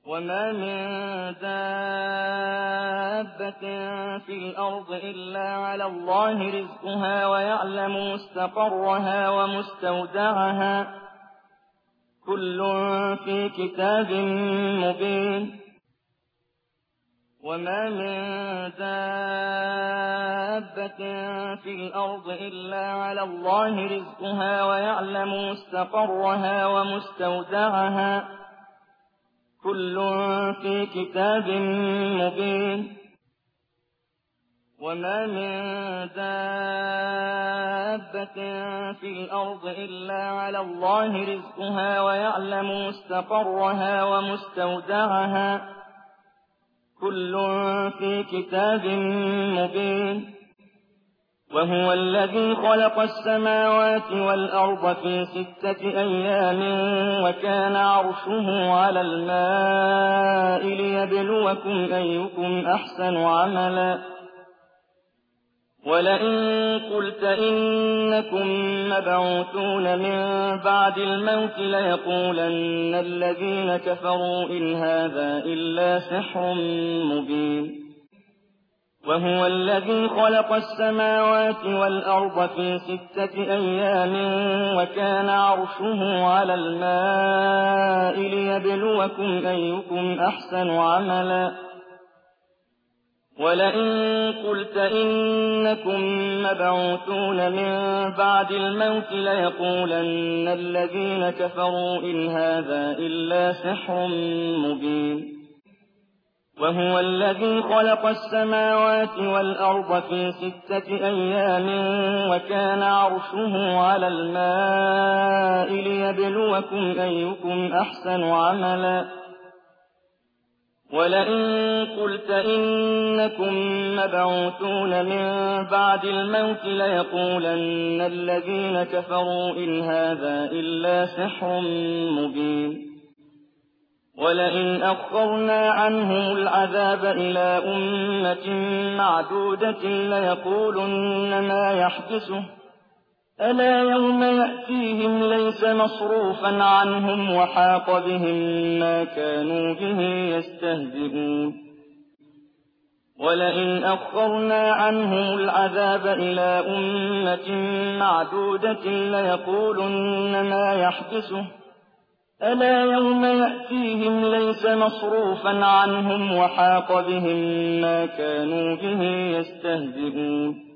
وما من دابة في الأرض إلا على الله رزقها ويعلم مستقرها ومستودعها كل في كتاب مبين وما من دابة في الأرض إلا على الله رزقها ويعلم مستقرها ومستودعها كل في كتاب مبين وما من دابة في الأرض إلا على الله رزقها ويعلم مستقرها ومستودعها كل في كتاب مبين وهو الذي خلق السماوات والأرض في 6 أيام وكان عرشه على الماء ليبلوكم أيكم أحسن عملا ولئن قلت إنكم مبعوثون من بعد الموت ليقولن الذين كفروا إن هذا إلا سحر مبين وهو الذي خلق السماوات والأرض في 6 أيام وكان عرشه على الماء ليبلوكم أيكم أحسن عملا ولئن قلت إنكم مبعوثون من بعد الموت ليقولن الذين كفروا إن هذا إلا سحر مبين وهو الذي خلق السماوات والأرض في 6 أيام وكان عرشه على الماء ليبلوكم أيكم أحسن عملا ولئن قلت إنكم مبعوثون من بعد الموت ليقولن الذين كفروا إن هذا إلا سحر مبين ولئن أخرنا عنهم العذاب إلى أمة معدودة ليقولن ما يحبسه ألا يوم يأتيهم ليس مصروفا عنهم وحاق بهم ما كانوا به يستهزئون ولئن أخرنا عنهم العذاب إلى أمة معدودة ليقولن ما يحبسه ألا يوم يأتيهم ليس مصروفا عنهم وحاق بهم ما كانوا به يستهزئون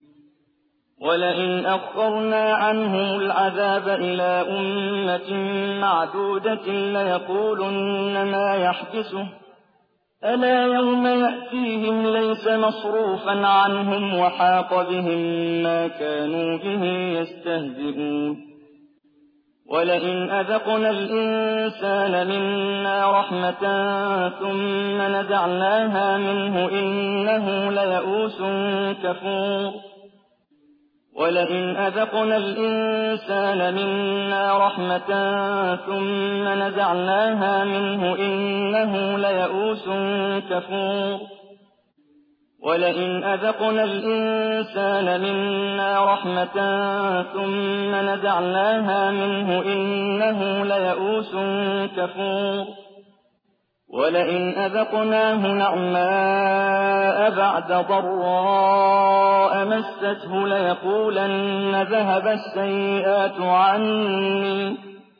ولئن أخرنا عنهم العذاب إلى أمة معدودة ليقولن ما يحبسه ألا يوم يأتيهم ليس مصروفا عنهم وحاق بهم ما كانوا به يستهزئون ولئن أذقنا الإنسان منا رحمة ثم نزعناها منه إنه ليئوس كفور ولئن أذقنا الإنسان منا رحمة ثم نزعناها منه إنه ليئوس كفور ولئن أذقنا الإنسان منا رحمة ثم نزعناها منه إنه ليئوس كفور ولئن أذقناه نعماء بعد ضراء مسته ليقولن ذهب السيئات عني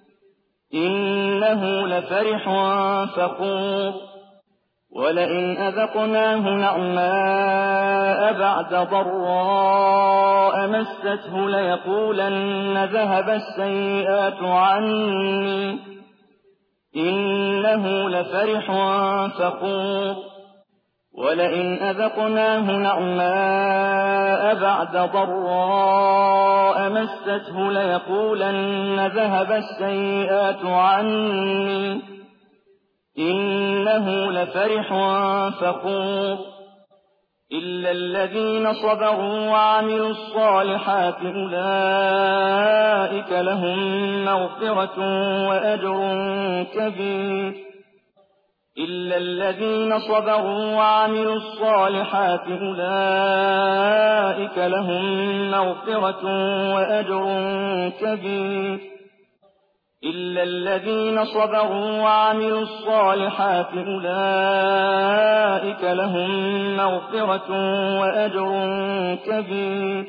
إنه لفرح فخور ولئن أذقناه نعماء بعد ضراء مسته ليقولن ذهب السيئات عني إنه لفرح فخور ولئن أذقناه نعماء بعد ضراء مسته ليقولن ذهب السيئات عني إنه لفرح فخور إلا الذين صبروا وعملوا الصالحات أولئك لهم مغفرة وأجر كبير إلا الذين صبروا وعملوا الصالحات أولئك لهم مغفرة وأجر كبير إلا الذين صبروا وعملوا الصالحات أولئك لهم مغفرة وأجر كبير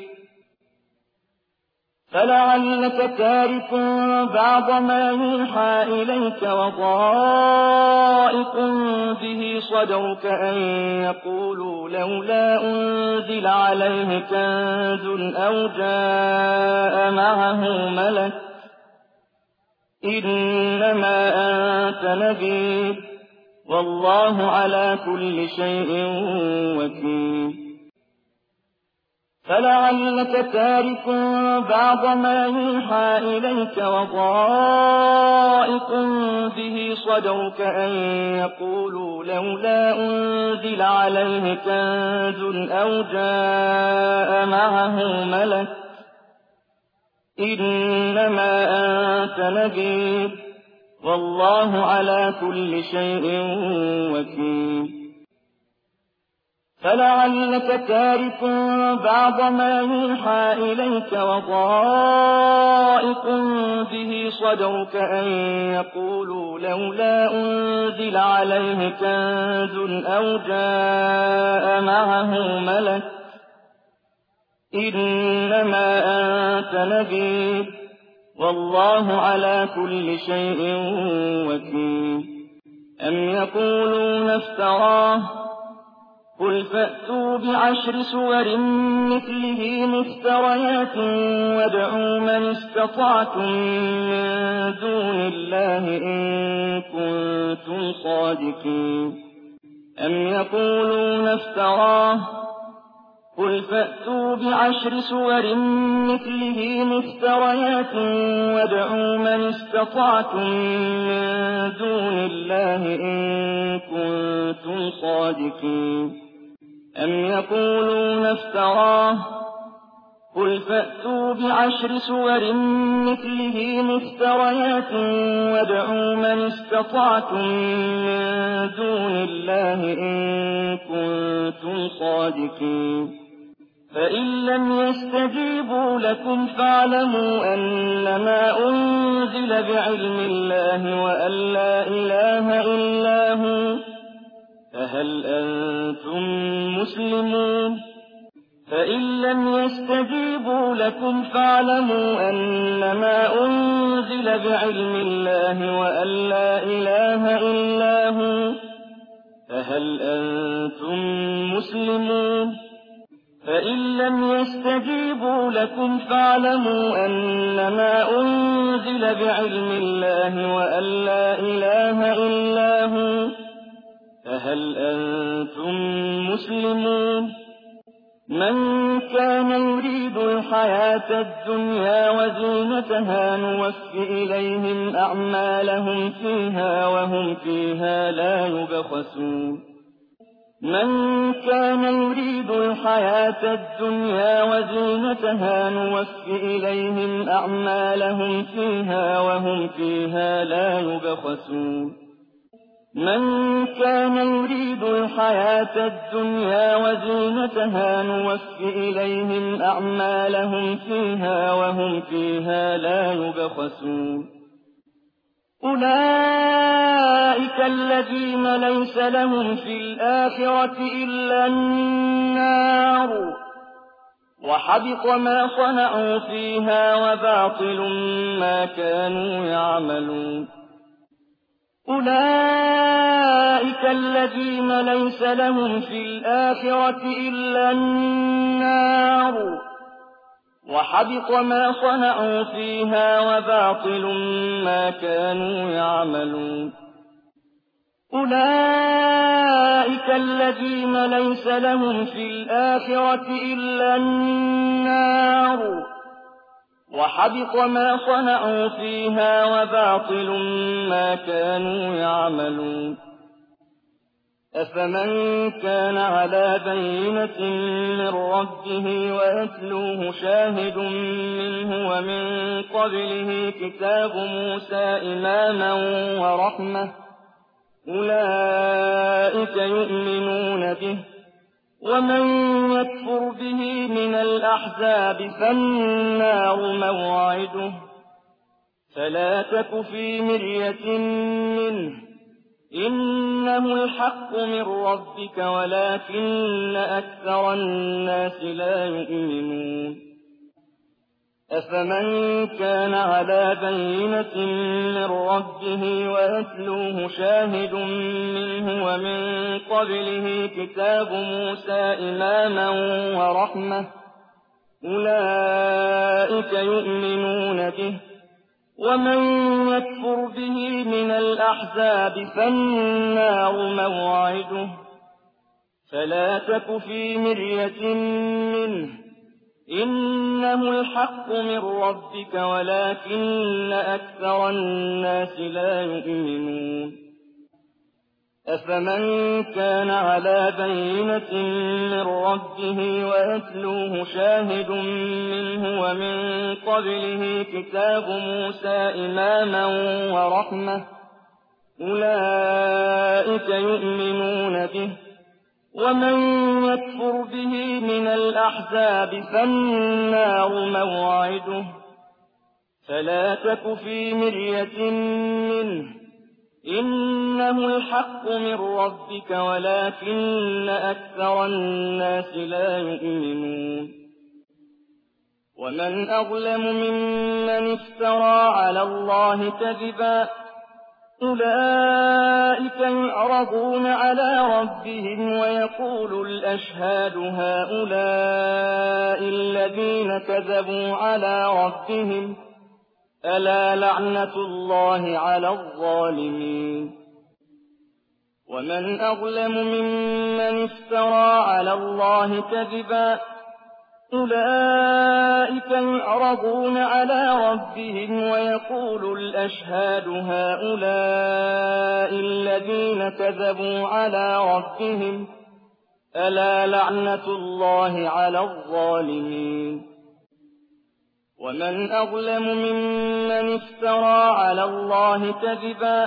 فلعلك تارك بعض ما يوحى إليك وضائق به صدرك أن يقولوا لولا أنزل عليه كنز أو جاء معه ملك إنما أنت نذير والله على كل شيء وكيل فلعلك تارك بعض ما يوحى إليك وضائق به صدرك أن يقولوا لولا أنزل عليه كنز أو جاء معه ملك إنما أنت نذير والله على كل شيء وكيل فلعلك تارك بعض ما يوحى إليك وضائق به صدرك أن يقولوا لولا أنزل عليه كنز أو جاء معه ملك إنما أنت نذير والله على كل شيء وكيل أم يقولون افتراه قل فأتوا بعشر سور مثله مفتريات وادعوا من استطعتم من دون الله إن كنتم صادقين أم يقولون افتراه قل فأتوا بعشر سور مثله مفتريات وادعوا من استطعتم من دون الله إن كنتم صادقين أم يقولون افتراه قل فأتوا بعشر سور مثله مفتريات وادعوا من استطعتم من دون الله إن كنتم صادقين فإن لم يستجيبوا لكم فاعلموا أنما أنزل بعلم الله وأن لا إله إلا هو فهل أنتم مسلمون فإن لم يستجيبوا لكم فاعلموا أنما أنزل بعلم الله وأن لا إله إلا هو فهل أنتم مسلمون فإن لم يستجيبوا لكم فاعلموا أنما أنزل بعلم الله وأن لا إله إلا هو فهل أنتم مسلمون من كان يريد الحياة الدنيا وزينتها نوفِ إليهم أعمالهم فيها وهم فيها لا يبخسون من كان يريد الحياة الدنيا وزينتها نوفِ إليهم أعمالهم فيها وهم فيها لا يبخسون من كان يريد الحياة الدنيا وزينتها نوفِ إليهم أعمالهم فيها وهم فيها لا يبخسون أولئك الذين ليس لهم في الآخرة إلا النار وحبط ما صنعوا فيها وباطل ما كانوا يعملون أولئك الذين ليس لهم في الآخرة إلا النار وحبط ما صنعوا فيها وباطل ما كانوا يعملون أولئك الذين ليس لهم في الآخرة إلا النار وحبط ما صنعوا فيها وباطل ما كانوا يعملون أفمن كان على بينة من ربه ويتلوه شاهد منه ومن قبله كتاب موسى إماما ورحمة أولئك يؤمنون به ومن يكفر به من الأحزاب فالنار موعده فلا تك في مرية منه إنه الحق من ربك ولكن أكثر الناس لا يؤمنون أفمن كان على بينة من ربه ويتلوه شاهد منه ومن قبله كتاب موسى إماما ورحمة أولئك يؤمنون به ومن يكفر به من الأحزاب فالنار موعده فلا تك في مرية منه إنه الحق من ربك ولكن أكثر الناس لا يؤمنون أفمن كان على بينة من ربه ويتلوه شاهد منه ومن قبله كتاب موسى إماما ورحمة أولئك يؤمنون به ومن يكفر به من الأحزاب فالنار موعده فلا تك في مرية منه إنه الحق من ربك ولكن أكثر الناس لا يؤمنون ومن أظلم ممن افترى على الله كذبا أولئك يعرضون على ربهم ويقول الأشهاد هؤلاء الذين كذبوا على ربهم ألا لعنة الله على الظالمين ومن أظلم ممن افترى على الله كذبا أولئك يعرضون على ربهم ويقول الأشهاد هؤلاء الذين كذبوا على ربهم ألا لعنة الله على الظالمين ومن أظلم ممن افترى على الله كذبا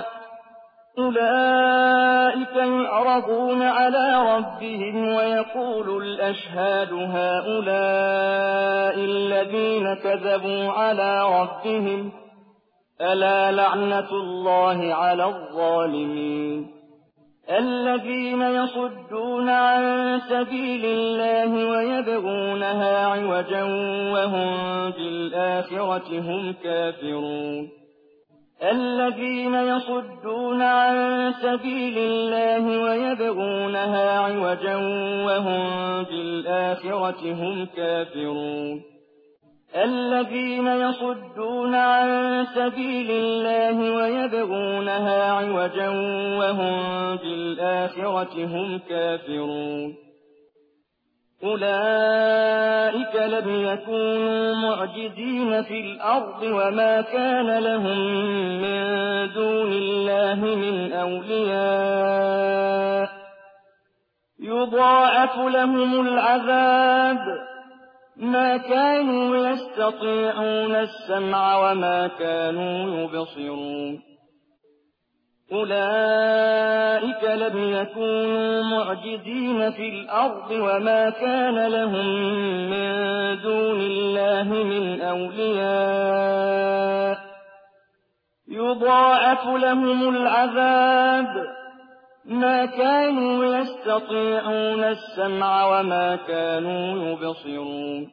أولئك يعرضون على ربهم ويقول الأشهاد هؤلاء الذين كذبوا على ربهم ألا لعنة الله على الظالمين الذين يصدون عن سبيل الله ويبغونها عوجا وهم بالآخرة هم كافرون الذين يصدون عن سبيل الله ويبغونها عوجا وهم بالآخرة هم كافرون الذين يصدون عن سبيل الله ويبغونها عوجا وهم بالآخرة هم كافرون أولئك لم يكونوا معجزين في الأرض وما كان لهم من دون الله من أولياء يضاعف لهم العذاب ما كانوا يستطيعون السمع وما كانوا يبصرون أولئك لم يكونوا معجزين في الأرض وما كان لهم من دون الله من أولياء يضاعف لهم العذاب ما كانوا يستطيعون السمع وما كانوا يبصرون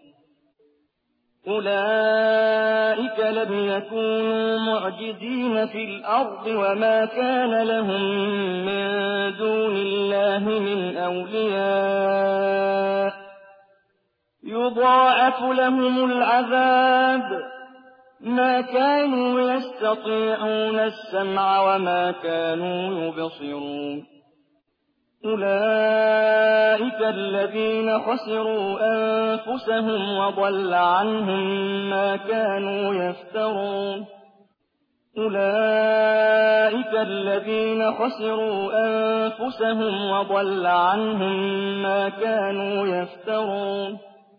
أولئك لم يكونوا معجزين في الأرض وما كان لهم من دون الله من أولياء يضاعف لهم العذاب ما كانوا يستطيعون السمع وما كانوا يبصرون أولئك الذين خسروا أنفسهم وضل عنهم ما كانوا يفترون أولئك الذين خسروا أنفسهم وضل عنهم ما كانوا يفترون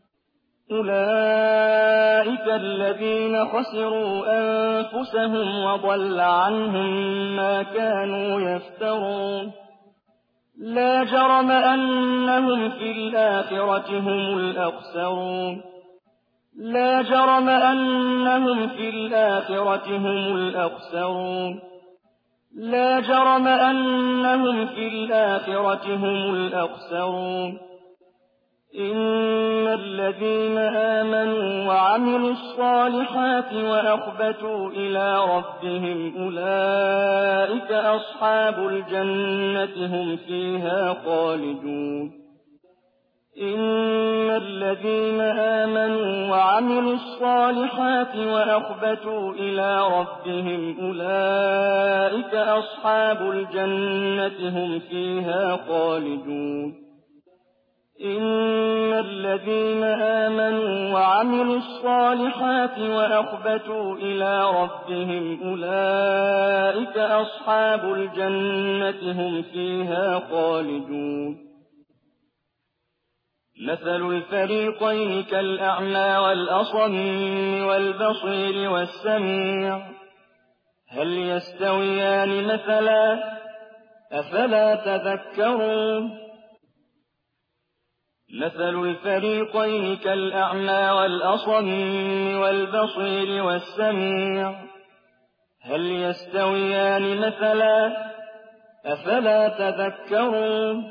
أولئك الذين خسروا أنفسهم وضل عنهم ما كانوا يفترون لا جرم أنهم في الآخرة هم الأخسرون لا جرم أنهم في الآخرة هم الأخسرون لا جرم أنهم في الآخرة هم الأخسرون إن الذين آمنوا وعملوا الصالحات وأخبتوا إلى ربهم أولئك أصحاب الجنة هم فيها خالدون إن الذين آمنوا وعملوا الصالحات وأخبتوا إلى ربهم أولئك أصحاب الجنة هم فيها خالدون إن الذين آمنوا وعملوا الصالحات وأخبتوا إلى ربهم أولئك أصحاب الجنة هم فيها خالدون مثل الفريقين كالأعمى والأصم والبصير والسميع هل يستويان مثلا أفلا تذكرون مثل الفريقين كالأعمى والأصم والبصير والسميع هل يستويان مثلا أفلا تذكرون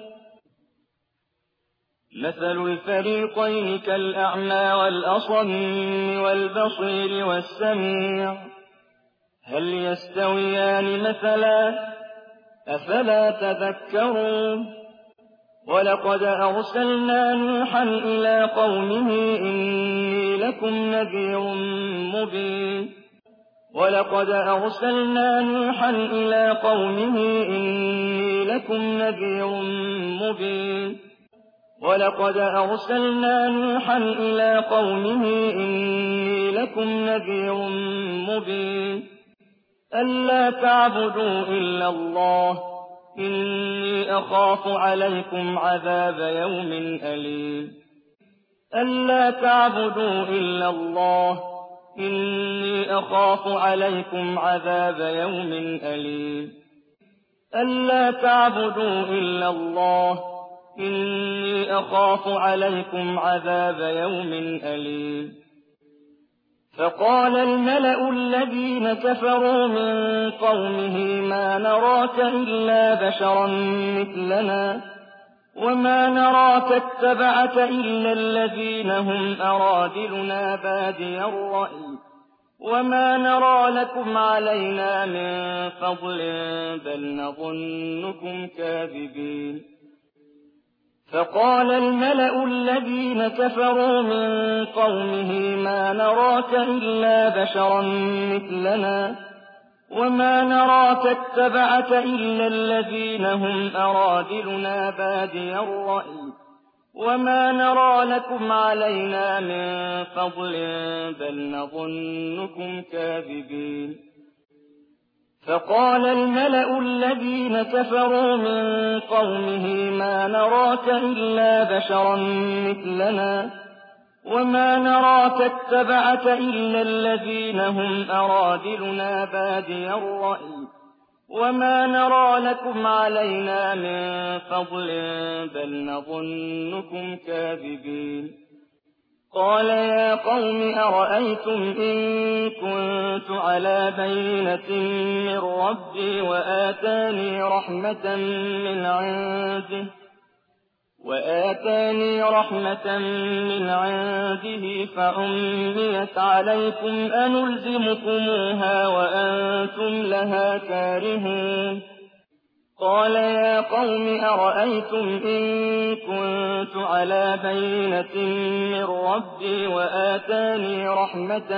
مثل الفريقين كالأعمى والأصم والبصير والسميع هل يستويان مثلا أفلا تذكرون ولقد أرسلنا نوحا إلى قومه إني لكم نذير مبين ولقد أرسلنا نوحا إلى قومه إني لكم نذير مبين ولقد أرسلنا نوحا إلى قومه إني لكم نذير مبين ألا تعبدوا إلا الله إني أخاف عليكم عذاب يوم أليم ألا تعبدوا إلا الله إني أخاف عليكم عذاب يوم أليم ألا تعبدوا إلا الله إني أخاف عليكم عذاب يوم أليم فقال الملأ الذين كفروا من قومه ما نراك إلا بشرا مثلنا وما نراك اتبعك إلا الذين هم أرادلنا بادي الرأي وما نرى لكم علينا من فضل بل نظنكم كاذبين فقال الملأ الذين كفروا من قومه ما نراك إلا بشرا مثلنا وما نراك اتبعك إلا الذين هم أرادلنا بادي الرأي وما نرى لكم علينا من فضل بل نظنكم كاذبين فقال الملأ الذين كفروا من قومه ما نراك إلا بشرا مثلنا وما نراك اتبعك إلا الذين هم أرادلنا بادي الرأي وما نرى لكم علينا من فضل بل نظنكم كاذبين قال يا قوم أرأيتم إن كنت على بينة من ربي وآتاني رحمة من عنده فعميت عليكم أنلزمكموها وأنتم لها كارهون قال يا قوم أرأيتم إن كنت على بينة من ربي وآتاني رحمة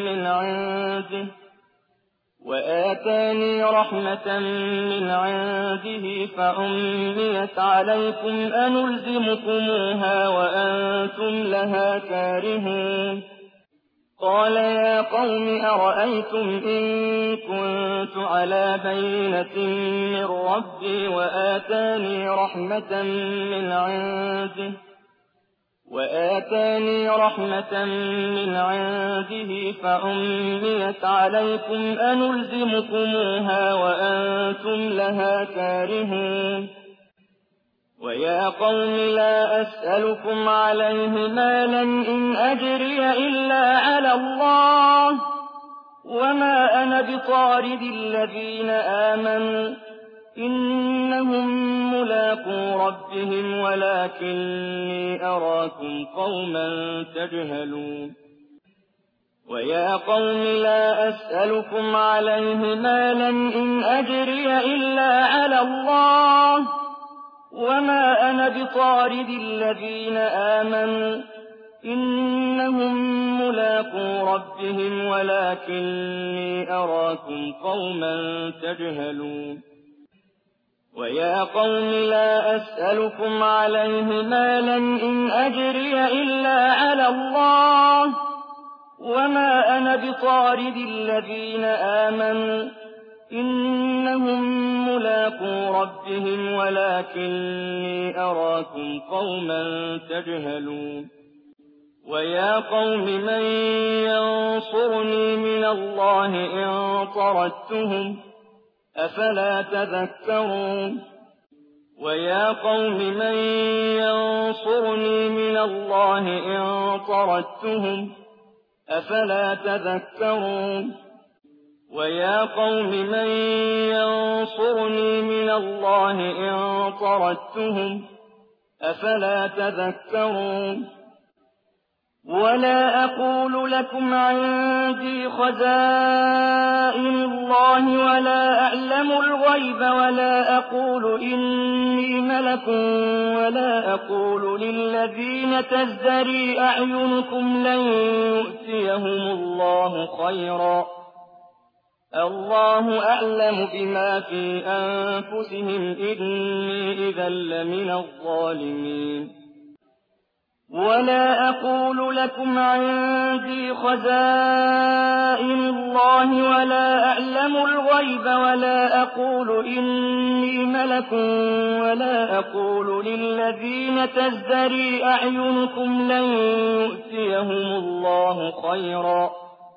من عنده فعميت عليكم أنلزمكموها وأنتم لها كارهون قال يا قوم أرأيتم إن كنت على بينة من ربي وآتاني رحمة من عنده فعميت عليكم أنلزمكموها وأنتم لها كارهون ويا قوم لا أسألكم عليه مالا إن أجري إلا على الله وما أنا بطارد الذين آمنوا إنهم ملاقو ربهم ولكني أراكم قوما تجهلون ويا قوم لا أسألكم عليه مالا إن أجري إلا على الله وما أنا بطارد الذين آمنوا إنهم ملاقو ربهم ولكني أراكم قوما تجهلون ويا قوم لا أسألكم عليه مالا إن أجري إلا على الله وما أنا بطارد الذين آمنوا إنهم ملاقو ربهم ولكني أراكم قوما تجهلون ويا قوم من ينصرني من الله إن طردتهم أفلا تذكرون ويا قوم من ينصرني من الله إن طردتهم أفلا تذكرون ويا قوم من ينصرني من الله إن طردتهم أفلا تذكرون ولا أقول لكم عندي خزائن الله ولا أعلم الغيب ولا أقول إني ملك ولا أقول للذين تزدري أعينكم لن يؤتيهم الله خيرا الله أعلم بما في أنفسهم إني إذا لمن الظالمين ولا أقول لكم عندي خزائن الله ولا أعلم الغيب ولا أقول إني ملك ولا أقول للذين تزدري أعينكم لن يؤتيهم الله خيرا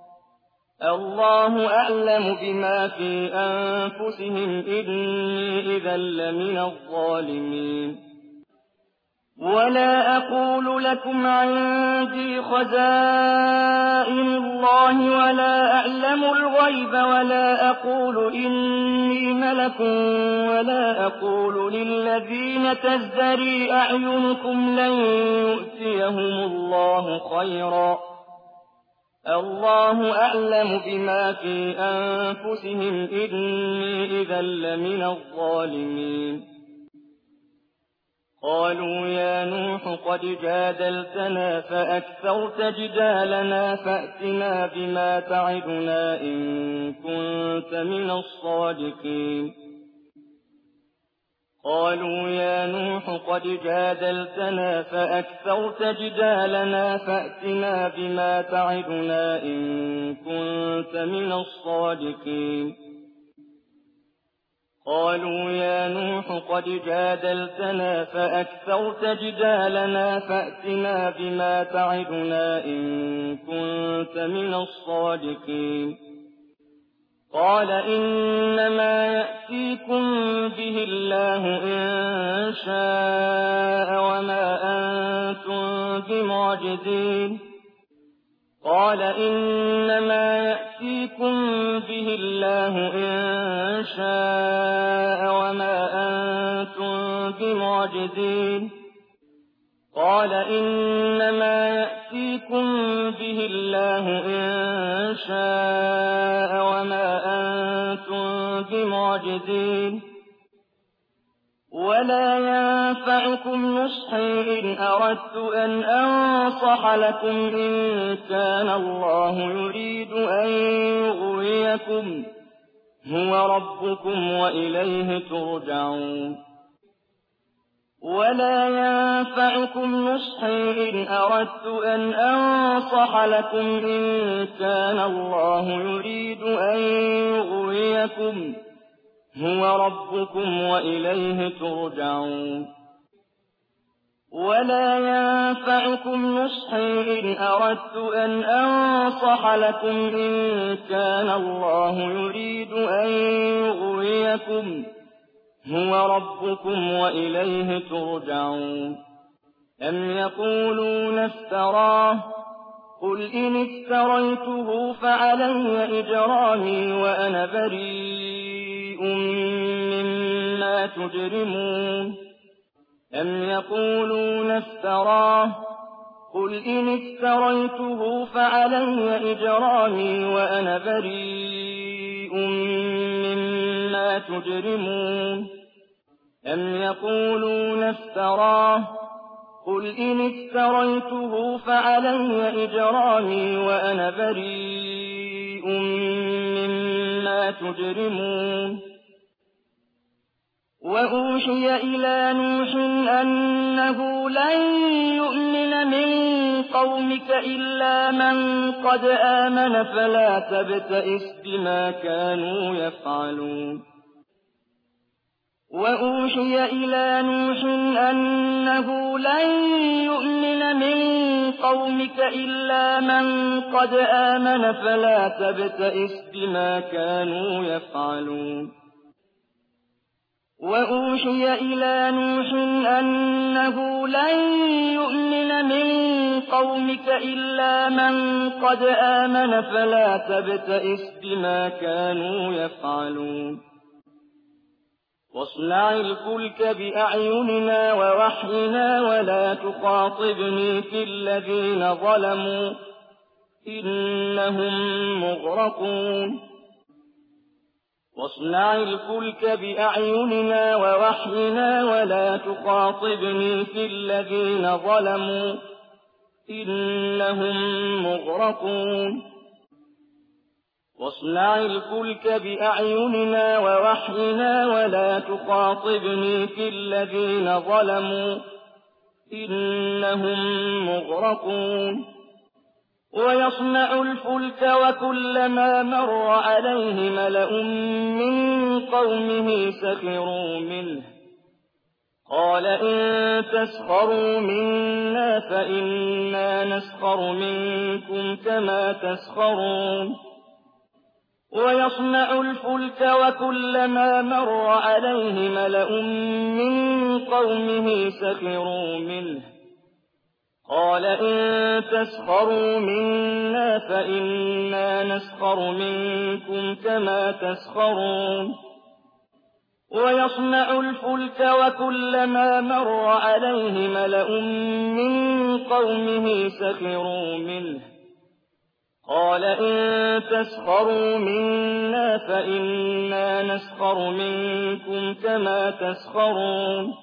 الله أعلم بما في أنفسهم إني إذا لمن الظالمين ولا أقول لكم عندي خزائن الله ولا أعلم الغيب ولا أقول إني ملك ولا أقول للذين تزدري أعينكم لن يؤتيهم الله خيرا الله أعلم بما في أنفسهم إني إذا لمن الظالمين قالوا يا نوح قد جادلتنا فأكثرت جدالنا فأتنا بما تعدنا إن كنت من الصادقين قالوا يا نوح قد جادلتنا فأكثرت جدالنا فأتنا بما تعدنا إن كنت من الصادقين قالوا يا نوح قد جادلتنا فأكثرت جدالنا فأتنا بما تعدنا إن كنت من الصادقين قال إنما يأتيكم به الله إن شاء وما أنتم بمعجزين قال إنما يأتيكم به الله إن شاء وما أنتم بمعجزين قال إنما يأتيكم به الله إن شاء وما أنتم بمعجزين ولا ينفعكم نصحي إن أردت أن أنصح لكم إن كان الله يريد أن يغويكم هو ربكم وإليه ترجعون ولا ينفعكم نصحي إن أردت أن أنصح لكم إن كان الله يريد أن يغويكم هو ربكم وإليه ترجعون ولا ينفعكم نصحي إن أردت أن أنصح لكم إن كان الله يريد أن يغويكم هُوَ رَبُّكُمْ وَإِلَيْهِ تُرْجَعُونَ أَمْ يَقُولُونَ افْتَرَاهُ ۖ قُلْ إِنِ افْتَرَيْتُهُ فَعَلَيَّ إِجْرَامِي وَأَنَا بَرِيءٌ مِّمَّا تُجْرِمُونَ أَمْ يَقُولُونَ افْتَرَاهُ ۖ قُلْ إِنِ افْتَرَيْتُهُ فَعَلَيَّ إِجْرَامِي وَأَنَا بَرِيءٌ مِّمَّا تُجْرِمُونَ أَمْ يَقُولُونَ افْتَرَاهُ ۖ قُلْ إِنِ افْتَرَيْتُهُ فَعَلَيَّ إِجْرَامِي وَأَنَا بَرِيءٌ مِّمَّا تُجْرِمُونَ وَأُوحِيَ إِلَىٰ نُوحٍ أَنَّهُ لَن يُؤْمِنَ مِن قَوْمِكَ إِلَّا مَن قَدْ آمَنَ فَلَا تَبْتَئِسْ بِمَا كَانُوا يَفْعَلُونَ وَأُوحِيَ إِلَىٰ نُوحٍ أَنَّهُ لَن يُؤْمِنَ مِن قَوْمِكَ إِلَّا مَن قَدْ آمَنَ فَلَا تَبْتَئِسْ بِمَا كَانُوا يَفْعَلُونَ وَأُوحِيَ إِلَىٰ نُوحٍ أَنَّهُ لَن يُؤْمِنَ مِن قَوْمِكَ إِلَّا مَن قَدْ آمَنَ فَلَا تَبْتَئِسْ بِمَا كَانُوا يَفْعَلُونَ وَاصْنَعِ الْفُلْكَ بِأَعْيُنِنَا وَوَحْيِنَا وَلَا تُخَاطِبْنِي فِي الَّذِينَ ظَلَمُوا إِنَّهُم مُّغْرَقُونَ وَاصْنَعِ الْفُلْكَ بِأَعْيُنِنَا وَوَحْيِنَا وَلَا تُخَاطِبْنِي فِي الَّذِينَ ظَلَمُوا إِنَّهُم مُّغْرَقُونَ وَاصْنَعِ الْفُلْكَ بِأَعْيُنِنَا وَوَحْيِنَا وَلَا تُخَاطِبْنِي فِي الَّذِينَ ظَلَمُوا إِنَّهُم مُّغْرَقُونَ وَيَصْنَعُ الْفُلْكَ وَكُلَّمَا مَرَّ عَلَيْهِ مَلَأٌ مِّن قَوْمِهِ سَخِرُوا مِنْهُ قَالَ إِن تَسْخَرُوا مِنَّا فَإِنَّا نَسْخَرُ مِنكُمْ كَمَا تَسْخَرُونَ وَيَصْنَعُ الْفُلْكَ وَكُلَّمَا مَرَّ عَلَيْهِ مَلَأٌ مِّن قَوْمِهِ سَخِرُوا مِنْهُ قَالَ إِن تَسْخَرُوا مِنَّا فَإِنَّا نَسْخَرُ مِنكُمْ كَمَا تَسْخَرُونَ وَيَصْنَعُ الْفُلْكَ وَكُلَّمَا مَرَّ عَلَيْهِ مَلَأٌ مِّن قَوْمِهِ سَخِرُوا مِنْهُ قَالَ إِن تَسْخَرُوا مِنَّا فَإِنَّا نَسْخَرُ مِنكُمْ كَمَا تَسْخَرُونَ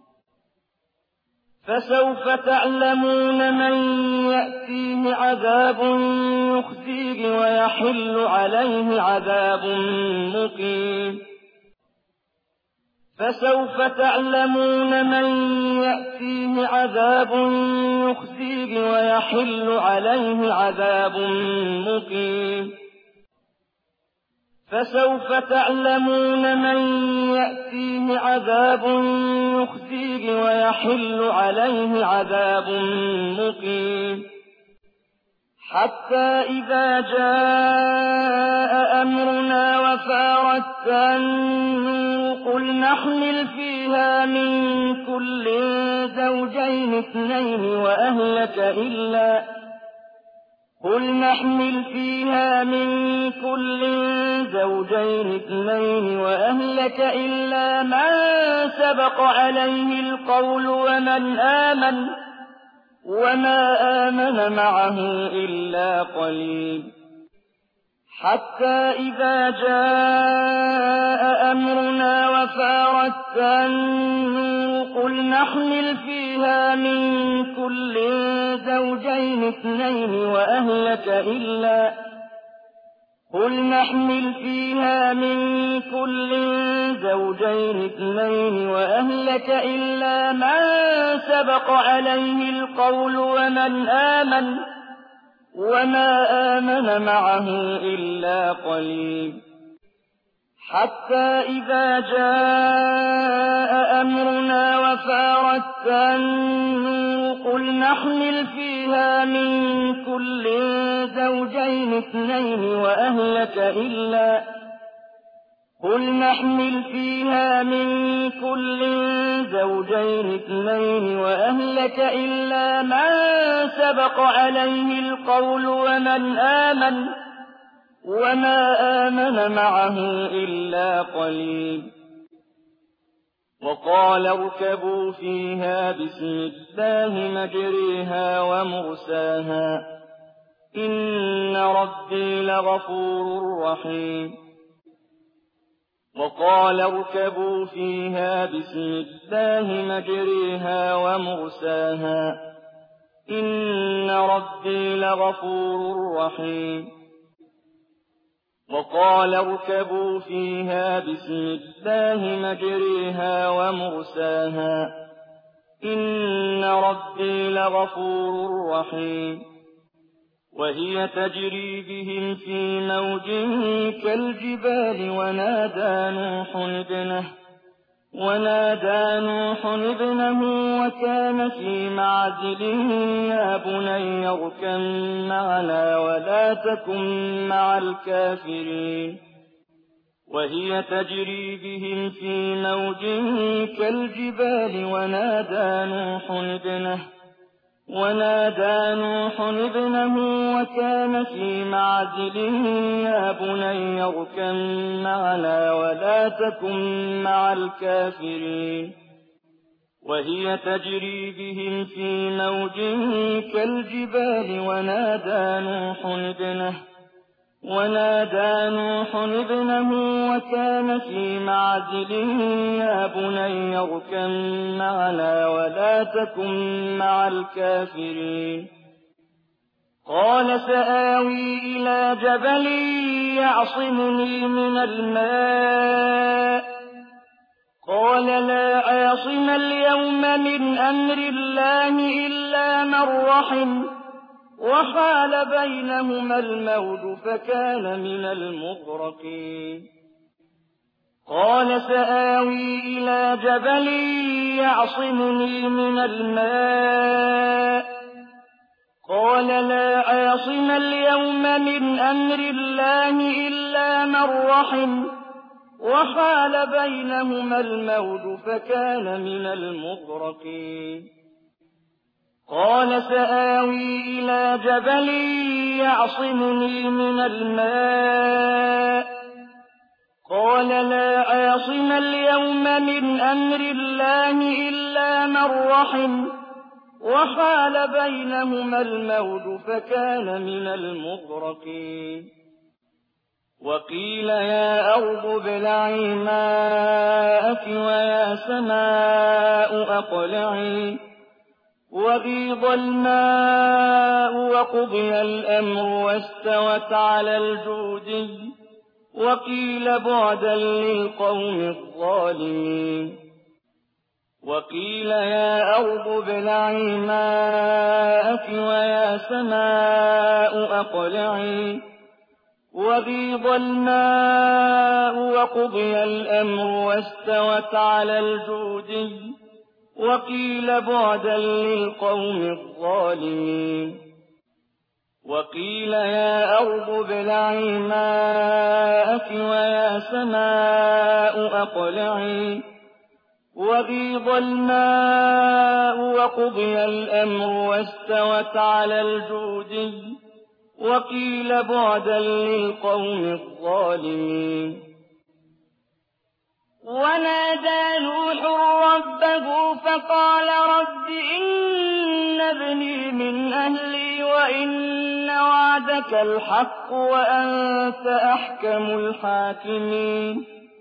فَسَوْفَ تَعْلَمُونَ مَن يَأْتِيهِ عَذَابٌ يُخْزِيهِ وَيَحِلُّ عَلَيْهِ عَذَابٌ مُّقِيمٌ فَسَوْفَ تَعْلَمُونَ مَن يَأْتِيهِ عَذَابٌ يُخْزِيهِ وَيَحِلُّ عَلَيْهِ عَذَابٌ مُّقِيمٌ فَسَوْفَ تَعْلَمُونَ مَن يَأْتِيهِ عَذَابٌ يُخْزِيهِ وَيَحِلُّ عَلَيْهِ عَذَابٌ مُّقِيمٌ حَتَّىٰ إِذَا جَاءَ أَمْرُنَا وَفَارَتِ النُّورُ قُلْ نَحْمِلُ فِيهَا مِن كُلٍّ زَوْجَيْنِ اثْنَيْنِ وَأَهْلَكَ إِلَّا مَن سَبَقَ عَلَيْهِ الْقَوْلُ وَمَنْ آمَنَ وَمَا آمَنَ مَعَهُ إِلَّا قَلِيلٌ حَتَّىٰ إِذَا جَاءَ أَمْرُنَا وَفَارَتِ النُّورُ قُلْ نَحْمِلُ فِيهَا مِن كُلٍّ زَوْجَيْنِ اثْنَيْنِ وَأَهْلَكَ إِلَّا مَن سَبَقَ عَلَيْهِ الْقَوْلُ وَمَنْ آمَنَ وَمَا آمَنَ مَعَهُ إِلَّا قَلِيلٌ حَتَّىٰ إِذَا جَاءَ أَمْرُنَا وَفَارَتِ النُّورُ قُلْ نَحْمِلُ فِيهَا مِن كُلٍّ زَوْجَيْنِ اثْنَيْنِ قُلْ نَحْمِلُ فِيهَا مِن كُلٍّ زَوْجَيْنِ اثْنَيْنِ وَأَهْلَكَ إِلَّا مَن سَبَقَ عَلَيْهِ الْقَوْلُ وَمَا آمَنَ مَعَهُ إِلَّا قَلِيلٌ وَقَالَ ارْكَبُوا فِيهَا بِسْمِ اللَّهِ مَجْرَاهَا وَمُرْسَاهَا ۚ إِنَّ رَبِّي لَغَفُورٌ رَّحِيمٌ وَقَالَ ارْكَبُوا فِيهَا بِسْمِ اللَّهِ مَجْرَاهَا وَمُرْسَاهَا ۚ إِنَّ رَبِّي لَغَفُورٌ رَّحِيمٌ وَقَالَ ارْكَبُوا فِيهَا بِسْمِ اللَّهِ مَجْرَاهَا وَمُرْسَاهَا ۚ إِنَّ رَبِّي لَغَفُورٌ رَّحِيمٌ وَهِيَ تَجْرِي بِهِمْ فِي مَوْجٍ كَالْجِبَالِ ونادى نوح ابنه وكان في معزل يا بني اركب معنا ولا تكن مع الكافرين وهي تجري بهم في موج كالجبال ونادى نوح ابنه وكان في معزل يا بني اركب معنا ولا تكن مع الكافرين وهي تجري بهم في موج كالجبال ونادى نوح ابنه وكان في معزل يا بني اركب معنا ولا تكن مع الكافرين قال سآوي إلى جبل يعصمني من الماء قال لا عاصم اليوم من أمر الله إلا من رحم وحال بينهما الموج فكان من المغرقين قال سآوي إلى جبل يعصمني من الماء قال لا عاصم اليوم من أمر الله إلا من رحم وحال بينهما الموج فكان من المغرقين قال سآوي إلى جبل يعصمني من الماء قال لا عاصم اليوم من أمر الله إلا من رحم وحال بينهما الموج فكان من المغرقين وقيل يا أرض ابلعي ماءك ويا سماء أقلعي وغيض الماء وقضي الأمر واستوت على الجودي وقيل بعدا للقوم الظالمين وقيل يا أرض ابلعي ماءك ويا سماء أقلعي وغيض الماء وقضي الأمر واستوت على الجودي وقيل بعدا للقوم الظالمين وقيل يا أرض ابلعي ماءك ويا سماء أقلعي وغيض الماء وقضي الأمر واستوت على الجودي وقيل بعدا للقوم الظالمين ونادى نوح ربه فقال رب إن ابني من أهلي وإن وعدك الحق وأنت أحكم الحاكمين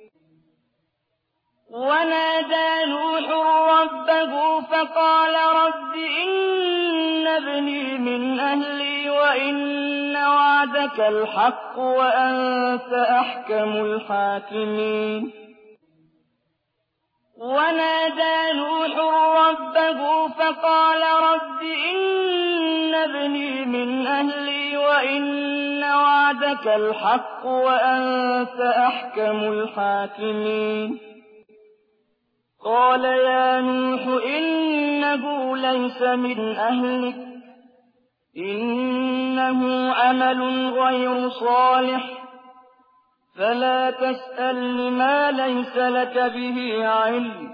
ونادى نوح ربه فقال رب إن ابني من أهلي وإن وعدك الحق وأنت أحكم الحاكمين ونادى نوح ربه فقال رب إن ابني من أهلي وإن وعدك الحق وأنت أحكم الحاكمين قال يا نوح إنه ليس من أهلك إنه عمل غير صالح فلا تسأل لما ليس لك به علم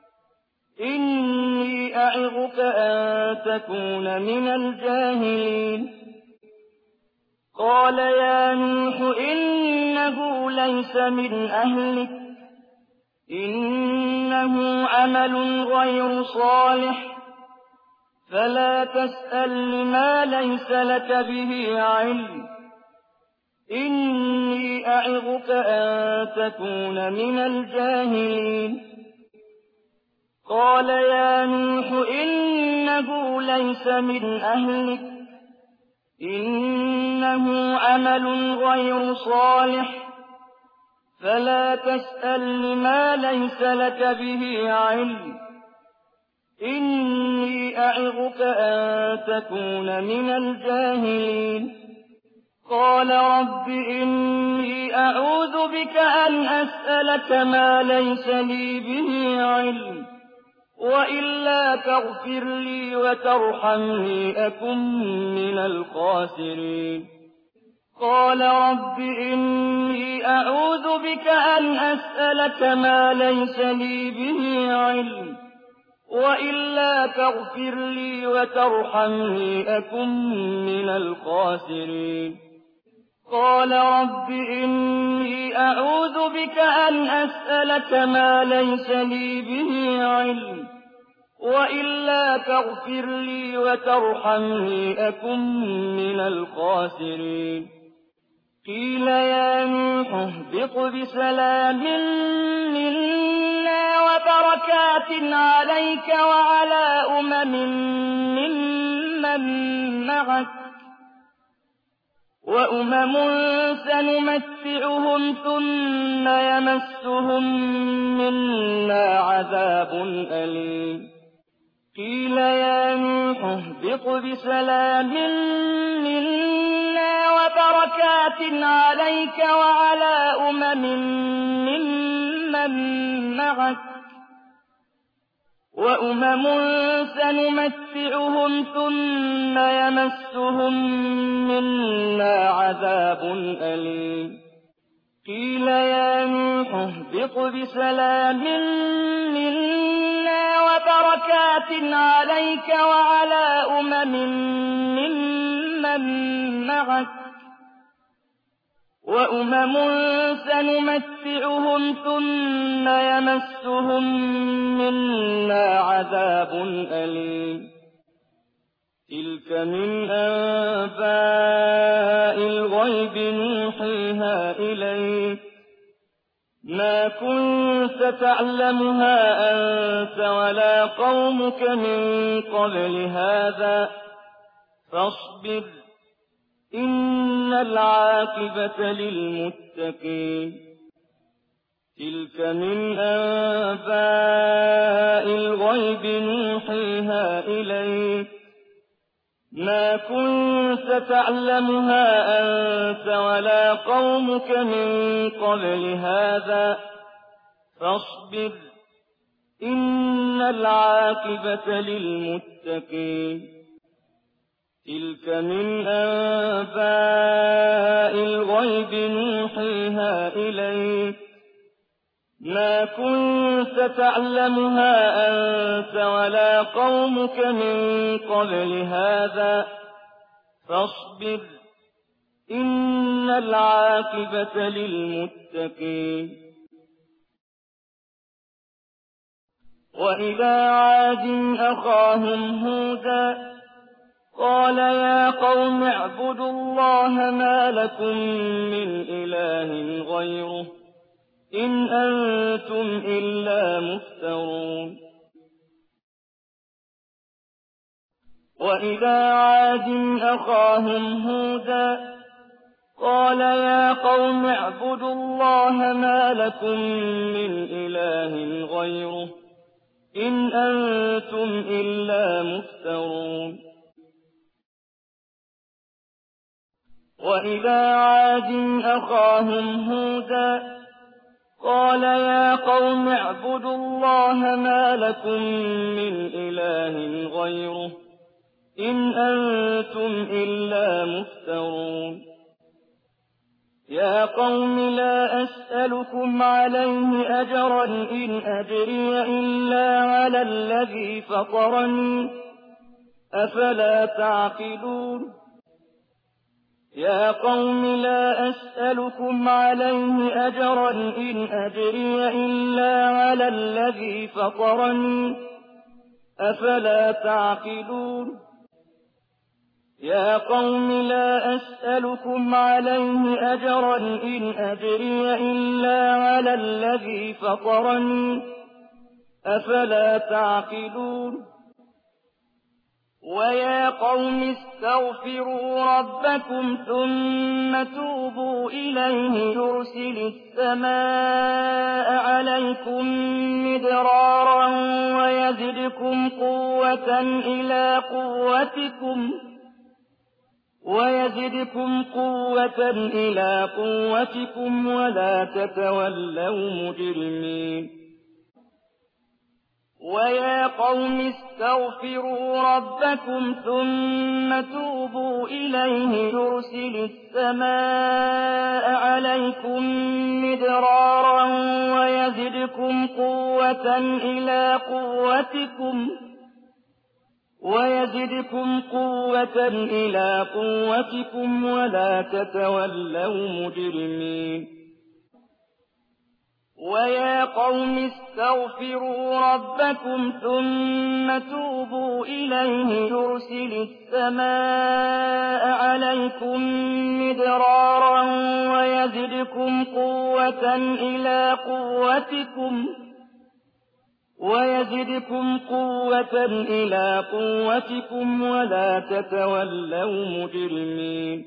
إني أعظك أن تكون من الجاهلين قال يا نوح إنه ليس من أهلك إنه عمل غير صالح فلا تسأل لما ليس لك به علم إني أعظك أن تكون من الجاهلين قال يا نوح إنه ليس من أهلك إنه عمل غير صالح فلا تسأل لما ليس لك به علم إني أعظك أن تكون من الجاهلين قال رب إني أعوذ بك أن أسألك ما ليس لي به علم وإلا تغفر لي وترحمني أكن من الخاسرين قال رب إني أعوذ بك أن أسألك ما ليس لي به علم وإلا تغفر لي وترحمني أكن من الخاسرين قال رب إني أعوذ بك أن أسألك ما ليس لي به علم وإلا تغفر لي وترحمني أكن من الخاسرين قيل يا نوح اهبط بسلام منا وبركات عليك وعلى ممن معك وأمم سنمتعهم ثم يمسهم منا عذاب أليم قيل يا نوح اهبط بسلام منا وبركات عليك وعلى ممن معك وأمم سنمتعهم ثم يمسهم منا عذاب أليم قيل يا نوح اهبط بسلام منا وبركات عليك وعلى ممن معك وأمم سنمتعهم ثم يمسهم منا عذاب أليم تلك من أنباء الغيب نوحيها إليك ما كنت تعلمها أنت ولا قومك من قبل هذا فاصبر إن العاقبة للمتقين تلك من أنباء الغيب نوحيها إليك ما كنت تعلمها أنت ولا قومك من قبل هذا فاصبر إن العاقبة للمتقين تلك من أنباء الغيب نوحيها إليك ما كنت تعلمها أنت ولا قومك من قبل هذا فاصبر إن العاقبة للمتقين وإلى عاد أخاهم هودا قال يا قوم اعبدوا الله ما لكم من إله غيره إن أنتم إلا مفترون وإلى عاد أخاهم هودا قال يا قوم اعبدوا الله ما لكم من إله غيره إن أنتم إلا مفترون وإلى عاد أخاهم هودا قال يا قوم اعبدوا الله ما لكم من إله غيره إن أنتم إلا مفترون يا قوم لا أسألكم عليه أجرا إن أجري إلا على الذي فطرني أفلا تعقلون يا قوم لا أسألكم عليه أجرا إن أجري إلا على الذي فطرني أفلا تعقلون يا قوم لا أسألكم عليه أجرا إن أجري إلا على الذي فطرني أفلا تعقلون ويا قوم استغفروا ربكم ثم توبوا إليه يرسل السماء عليكم مدرارا ويزدكم قوة إلى قوتكم ولا تتولوا مجرمين ويا قوم استغفروا ربكم ثم توبوا إليه يرسل السماء عليكم مدرارا ويزدكم قوة إلى قوتكم ولا تتولوا مجرمين ويا قوم استغفروا ربكم ثم توبوا إليه يرسل السماء عليكم مدرارا ويزدكم قوة إلى قوتكم ولا تتولوا مجرمين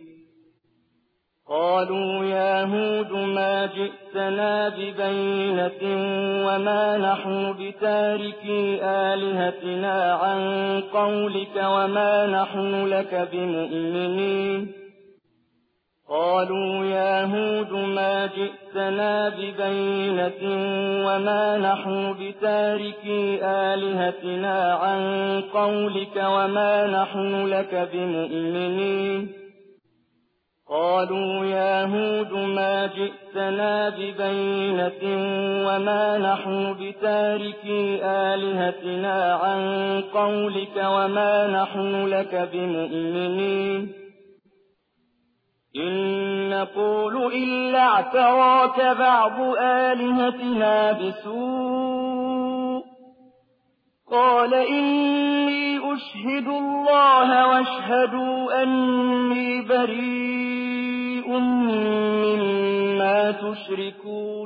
قالوا يا هود ما جئتنا ببينة وما نحن بتاركي آلهتنا عن قولك وما نحن لك بمؤمنين قالوا يا هود ما جئتنا ببينة وما نحن بتاركي آلهتنا عن قولك وما نحن لك بمؤمنين قالوا يا هود ما جئتنا ببينة وما نحن بتاركي آلهتنا عن قولك وما نحن لك بمؤمنين إن نقول إلا اعتراك بعض آلهتنا بسوء قال إني أشهد الله واشهدوا أني بريء مما تشركون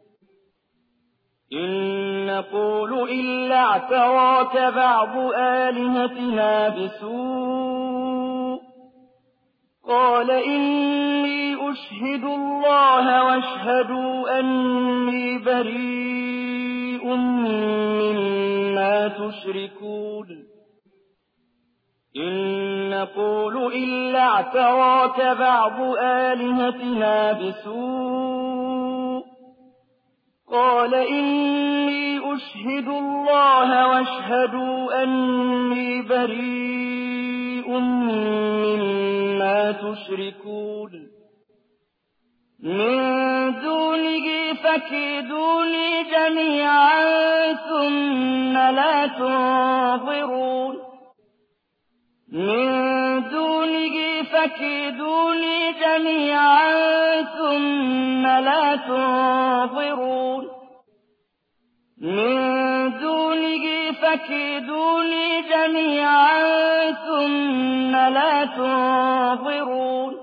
إن نقول إلا اعتراك بعض آلهتنا بسوء قال إني أشهد الله واشهدوا أني بريء مما تشركون إن نقول إلا اعتراك بعض آلهتنا بسوء قال إني أشهد الله واشهدوا أني بريء مما تشركون من دونه فكيدوني جميعا ثم لا تنظرون من دونه فكيدوني جميعا ثم لا تنظرون من دونه فكيدوني جميعا ثم لا تنظرون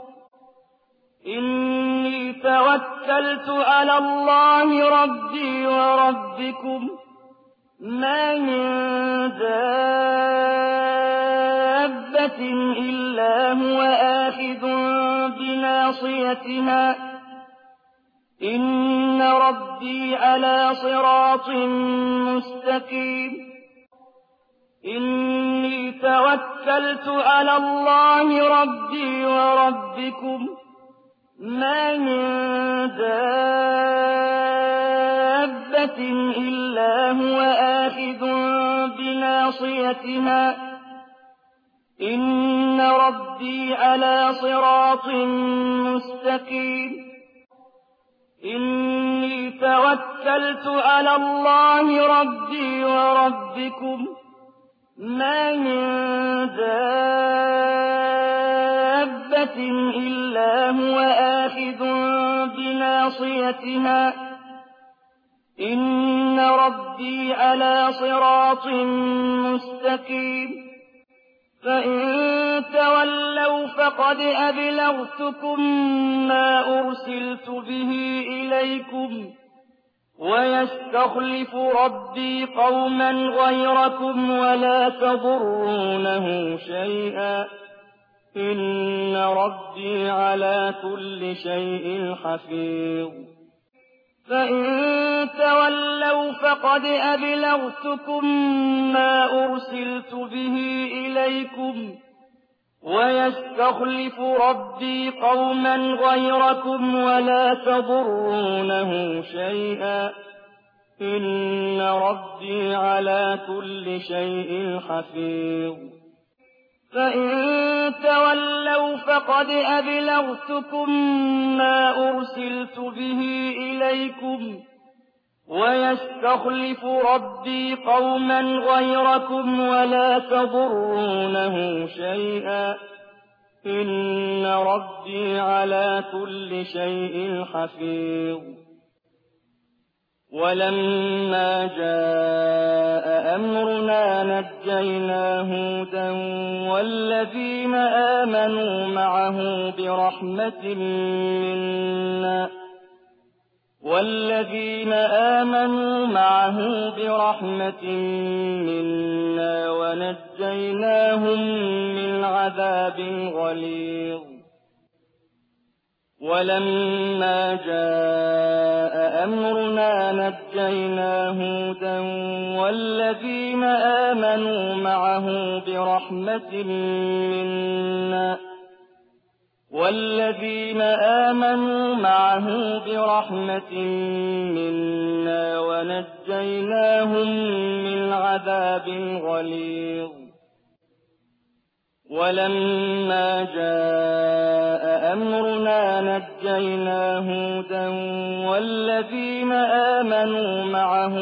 إني توكلت على الله ربي وربكم ما من دابة إلا هو آخذ بناصيتها إن ربي على صراط مستقيم إني توكلت على الله ربي وربكم ما من دابة إلا هو آخذ بناصيتها إن ربي على صراط مستقيم إني توكلت على الله ربي وربكم ما من دابة إلا هو آخذ بناصيتها إن ربي على صراط مستقيم فإن تولوا فقد أبلغتكم ما أرسلت به إليكم ويستخلف ربي قوما غيركم ولا تضرونه شيئا إن ربي على كل شيء حفيظ فإن تولوا فقد أبلغتكم ما أرسلت به إليكم ويستخلف ربي قوما غيركم ولا تضرونه شيئا إن ربي على كل شيء حفيظ فإن تولوا فقد أبلغتكم ما أرسلت به إليكم ويستخلف ربي قوما غيركم ولا تضرونه شيئا إن ربي على كل شيء حفيظ ولما جاء أمرنا نجينا هودا والذين آمنوا معه برحمة منا ونجيناهم من عذاب غليظ ولما جاء أمرنا نجينا هودا والذين آمنوا معه برحمة منا ونجيناهم من عذاب غليظ ولما جاء أمرنا نجينا هودا والذين آمنوا معه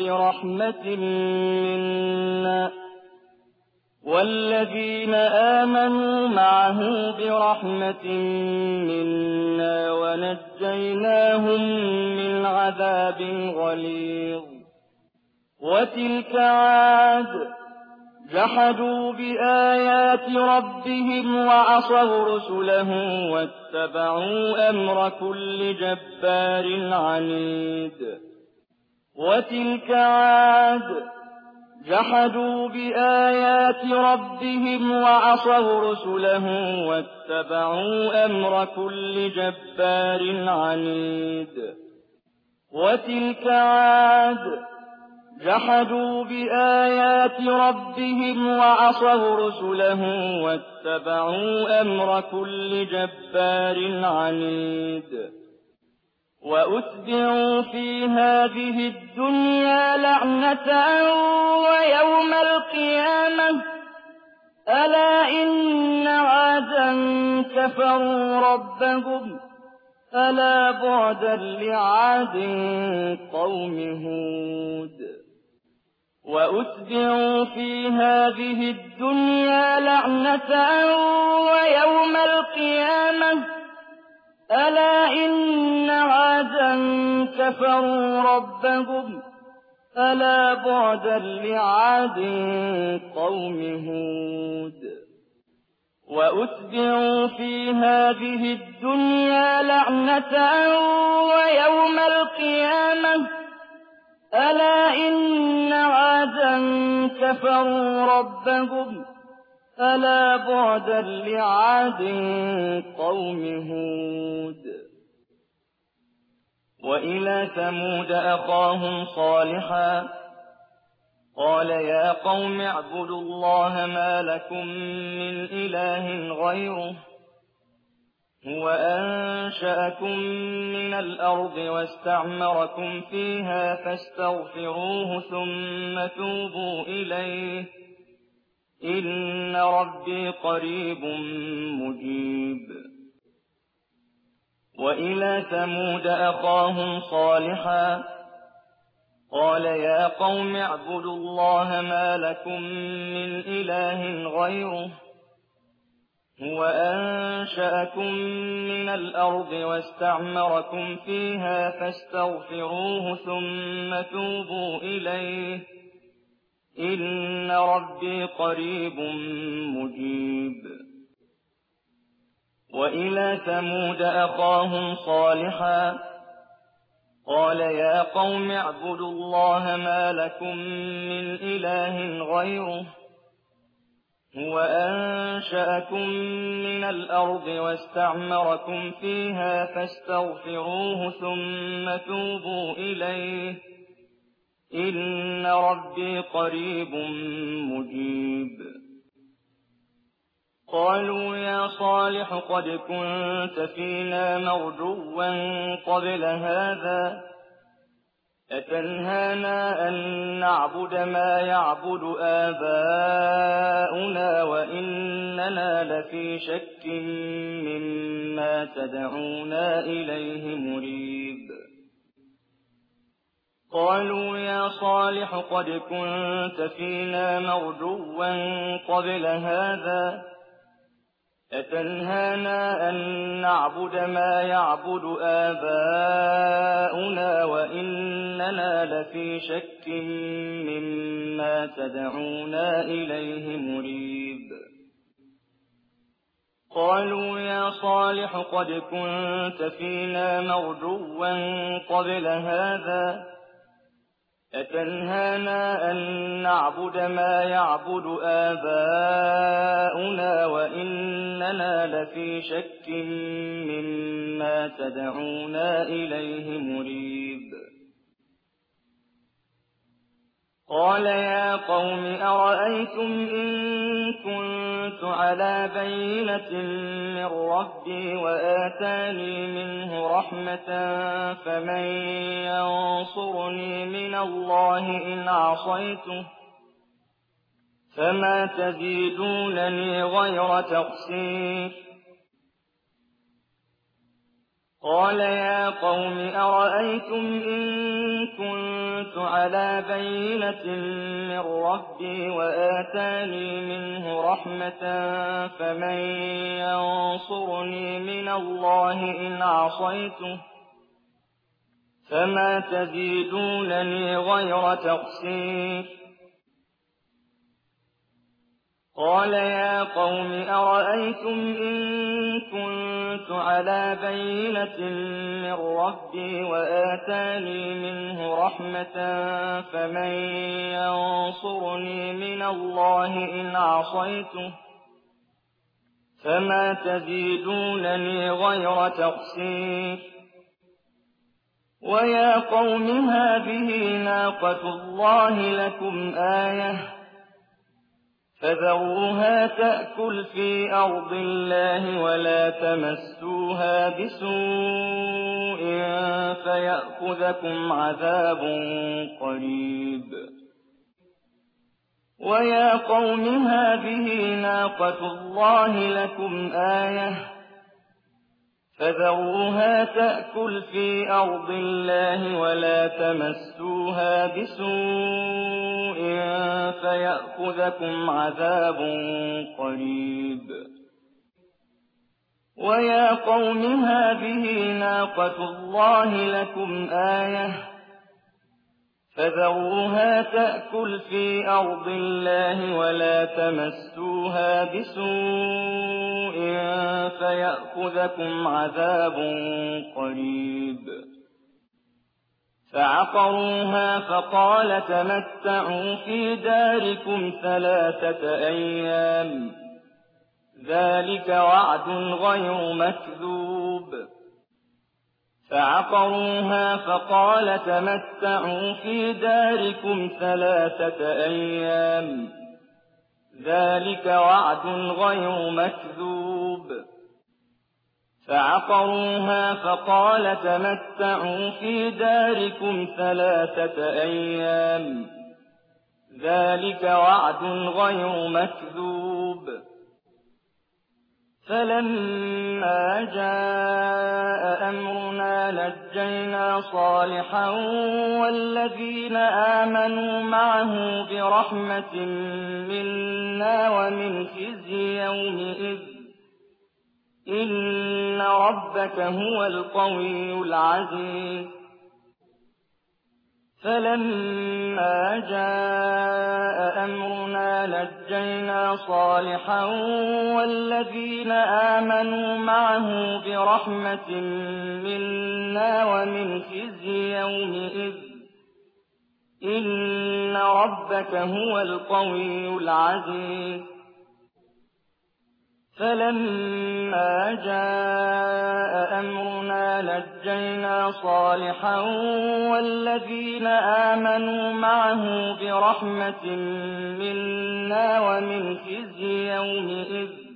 برحمة منا ونجيناهم من عذاب غليظ وتلك عاد جحدوا بآيات ربهم وعصوا رسله واتبعوا أمر كل جبار عنيد وتلك عاد جحدوا بآيات ربهم وعصوا رسله واتبعوا أمر كل جبار عنيد وتلك عاد جحدوا بآيات ربهم وعصوا رسله واتبعوا أمر كل جبار عنيد وأتبعوا في هذه الدنيا لعنة ويوم القيامة ألا إن عادا كفروا ربهم ألا بعدا لعاد قوم هود وأتبعوا في هذه الدنيا لعنة ويوم القيامة ألا إن عادا كفروا ربهم ألا بعدا لعاد قوم هود وأتبعوا في هذه الدنيا لعنة ويوم القيامة ألا إن عادا كفروا ربهم ألا بعدا لعاد قوم هود وإلى ثمود أخاهم صالحا قال يا قوم اعبدوا الله ما لكم من إله غيره هو أنشأكم من الأرض واستعمركم فيها فاستغفروه ثم توبوا إليه إن ربي قريب مجيب وإلى ثمود أخاهم صالحا قال يا قوم اعبدوا الله ما لكم من إله غيره هو أنشأكم من الأرض واستعمركم فيها فاستغفروه ثم توبوا إليه إن ربي قريب مجيب وإلى ثمود أخاهم صالحا قال يا قوم اعبدوا الله ما لكم من إله غيره هو أنشأكم من الأرض واستعمركم فيها فاستغفروه ثم توبوا إليه إن ربي قريب مجيب قالوا يا صالح قد كنت فينا مرجوا قبل هذا أتنهانا أن نعبد ما يعبد آباؤنا وإننا لفي شك مما تدعونا إليه مريب قالوا يا صالح قد كنت فينا مرجوا قبل هذا أتنهانا أن نعبد ما يعبد آباؤنا وإننا لفي شك مما تدعونا إليه مريب قالوا يا صالح قد كنت فينا مرجوا قبل هذا أتنهانا أن نعبد ما يعبد آباؤنا وإننا لفي شك مما تدعونا إليه مريب قال يا قوم أرأيتم إن كنت على بينة من ربي وآتاني منه رحمة فمن ينصرني من الله إن عصيته فما تزيدونني غير تقصير قال يا قوم أرأيتم إن كنت على بينة من ربي وآتاني منه رحمة فمن ينصرني من الله إن عصيته فما تزيدونني غير تقصير قال يا قوم أرأيتم إن كنت على بينة من ربي وآتاني منه رحمة فمن ينصرني من الله إن عصيته فما تزيدونني غير تقصير ويا قوم هذه ناقة الله لكم آية فذروها تأكل في أرض الله ولا تمسوها بسوء فيأخذكم عذاب قريب ويا قوم هذه ناقة الله لكم آية فذروها تأكل في أرض الله ولا تمسوها بسوء فيأخذكم عذاب قريب ويا قوم هذه ناقة الله لكم آية فذروها تأكل في أرض الله ولا تمسوها بسوء فيأخذكم عذاب قريب فعقروها فقال تمتعوا في داركم 3 أيام ذلك وعد غير مكذوب فعقروها فقال تمتعوا في داركم 3 أيام ذلك وعد غير مكذوب فعقروها فقال تمتعوا في داركم 3 أيام ذلك وعد غير مكذوب فَلَمَّا جَاءَ أَمْرُنَا نَجَّيْنَا صَالِحًا وَالَّذِينَ آمَنُوا مَعَهُ بِرَحْمَةٍ مِّنَّا وَمِنْ خِزْيِ يَوْمِئِذٍ ۗ إِنَّ رَبَّكَ هُوَ الْقَوِيُّ الْعَزِيزُ فَلَمَّا جَاءَ أَمْرُنَا نَجَّيْنَا صَالِحًا وَالَّذِينَ آمَنُوا مَعَهُ بِرَحْمَةٍ مِّنَّا وَمِنْ خِزْيِ يَوْمِئِذٍ ۗ إِنَّ رَبَّكَ هُوَ الْقَوِيُّ الْعَزِيزُ فَلَمَّا جَاءَ أَمْرُنَا نَجَّيْنَا صَالِحًا وَالَّذِينَ آمَنُوا مَعَهُ بِرَحْمَةٍ مِّنَّا وَمِنْ خِزْيِ يَوْمِئِذٍ ۗ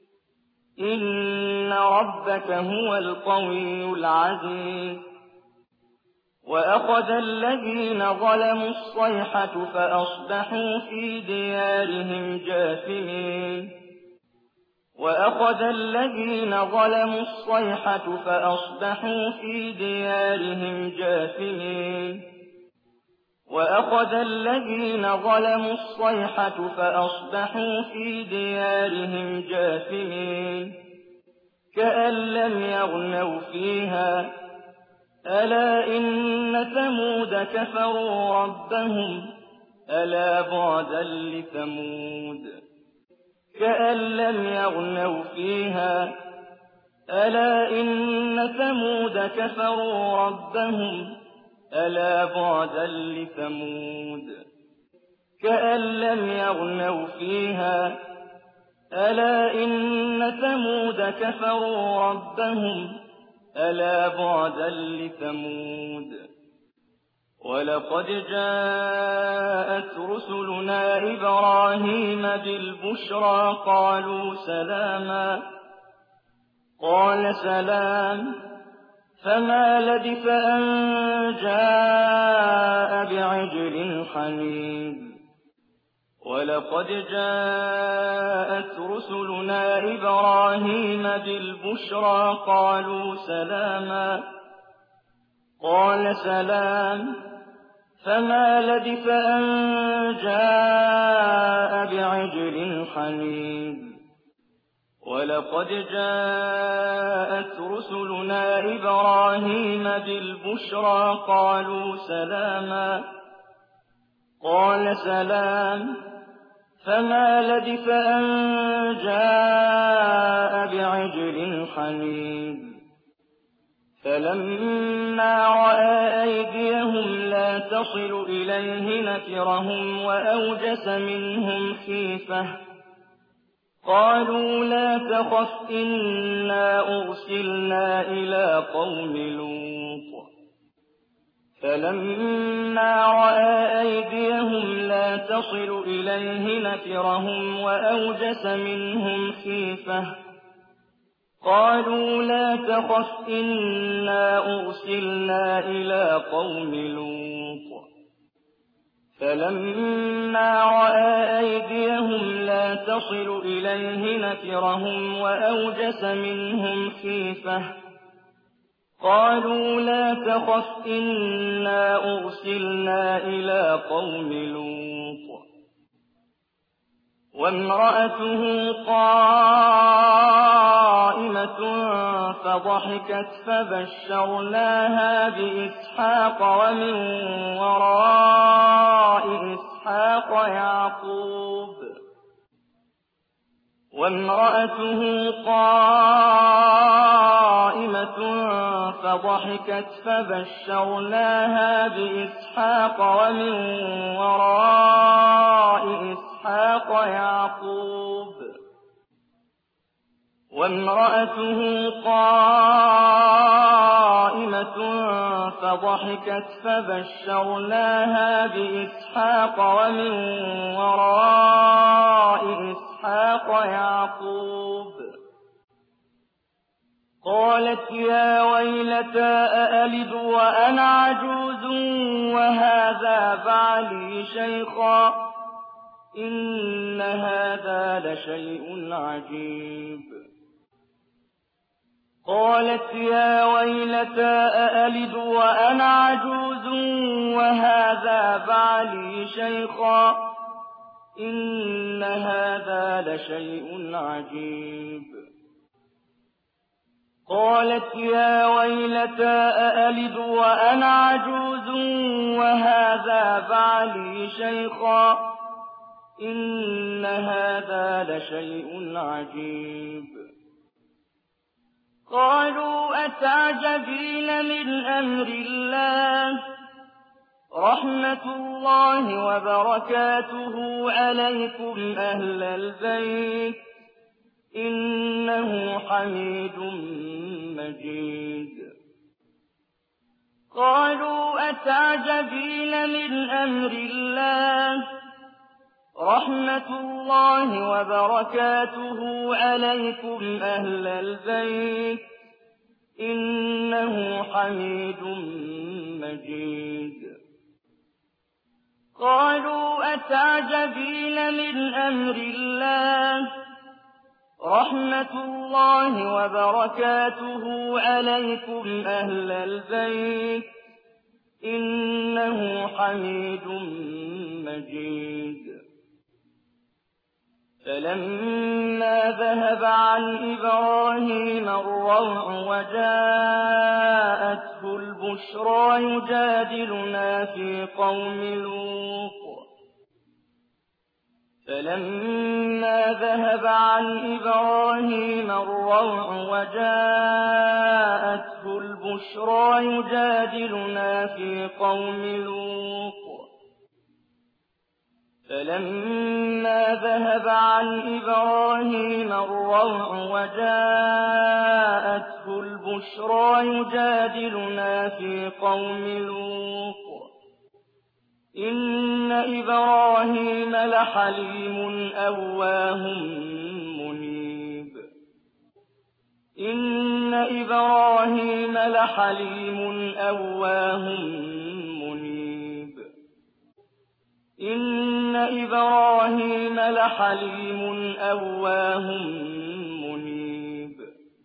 إِنَّ رَبَّكَ هُوَ الْقَوِيُّ الْعَزِيزُ وَأَخَذَ الَّذِينَ ظَلَمُوا الصَّيْحَةُ فَأَصْبَحُوا فِي دِيَارِهِمْ جَاثِمِينَ وَأَخَذَ الَّذِينَ ظَلَمُوا الصَّيْحَةُ فَأَصْبَحُوا فِي دِيَارِهِمْ جَاثِمِينَ وَأَخَذَ الَّذِينَ ظَلَمُوا الصَّيْحَةُ فَأَصْبَحُوا فِي دِيَارِهِمْ جَاثِمِينَ كَأَن لَّمْ يَغْنَوْا فِيهَا ۗ أَلَا إِنَّ ثَمُودَ كَفَرُوا رَبَّهُمْ ۗ أَلَا بُعْدًا لِّثَمُودَ كَأَن لَّمْ يَغْنَوْا فِيهَا ۗ أَلَا إِنَّ ثَمُودَ كَفَرُوا رَبَّهُمْ ۗ أَلَا بُعْدًا لِّثَمُودَ كَأَن لَّمْ يَغْنَوْا فِيهَا ۗ أَلَا إِنَّ ثَمُودَ كَفَرُوا رَبَّهُمْ ۗ أَلَا بُعْدًا لِّثَمُودَ وَلَقَدْ جَاءَتْ رُسُلُنَا إِبْرَاهِيمَ بِالْبُشْرَىٰ قَالُوا سَلَامًا ۖ قَالَ سَلَامٌ ۖ فَمَا لَبِثَ أَن جَاءَ بِعِجْلٍ حَنِيذٍ وَلَقَدْ جَاءَتْ رُسُلُنَا إِبْرَاهِيمَ بِالْبُشْرَىٰ قَالُوا سَلَامًا ۖ قَالَ سَلَامٌ ۖ فَمَا لَبِثَ أَن جَاءَ بِعِجْلٍ حَنِيذٍ وَلَقَدْ جَاءَتْ رُسُلُنَا إِبْرَاهِيمَ بِالْبُشْرَىٰ قَالُوا سَلَامًا ۖ قَالَ سَلَامٌ ۖ فَمَا لَبِثَ أَن جَاءَ بِعِجْلٍ حَنِيذٍ فَلَمَّا رَأَىٰ أَيْدِيَهُمْ لَا تَصِلُ إِلَيْهِ نَكِرَهُمْ وَأَوْجَسَ مِنْهُمْ خِيفَةً ۚ قَالُوا لَا تَخَفْ إِنَّا أُرْسِلْنَا إِلَىٰ قَوْمِ لُوطٍ فَلَمَّا رَأَىٰ أَيْدِيَهُمْ لَا تَصِلُ إِلَيْهِ نَكِرَهُمْ وَأَوْجَسَ مِنْهُمْ خِيفَةً ۚ قَالُوا لَا تَخَفْ إِنَّا أُرْسِلْنَا إِلَىٰ قَوْمِ لُوطٍ فَلَمَّا رَأَىٰ أَيْدِيَهُمْ لَا تَصِلُ إِلَيْهِ نَكِرَهُمْ وَأَوْجَسَ مِنْهُمْ خِيفَةً ۚ قَالُوا لَا تَخَفْ إِنَّا أُرْسِلْنَا إِلَىٰ قَوْمِ لُوطٍ وَامْرَأَتُهُ قَائِمَةٌ فَضَحِكَتْ فَبَشَّرْنَاهَا بِإِسْحَاقَ وَمِن وَرَاءِ إِسْحَاقَ يَعْقُوبَ وَامْرَأَتُهُ قَائِمَةٌ فَضَحِكَتْ فَبَشَّرْنَاهَا بِإِسْحَاقَ وَمِن وَرَاءِ إِسْحَاقَ يَعْقُوبَ وَامْرَأَتُهُ قَائِمَةٌ فَضَحِكَتْ فَبَشَّرْنَاهَا بِإِسْحَاقَ وَمِن وَرَاءِ إِسْحَاقَ يَعْقُوبَ قَالَتْ يَا وَيْلَتَىٰ أَأَلِدُ وَأَنَا عَجُوزٌ وَهَٰذَا بَعْلِي شَيْخًا ۖ إِنَّ هَٰذَا لَشَيْءٌ عَجِيبٌ قالت يا ويلتى أألد وأنا عجوز وهذا بعلي شيخا إن هذا لشيء عجيب قالت يا ويلتى أألد وأنا عجوز وهذا بعلي شيخا إن هذا لشيء عجيب قالوا أتعجبين من أمر الله رحمة الله وبركاته عليكم أهل البيت إنه حميد مجيد قالوا أتعجبين من أمر الله رحمة الله وبركاته عليكم أهل البيت إنه حميد مجيد قالوا أتعجبين من أمر الله رحمة الله وبركاته عليكم أهل البيت إنه حميد مجيد فلما ذهب عن إبراهيم الروع وجاءته البشرى يجادلنا في قوم لوط فلما ذهب عن إبراهيم الروع وجاءته البشرى يجادلنا في قوم لوط فلما ذهب عن إبراهيم الروع وجاءته البشرى يجادلنا في قوم لوط إن إبراهيم لحليم أواه منيب إن إبراهيم لحليم أواه منيب إن إبراهيم لحليم أواه منيب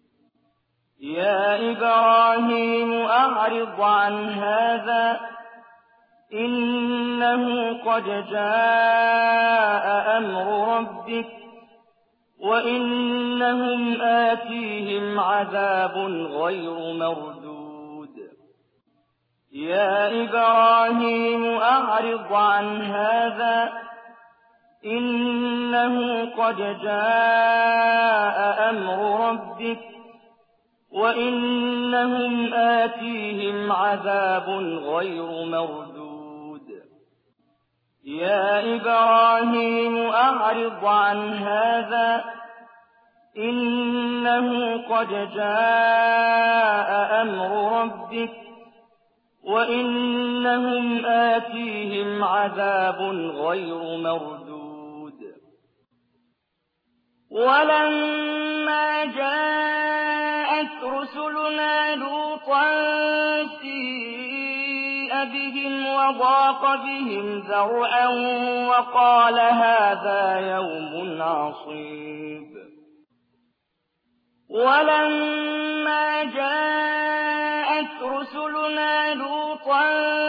يا إبراهيم أعرض عن هذا إنه قد جاء أمر ربك وإنهم آتيهم عذاب غير مردود يا إبراهيم أعرض عن هذا إنه قد جاء أمر ربك وإنهم آتيهم عذاب غير مردود يا إبراهيم أعرض عن هذا إنه قد جاء أمر ربك وإنهم آتيهم عذاب غير مردود ولما جاءت رسلنا لوطا سيء بهم وضاق بهم ذرعا وقال هذا يوم عصيب ولما جاءت رسلنا لوطا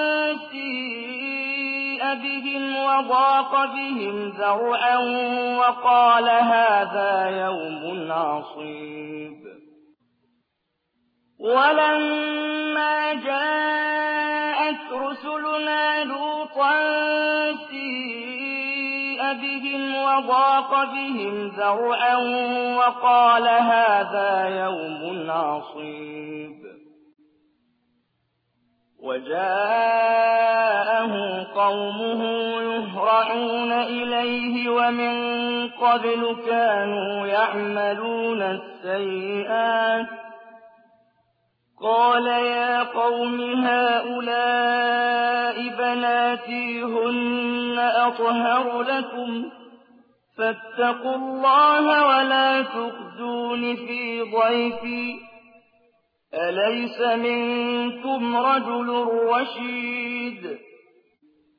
سيء بهم وضاق بهم ذرعا وقال هذا يوم عصيب ولما جاءت رسلنا لوطا سيء بهم وضاق بهم ذرعا وقال هذا يوم عصيب وجاءه قومه يهرعون إليه ومن قبل كانوا يعملون السيئات قال يا قوم هؤلاء بناتي هن أطهر لكم فاتقوا الله ولا تخزون في ضيفي أليس منكم رجل رشيد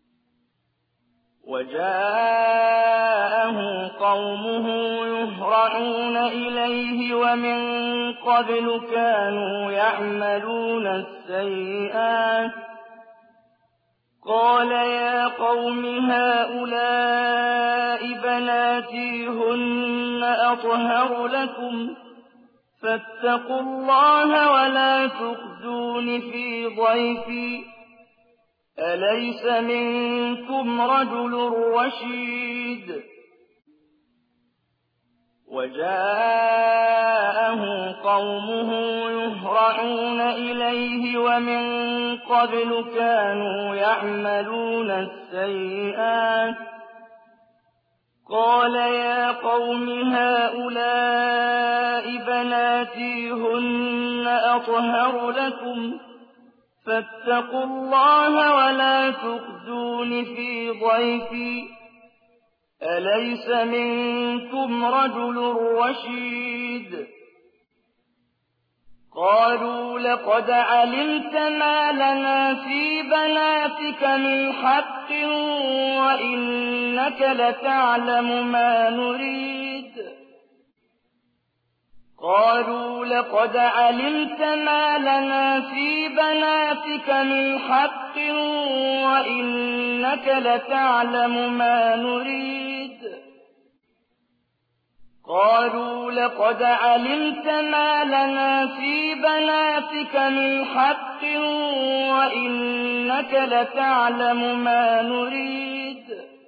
وجاءه قومه يهرعون يُهْرَعُونَ إِلَيْهِ وَمِن قَبْلُ كَانُوا يَعْمَلُونَ السَّيِّئَاتِ قَالَ يَا قَوْمِ هَٰؤُلَاءِ بَنَاتِي هُنَّ أَطْهَرُ لَكُمْ فَاتَّقُوا اللَّهَ وَلَا تُخْزُونِ فِي ضَيْفِي أَلَيْسَ مِنكُمْ رَجُلٌ رَّشِيدٌ وَجَاءَهُ قَوْمُهُ يُهْرَعُونَ إِلَيْهِ وَمِن قَبْلُ كَانُوا يَعْمَلُونَ السَّيِّئَاتِ قَالَ يَا قَوْمِ هَٰؤُلَاءِ بَنَاتِي هُنَّ أَطْهَرُ لَكُمْ فَاتَّقُوا اللَّهَ وَلَا تُخْزُونِ فِي ضَيْفِي أَلَيْسَ مِنكُمْ رَجُلٌ رَّشِيدٌ قَالُوا لَقَدْ عَلِمْتَ مَا لَنَا فِي بَنَاتِكَ مِنْ حَقٍّ وَإِنَّكَ لَتَعْلَمُ مَا نُرِيدُ قَالُوا لَقَدْ عَلِمْتَ مَا لَنَا فِي بَنَاتِكَ مِنْ حَقٍّ وَإِنَّكَ لَتَعْلَمُ مَا نُرِيدُ قَالُوا لَقَدْ عَلِمْتَ مَا لَنَا فِي بَنَاتِكَ مِنْ حَقٍّ وَإِنَّكَ لَتَعْلَمُ مَا نُرِيدُ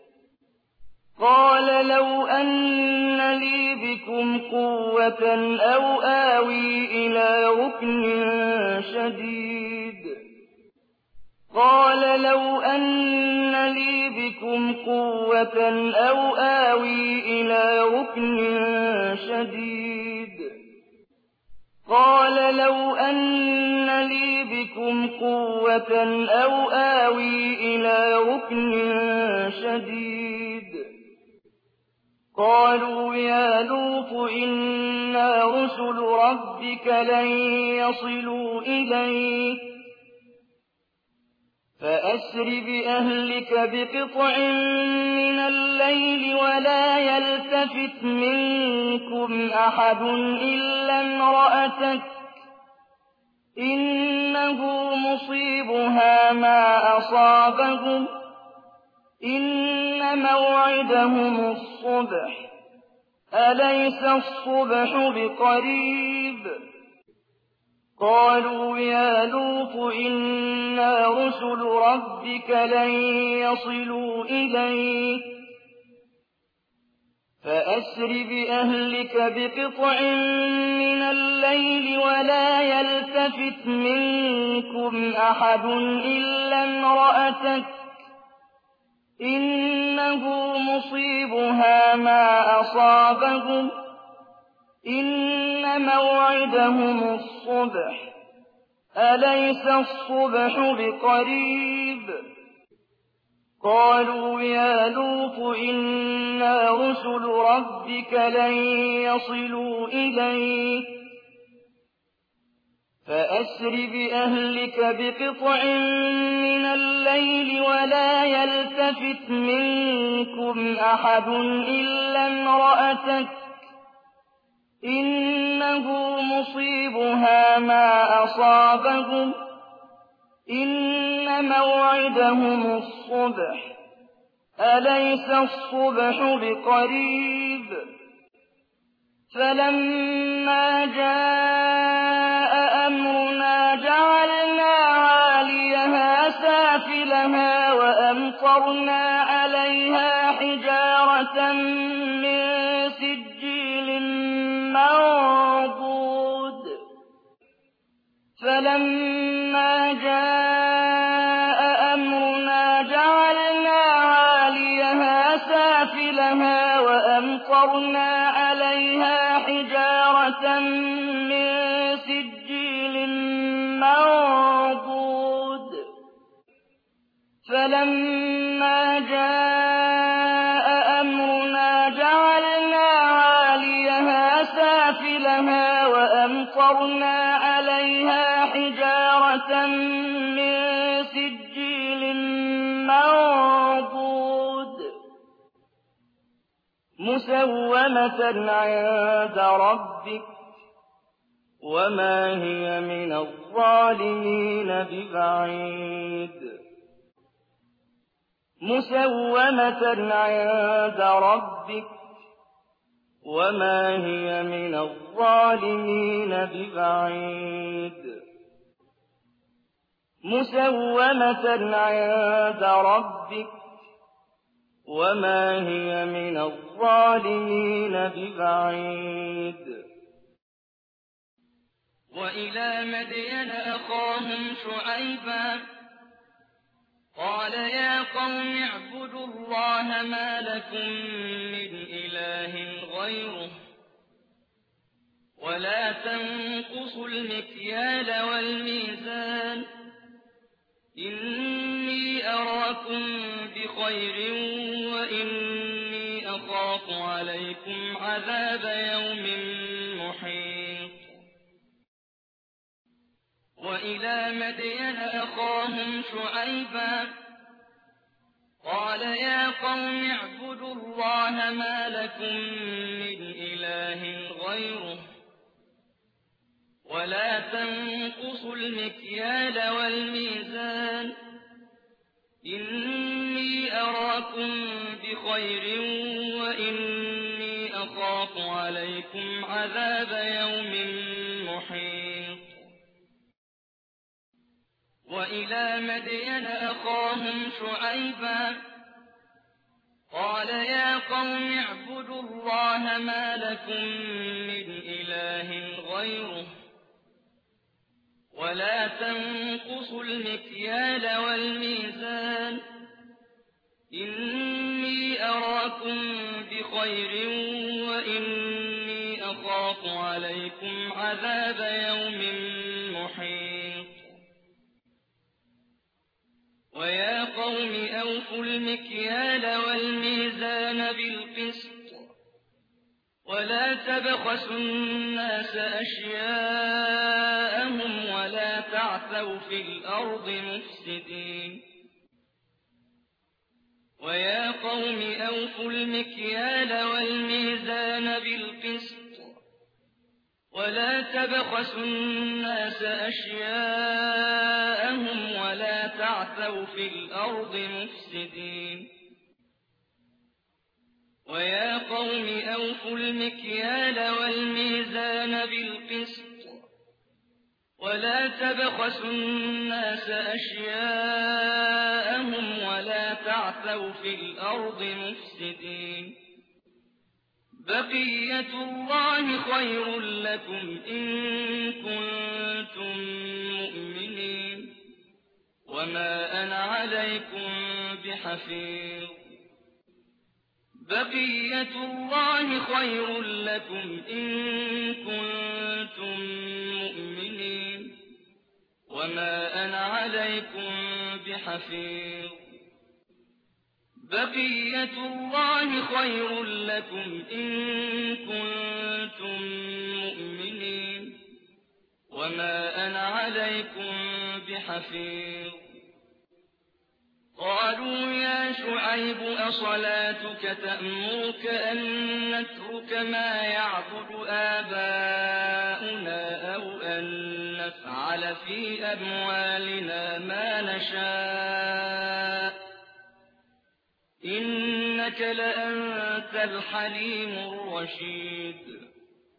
قَالَ لَوْ أَنَّ لِي بِكُمْ قُوَّةً أَوْ آوِي إِلَىٰ رُكْنٍ شَدِيدٍ قَالَ لَوْ أَنَّ لِي بِكُمْ قُوَّةً أَوْ آوِي إِلَىٰ رُكْنٍ شَدِيدٍ قَالَ لَوْ أَنَّ لِي بِكُمْ قُوَّةً أَوْ آوِي إِلَىٰ رُكْنٍ شَدِيدٍ قَالُوا يَا لُوطُ إِنَّا رُسُلُ رَبِّكَ لَن يَصِلُوا إِلَيْكَ فَأَسْرِ بِأَهْلِكَ بِقِطْعٍ مِّنَ اللَّيْلِ وَلَا يَلْتَفِتْ مِنكُمْ أَحَدٌ إِلَّا امْرَأَتَكَ إِنَّهُ مُصِيبُهَا مَا أَصَابَهُمْ إِنَّ مَوْعِدَهُمُ الصُّبْحُ أَلَيْسَ الصُّبْحُ بِقَرِيبٍ قَالُوا يَا لُوطُ إِنَّا رُسُلُ رَبِّكَ لَن يَصِلُوا إِلَيْكَ فَأَسْرِ بِأَهْلِكَ بِقِطْعٍ مِّنَ اللَّيْلِ وَلَا يَلْتَفِتْ مِنكُمْ أَحَدٌ إِلَّا امْرَأَتَكَ إِنَّهُ مُصِيبُهَا مَا أَصَابَهُمْ إِنَّ مَوْعِدَهُمُ الصُّبْحُ أَلَيْسَ الصُّبْحُ بِقَرِيبٍ قَالُوا يَا لُوطُ إِنَّا رُسُلُ رَبِّكَ لَن يَصِلُوا إِلَيْكَ فَأَسْرِ بِأَهْلِكَ بِقِطْعٍ مِّنَ اللَّيْلِ وَلَا يَلْتَفِتْ مِنكُمْ أَحَدٌ إِلَّا امْرَأَتَكَ إِنَّهُ مُصِيبُهَا مَا أَصَابَهُمْ إِنَّ مَوْعِدَهُمُ الصُّبْحُ أَلَيْسَ الصُّبْحُ بِقَرِيبٍ فَلَمَّا جَاءَ أَمْرُنَا جَعَلْنَا عَالِيَهَا سَافِلَهَا وَأَمْطَرْنَا عَلَيْهَا حِجَارَةً مِّن سِجِّيلٍ مَّنضُودٍ فَلَمَّا جَاءَ أَمْرُنَا جَعَلْنَا عَالِيَهَا سَافِلَهَا وَأَمْطَرْنَا عَلَيْهَا حِجَارَةً مِّن سِجِّيلٍ مَّنضُودٍ فَلَمَّا جَاءَ أَمْرُنَا جَعَلْنَا عَالِيَهَا سَافِلَهَا وَأَمْطَرْنَا عَلَيْهَا حِجَارَةً مِّن سِجِّيلٍ مَّنضُودٍ مُّسَوَّمَةً عِندَ رَبِّكَ وَمَا هِيَ مِنَ الظَّالِمِينَ بِبَعِيدٍ مُّسَوَّمَةً عِندَ رَبِّكَ وَمَا هِيَ مِنَ الظَّالِمِينَ بِبَعِيدٍ مُّسَوَّمَةً عِندَ رَبِّكَ وَمَا هِيَ مِنَ الظَّالِمِينَ بِبَعِيدٍ وَإِلَىٰ مَدْيَنَ أَخَاهُمْ شُعَيْبًا قَالَ يَا قَوْمِ اعْبُدُوا اللَّهَ مَا لَكُم مِّنْ إِلَٰهٍ غَيْرُهُ وَلَا تَنقُصُوا الْمِكْيَالَ وَالْمِيزَانَ إِنِّي أَرَاكُم بِخَيْرٍ وَإِنِّي أَخَافُ عَلَيْكُمْ عَذَابَ يَوْمٍ مُّحِيطٍ وَإِلَىٰ مَدْيَنَ أَخَاهُمْ شُعَيْبًا قَالَ يَا قَوْمِ اعْبُدُوا اللَّهَ مَا لَكُم مِّنْ إِلَٰهٍ غَيْرُهُ وَلَا تَنقُصُوا الْمِكْيَالَ وَالْمِيزَانَ إِنِّي أَرَاكُم بِخَيْرٍ وَإِنِّي أَخَافُ عَلَيْكُمْ عَذَابَ يَوْمٍ مُّحِيطٍ وَإِلَىٰ مَدْيَنَ أَخَاهُمْ شُعَيْبًا قَالَ يَا قَوْمِ اعْبُدُوا اللَّهَ مَا لَكُم مِّنْ إِلَٰهٍ غَيْرُهُ وَلَا تَنقُصُوا الْمِكْيَالَ وَالْمِيزَانَ إِنِّي أَرَاكُم بِخَيْرٍ وَإِنِّي أَخَافُ عَلَيْكُمْ عَذَابَ يَوْمٍ مُّحِيطٍ وَيَا قَوْمِ أَوْفُوا الْمِكْيَالَ وَالْمِيزَانَ بِالْقِسْطِ وَلَا تَبْخَسُوا النَّاسَ أَشْيَاءَهُمْ وَلَا تَعْثَوْا فِي الْأَرْضِ مُفْسِدِينَ وَيَا قَوْمِ أَوْفُوا الْمِكْيَالَ وَالْمِيزَانَ بِالْقِسْطِ وَلَا تَبْخَسُوا النَّاسَ أَشْيَاءَهُمْ وَلَا تَعْثَوْا فِي الْأَرْضِ مُفْسِدِينَ وَيَا قَوْمِ أَوْفُوا الْمِكْيَالَ وَالْمِيزَانَ بِالْقِسْطِ وَلَا تَبْخَسُوا النَّاسَ أَشْيَاءَهُمْ وَلَا تَعْثَوْا فِي الْأَرْضِ مُفْسِدِينَ بَقِيَّتُ اللَّهِ خَيْرٌ لَّكُمْ إِن كُنتُم مُّؤْمِنِينَ وَمَا أَنَا عَلَيْكُم بِحَفِيظٍ بَقِيَّتُ اللَّهِ خَيْرٌ لَّكُمْ إِن كُنتُم مُّؤْمِنِينَ وَمَا أَنَا عَلَيْكُم بِحَفِيظٍ بَقِيَّتُ اللَّهِ خَيْرٌ لَّكُمْ إِن كُنتُم مُّؤْمِنِينَ وَمَا أَنَا عَلَيْكُم بِحَفِيظٍ قَالُوا يَا شُعَيْبُ أَصَلَاتُكَ تَأْمُرُكَ أَن نَّتْرُكَ مَا يَعْبُدُ آبَاؤُنَا أَوْ أَن نَّفْعَلَ فِي أَمْوَالِنَا مَا نَشَاءُ إِنَّكَ لَأَنتَ الْحَلِيمُ الرَّشِيدُ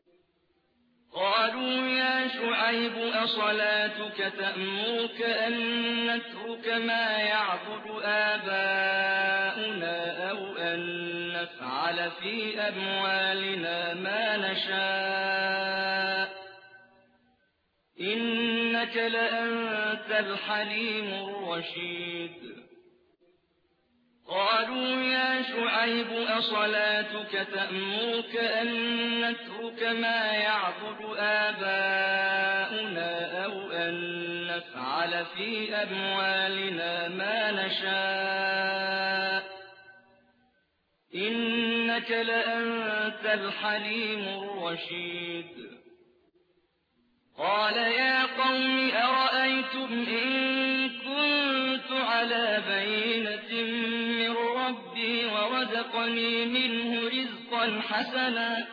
قَالُوا يَا شُعَيْبُ أَصَلَاتُكَ تَأْمُرُكَ أَن نَّتْرُكَ مَا يَعْبُدُ آبَاؤُنَا أَوْ أَن نَّفْعَلَ فِي أَمْوَالِنَا مَا نَشَاءُ إِنَّكَ لَأَنتَ الْحَلِيمُ الرَّشِيدُ قَالُوا يَا شُعَيْبُ أَصَلَاتُكَ تَأْمُرُكَ أَن نَّتْرُكَ مَا يَعْبُدُ آبَاؤُنَا أَوْ أَن نَّفْعَلَ فِي أَمْوَالِنَا مَا نَشَاءُ إِنَّكَ لَأَنتَ الْحَلِيمُ الرَّشِيدُ قال يا قوم أرأيتم إن كنت على بينة من ربي ورزقني منه رزقا حسنا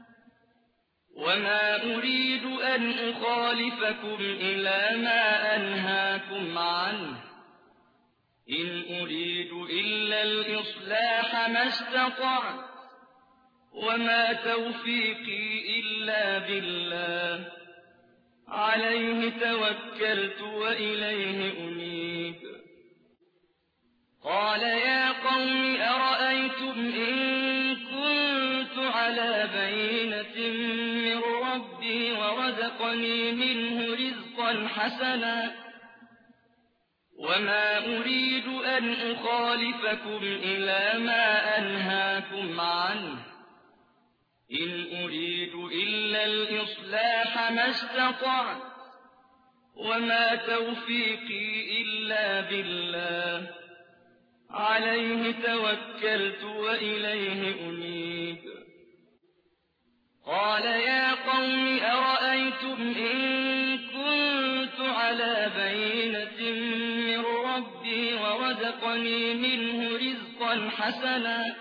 وما أريد أن أخالفكم إلى ما أنهاكم عنه إن أريد إلا الإصلاح ما استطعت وما توفيقي إلا بالله عليه توكلت وإليه أنيب قال يا قوم أرأيتم إن كنت على بينة من ربي ورزقني منه رزقا حسنا وما أريد أن أخالفكم إلى ما أنهاكم عنه إن أريد إلا الإصلاح ما استطعت وما توفيقي إلا بالله عليه توكلت وإليه أنيب قال يا قوم أرأيتم إن كنت على بينة من ربي ورزقني منه رزقا حسنا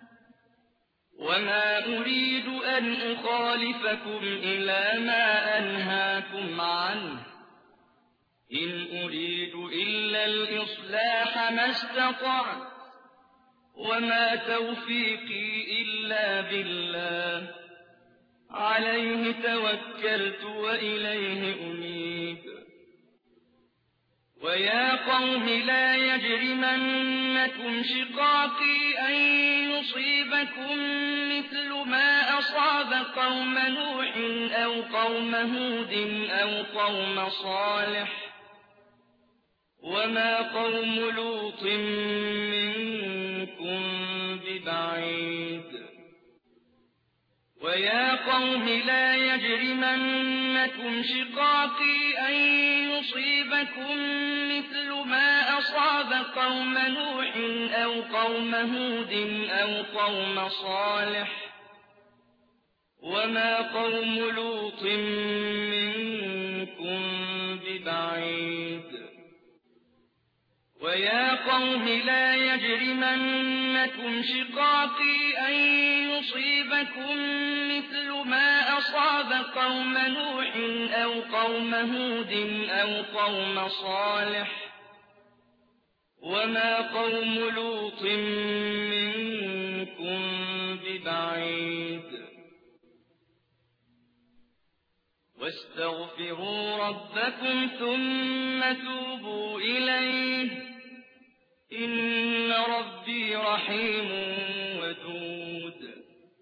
وما أريد أن أخالفكم إلى ما أنهاكم عنه إن أريد إلا الإصلاح ما استطعت وما توفيقي إلا بالله عليه توكلت وإليه أنيب ويا قوم لا يجرمنكم شقاقي أن يصيبكم مثل ما أصاب قوم نوح أو قوم هود أو قوم صالح وما قوم لوط منكم ببعيد ويا قوم لا يجرمنكم شقاقي أن يصيبكم مثل ما أصاب قوم نوح أو قوم هود أو قوم صالح وما قوم لوط منكم ببعيد ويا قوم لا يجرمنكم شقاقي أن يصيبكم مثل ما أصاب قوم نوح أو قوم هود أو قوم صالح وما قوم لوط منكم ببعيد واستغفروا ربكم ثم توبوا إليه إن ربي رحيم ودود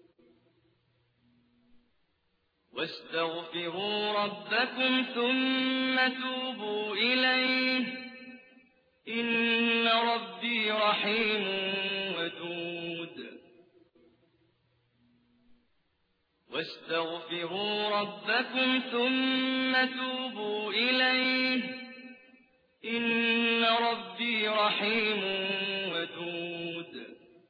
واستغفروا ربكم ثم توبوا إليه إن ربي رحيم ودود واستغفروا ربكم ثم توبوا إليه إن ربي رحيم ودود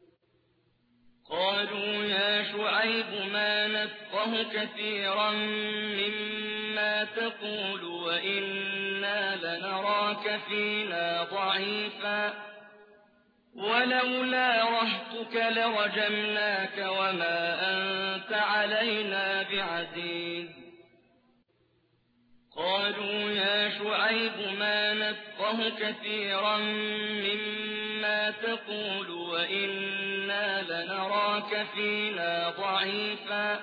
قالوا يا شعيب ما نفقه كثيرا مما تقول وإنا لنراك فينا ضعيفا ولولا رهطك لرجمناك وما أنت علينا بعزيز قالوا يا شعيب ما نفقه كثيرا مما تقول وإنا لنراك فينا ضعيفا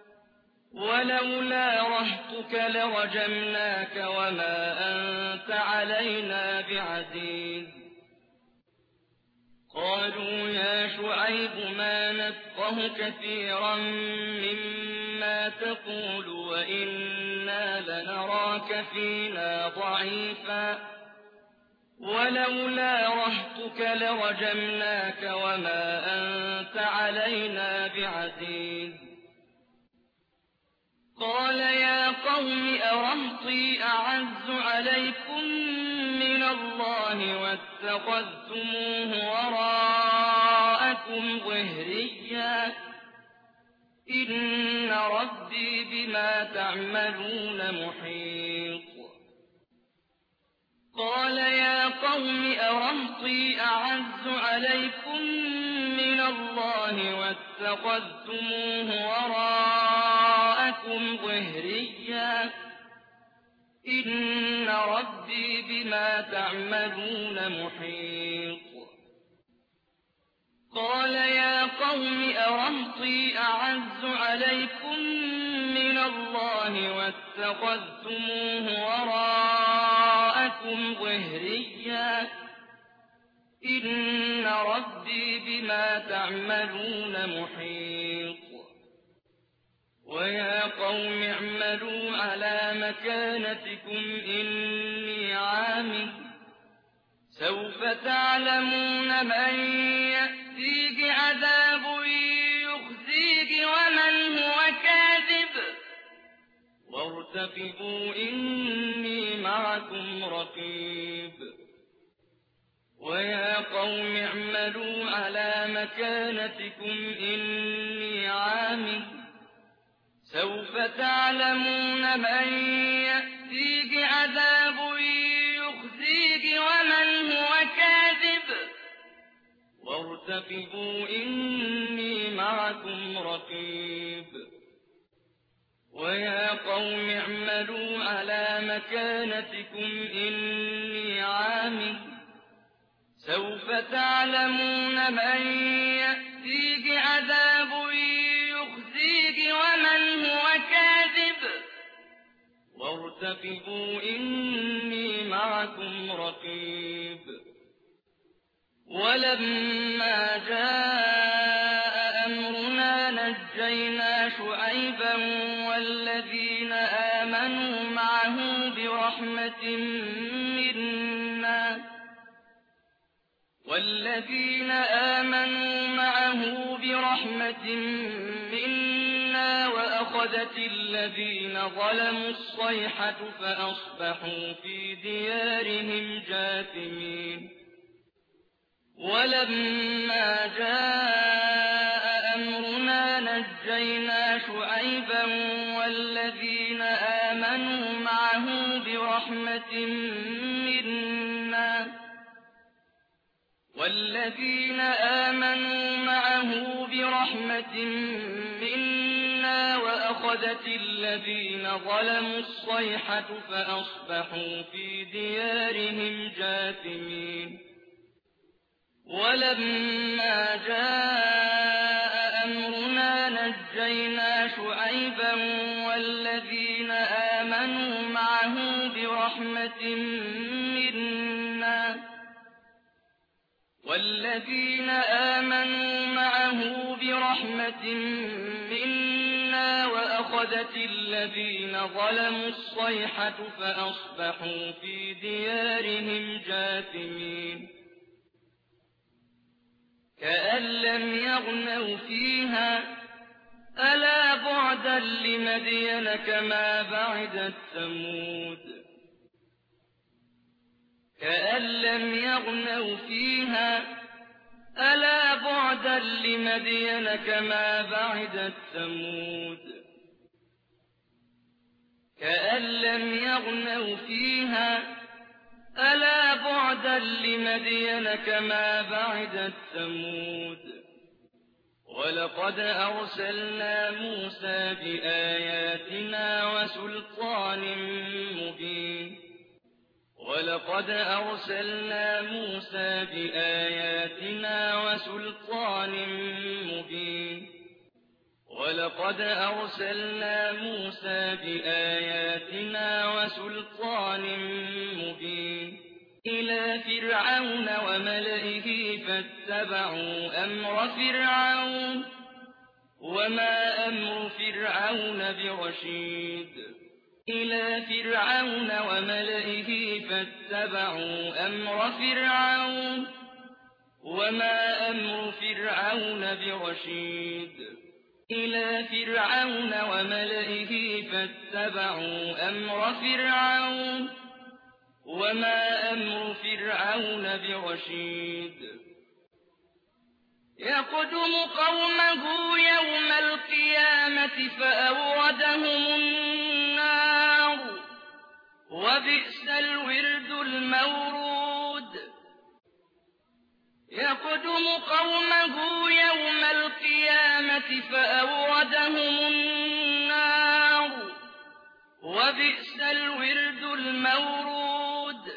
ولولا رهطك لرجمناك وما أنت علينا بعزيز قالوا يا شعيب ما نفقه كثيرا مما تقول وإنا لنراك فينا ضعيفا ولولا رهطك لرجمناك وما أنت علينا بعزيز قال يا قوم أرهطي أعز عليكم من الله واتخذتموه وراءكم ظهريا إن ربي بما تعملون محيط قال يا قوم أرهطي أعز عليكم من الله واتخذتموه وراءكم ظهريا إن ربي بما تعملون محيط قال يا قوم أرهطي أعز عليكم من الله واتخذتموه وراءكم ظهريا إن ربي بما تعملون محيط ويا قوم اعملوا على مكانتكم إني عامل سوف تعلمون من يأتيه عذاب يخزيه ومن هو كاذب وارتقبوا إني معكم رقيب ويا قوم اعملوا على مكانتكم إني عامل سوف تعلمون من يأتيه عذاب يخزيه ومن هو كاذب وارتقبوا إني معكم رقيب ويا قوم اعملوا على مكانتكم إني عامل سوف تعلمون من يأتيه عذاب يخزيه ومن هو كاذب وارتقبوا إني معكم رقيب ولما جاء أمرنا نجينا شعيبا والذين آمنوا معه برحمة منا وأخذت الذين ظلموا الصيحة فأصبحوا في ديارهم جاثمين ولما جاء أمرنا نجينا شعيبا والذين آمنوا معه برحمة منا وأخذت الذين ظلموا الصيحة فأصبحوا في ديارهم جاثمين ولما جاء أمرنا نجينا شعيبا والذين آمنوا معه برحمة منا وأخذت الذين ظلموا الصيحة فأصبحوا في ديارهم جاثمين كأن لم يغنوا فيها ألا بعدا لمدين كما بعدت ثمود كأن لم يغنوا فيها ألا بعدا لمدين كما بعدت ثمود كأن لم يغنوا فيها ألا بعدا لمدين كما بعدت ثمود ولقد أرسلنا موسى بآياتنا وسلطان مبين ولقد أرسلنا موسى بآياتنا وسلطان مبين إلى فرعون وملئه فاتبعوا أمر فرعون وما أمر فرعون برشيد إلى فرعون وملئه فاتبعوا أمر فرعون وما أمر فرعون برشيد إلى فرعون وملئه فاتبعوا أمر فرعون وما أمر فرعون برشيد يقدم قومه يوم القيامة القيامة فأوردهم النار وبئس الورد المورود يقدم قومه يوم القيامة فأوردهم النار وبئس الورد المورود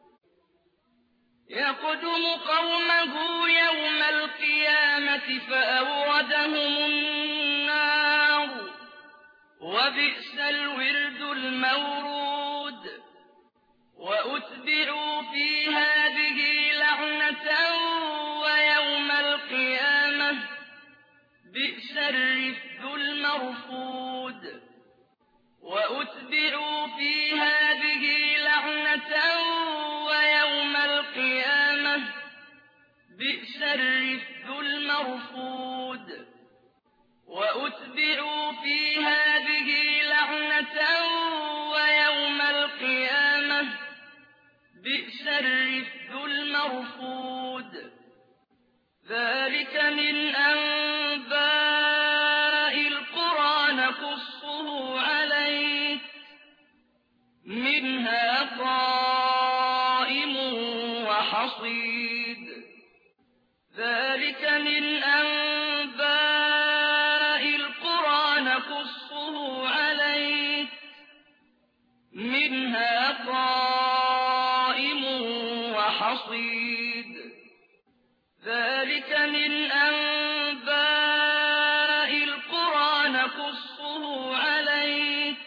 يقدم قومه يوم القيامة فأوردهم النار وبئس الورد المورود وأتبعوا في هذه لعنة ويوم القيامة بئس الرفد المرفود وأتبعوا في هذه لعنة ويوم القيامة بئس الرفد المرفود وأتبعوا في هذه لعنة ويوم القيامة بئس الرفد المرفود ذلك من أنباء القرى نقصه عليك منها قائم وحصيد ذلك من أنباء القرى نقصه عليك منها قائم وحصيد ذلك من أنباء القرى نقصه عليك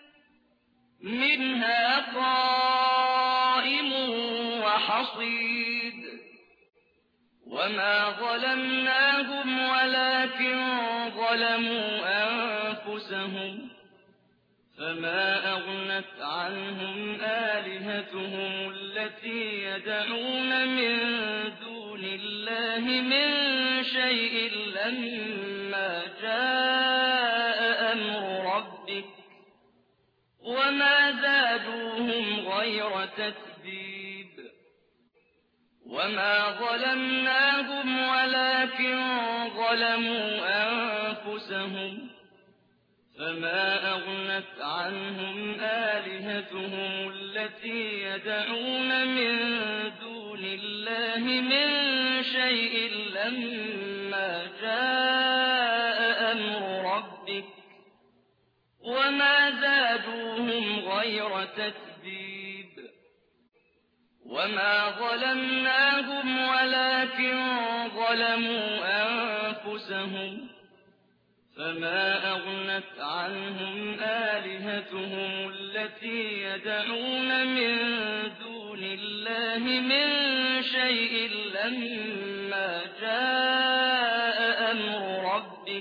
منها قائم وحصيد وما ظلمناهم ولكن ظلموا أنفسهم فما أغنت عنهم آلهتهم التي يدعون من دون الله من شيء لما جاء أمر ربك وما زادوهم غير تتبيب وما ظلمناهم ولكن ظلموا أنفسهم فما أغنت عنهم آلهتهم التي يدعون من دون الله من شيء لما جاء أمر ربك وما زادوهم غير تتبيب وما ظلمناهم ولكن ظلموا أنفسهم فما أغنت عنهم آلهتهم التي يدعون من دون الله من شيء لما جاء أمر ربك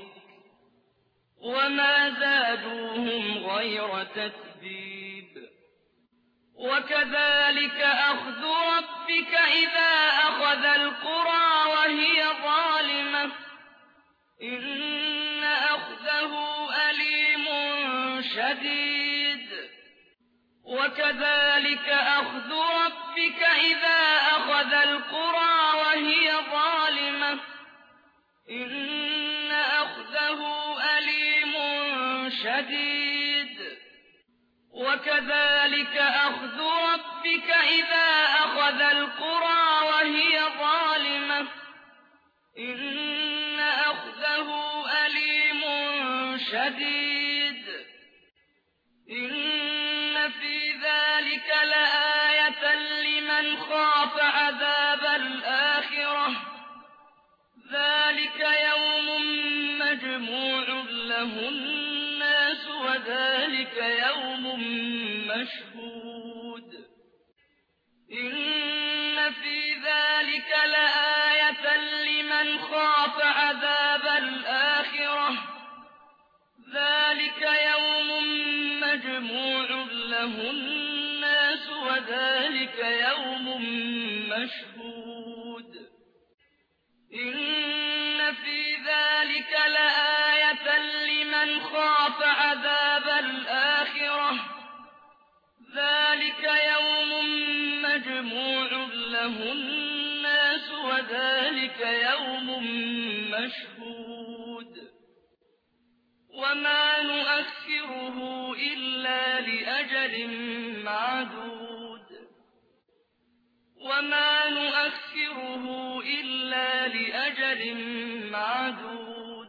وما زادوهم غير تتبيب وكذلك أخذ ربك إذا أخذ القرى وهي ظالمة إن أخذه أليم شديد وكذلك أخذ ربك إذا أخذ القرى وهي ظالمة إن أخذه أليم شديد وكذلك أخذ ربك إذا أخذ القرى وهي ظالمة إن أخذه أليم شديد إن في ذلك لآية لمن خاف عذاب الآخرة ذلك يوم مجموع له الناس وذلك يوم مشهود إن في ذلك لآية لمن خاف عذاب الآخرة ذلك يوم مجموع له الناس وذلك يوم مشهود إن في ذلك لآية لمن خاف عذاب الآخرة ذلك يوم مجموع له الناس وذلك يوم مشهود وما نؤخره إلا لأجل معدود وما نؤخره إلا لأجل معدود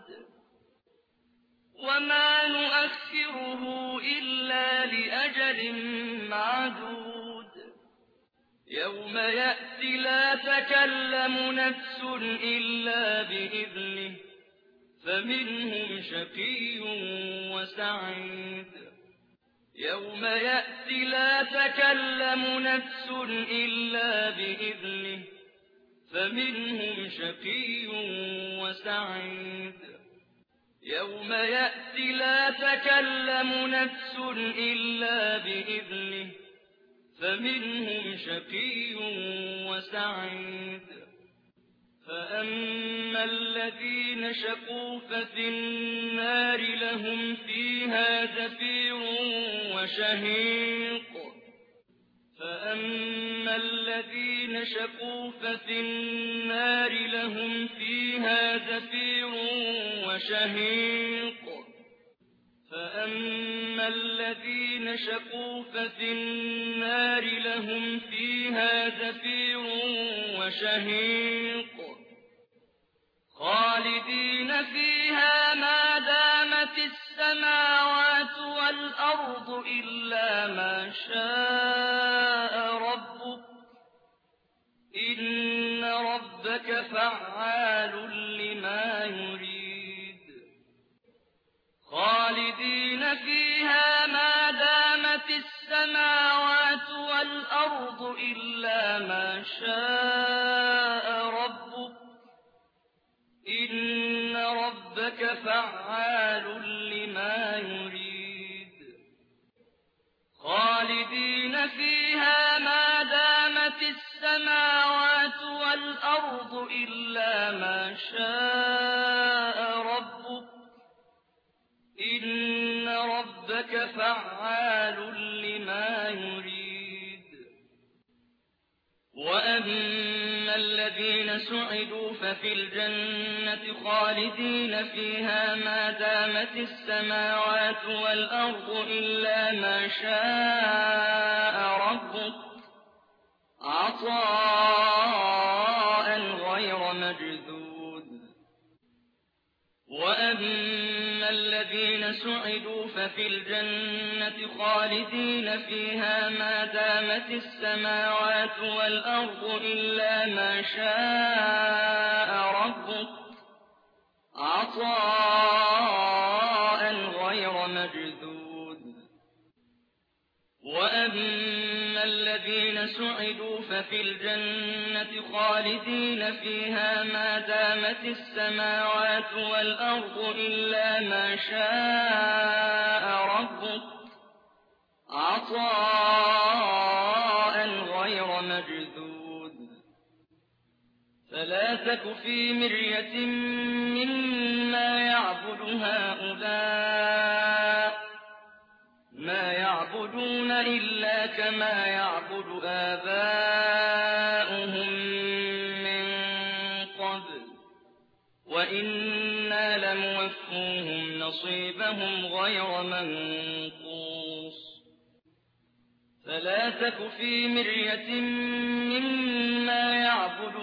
وما نؤخره إلا لأجل معدود يوم يأتي لا تكلم نفس إلا بإذنه فمنهم شقي وسعيد يوم يأتي لا تكلم نفس إلا بإذنه فمنهم شقي وسعيد يوم يأتي لا تكلم نفس إلا بإذنه فمنهم شقي وسعيد فأما الذين شقوا ففي النار لهم فيها زفير وشهيق فأما الذين شقوا ففي النار لهم فيها زفير وشهيق فأما الذين شقوا ففي النار لهم فيها زفير وشهيق خالدين فيها ما دامت السماوات والأرض إلا ما شاء ربك إن ربك فعال لما يريد خالدين فيها ما دامت السماوات والأرض إلا ما شاء ربك إن ربك فعال لما يريد خالدين فيها ما دامت السماوات والأرض إلا ما شاء ربك إن ربك فعال لما يريد وأما الذين سعدوا ففي الجنة خالدين فيها ما دامت السماوات والأرض إلا ما شاء ربك عطاء غير مجذود وأما الذين سعدوا ففي الجنة خالدين فيها ما دامت السماوات والأرض إلا ما شاء ربك عطاء غير مجذود وأما الذين سعدوا ففي الجنة خالدين فيها ما دامت السماوات والأرض إلا ما شاء ربك عطاء غير مجذود فلا تك في مرية مما يعبد هؤلاء ما يعبدون إلا كما يعبد آباؤهم من قبل وإنا لموفوهم نصيبهم غير منقوص فلا تك في مرية مما يعبد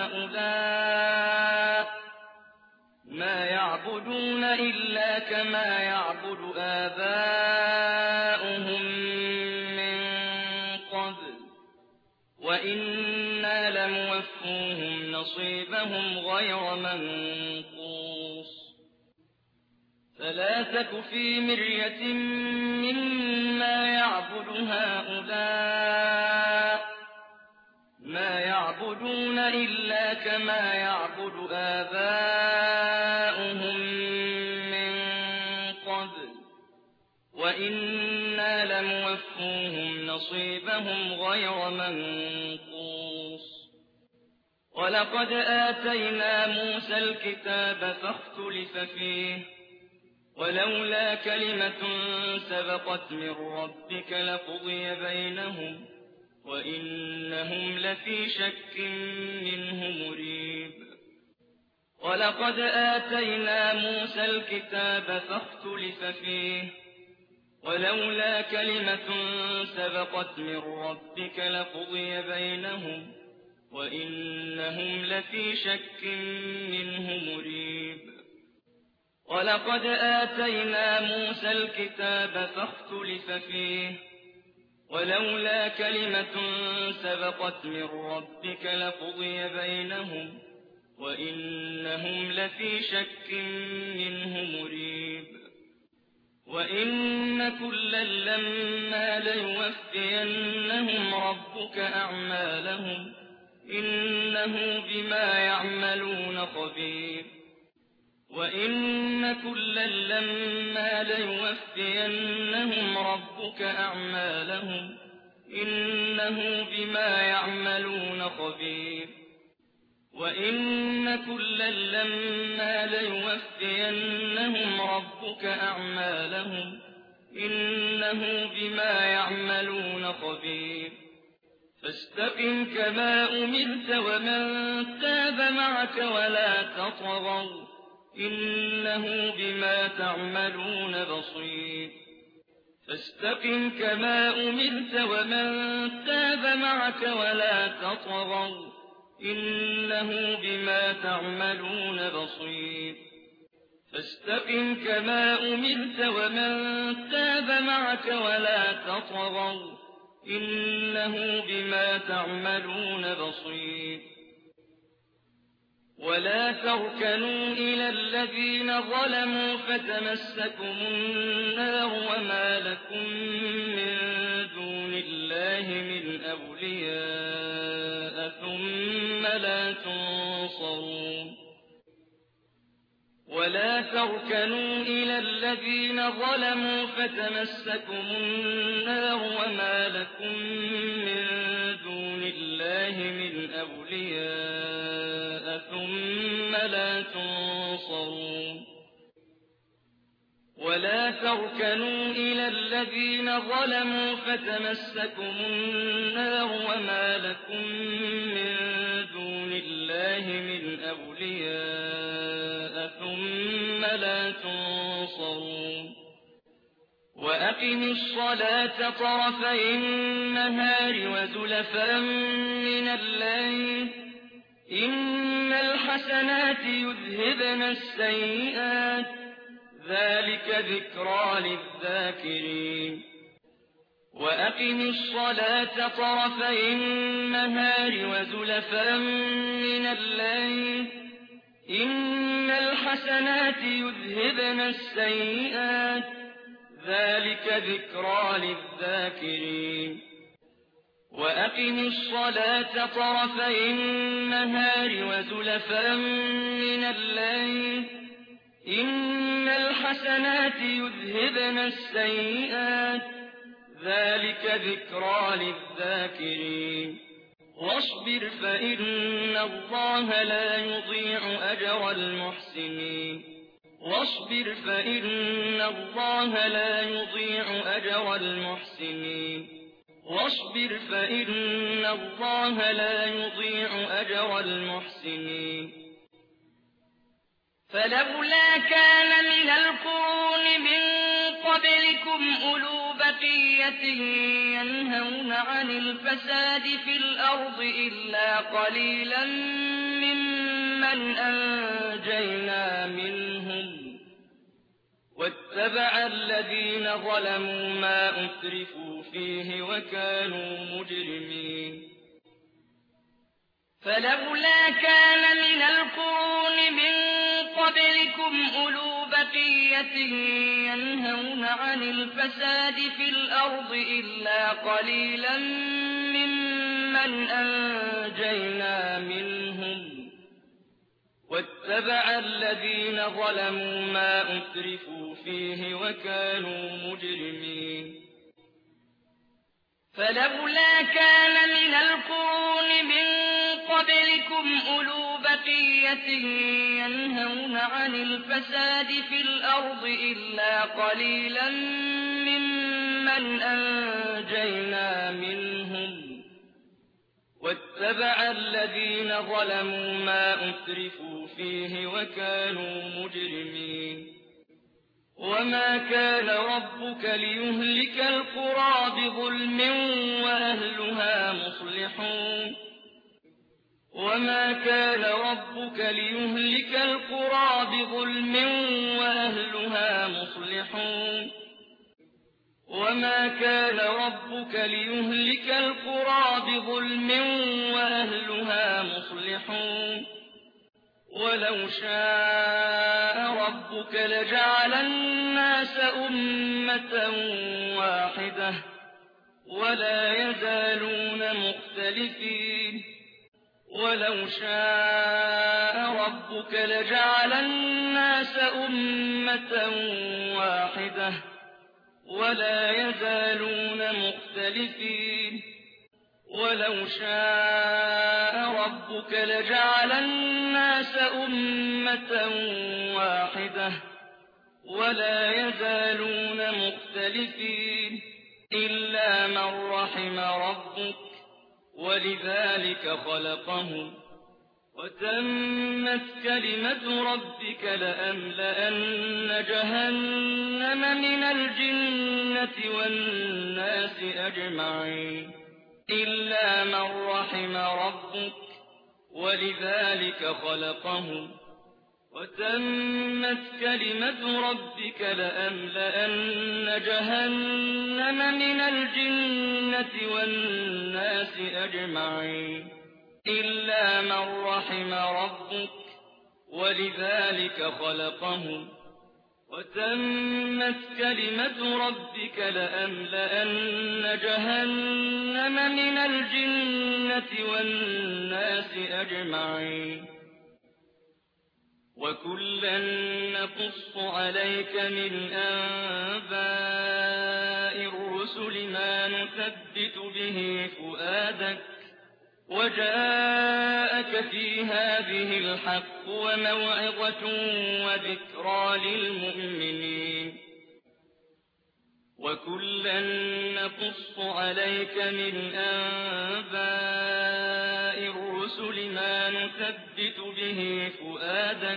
هؤلاء ما يعبدون إلا كما يعبد آباؤهم من قبل وإنا لموفوهم نصيبهم غير منقوص فلا تك في مرية مما يعبد هؤلاء ما يعبدون إلا كما يعبد آباؤهم من قبل وإنا لموفوهم نصيبهم غير منقوص ولقد آتينا موسى الكتاب فاختلف فيه ولولا كلمة سبقت من ربك لقضي بينهم وإنهم لفي شك منه مريب ولقد آتينا موسى الكتاب فاختلف فيه ولولا كلمة سبقت من ربك لقضي بينهم وإنهم لفي شك منه مريب ولقد آتينا موسى الكتاب فاختلف فيه ولولا كلمة سبقت من ربك لقضي بينهم وإنهم لفي شك منه مريب وإن كلا لما ليوفينهم ربك أعمالهم إنه بما يعملون خبير وإن كلا لما ليوفينهم ربك أعمالهم إنه بما يعملون خبير وإن كلا لما ليوفينهم ربك أعمالهم إنه بما يعملون خبير فاستقم كما أمرت ومن تاب معك ولا تطغوا إنه بما تعملون بصير فاستقم كما أمرت ومن تاب معك ولا تطغوا إنه بما تعملون بصير فاستقم كما أمرت ومن تاب معك ولا تطغوا إنه بما تعملون بصير ولا تركنوا إلى الذين ظلموا فتمسكم النار وما لكم من دون الله من أولياء ثم لا تنصرون ولا تركنوا إلى الذين ظلموا فتمسكم النار وما لكم من دون الله من أولياء ثم لا تنصرون ولا تركنوا إلى الذين ظلموا فتمسكم النار وما لكم من دون الله من أولياء ثم لا تنصرون وأقم الصلاة طرفي النهار وزلفا من الليل إن الحسنات يذهبن السيئات ذلك ذكرى للذاكرين وأقم الصلاة طرفي النهار وزلفا من الليل إن الحسنات يذهبن السيئات ذلك ذكرى للذاكرين وأقم الصلاة طرفي النهار وزلفا من الليل إن الحسنات يذهبن السيئات ذلك ذكرى للذاكرين واصبر فإن الله لا يضيع أجر المحسنين واصبر فإن الله لا يضيع أجر المحسنين واصبر فإن الله لا يضيع أجر المحسنين فلولا كان من القرون من قبلكم أولو بقية ينهون عن الفساد في الأرض إلا قليلا ممن أنجينا منهم واتبع الذين ظلموا ما أترفوا فيه وكانوا مجرمين فلولا كان من القرون من قبلكم أولو بقية ينهون عن الفساد في الأرض إلا قليلا ممن أنجينا منهم واتبع الذين ظلموا ما أترفوا فيه وكانوا مجرمين فلولا كان من القرون من قبلكم أولو بقية ينهون عن الفساد في الأرض إلا قليلا ممن أنجينا منهم واتبع الذين ظلموا ما أترفوا فيه وكانوا مجرمين وما كان ربك ليهلك القرى بظلم وأهلها مصلحون وما كان ربك ليهلك القرى بظلم وأهلها مصلحون وما كان ربك ليهلك القرى بظلم وأهلها مصلحون ولو شاء ربك لجعل الناس أمة واحدة ولا يزالون مختلفين ولو شاء ربك لجعل الناس أمة واحدة ولا يزالون مختلفين ولو شاء ربك لجعل الناس أمة واحدة ولا يزالون مختلفين إلا من رحم ربك ولذلك خلقهم وتمت كلمة ربك لأملأن جهنم من الجنة والناس أجمعين إلا من رحم ربك ولذلك خلقهم وتمت كلمة ربك لأملأن جهنم من الجنة والناس أجمعين إلا من رحم ربك ولذلك خلقهم وتمت كلمة ربك لأملأن جهنم من الجنة والناس أجمعين وكلا نقص عليك من أنباء الرسل ما نثبت به فؤادك وجاءك في هذه الحق وموعظة وذكرى للمؤمنين وكلا نقص عليك من أنباء الرسل ما نثبت به فؤادك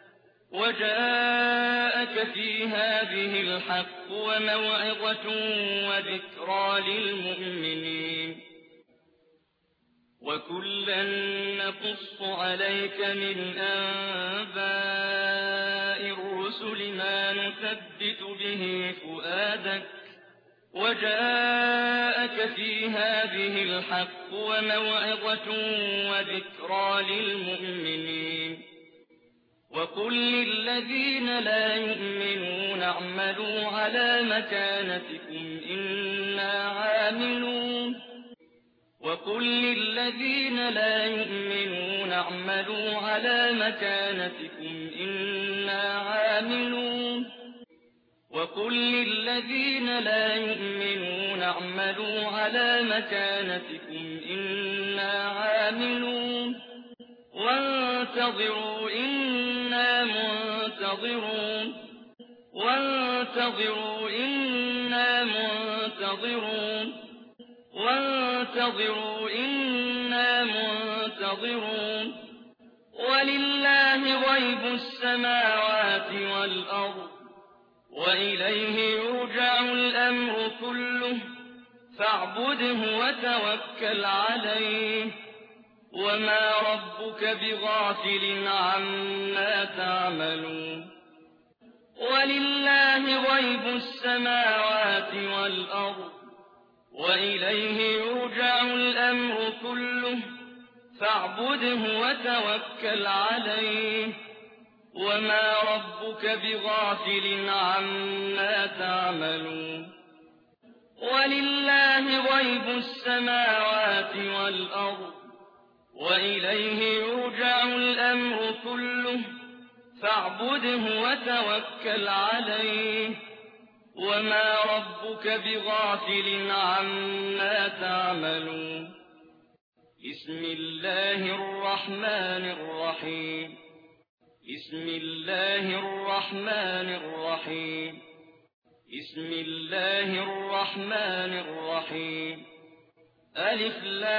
وجاءك في هذه الحق وموعظة وذكرى للمؤمنين وكلا نقص عليك من أنباء الرسل ما نثبت به فؤادك وجاءك في هذه الحق وموعظة وذكرى للمؤمنين وقل للذين لا يؤمنون اعملوا على مكانتكم إنا عاملون وقل للذين لا يؤمنون اعملوا على مكانتكم إنا عاملون وقل للذين لا يؤمنون اعملوا على مكانتكم إنا عاملون وانتظروا إنا منتظرون وانتظروا إنا منتظرون وانتظروا إنا منتظرون ولله غيب السماوات والأرض وإليه يرجع الأمر كله فاعبده وتوكل عليه وما ربك بغافل عما تعملون ولله غيب السماوات والأرض وإليه يرجع الأمر كله فاعبده وتوكل عليه وما ربك بغافل عما تعملون ولله غيب السماوات والأرض وإليه يرجع الأمر كله فاعبده وتوكل عليه وما ربك بغافل عما تعملون بسم الله الرحمن الرحيم بسم الله الرحمن الرحيم بسم الله الرحمن الرحيم ألف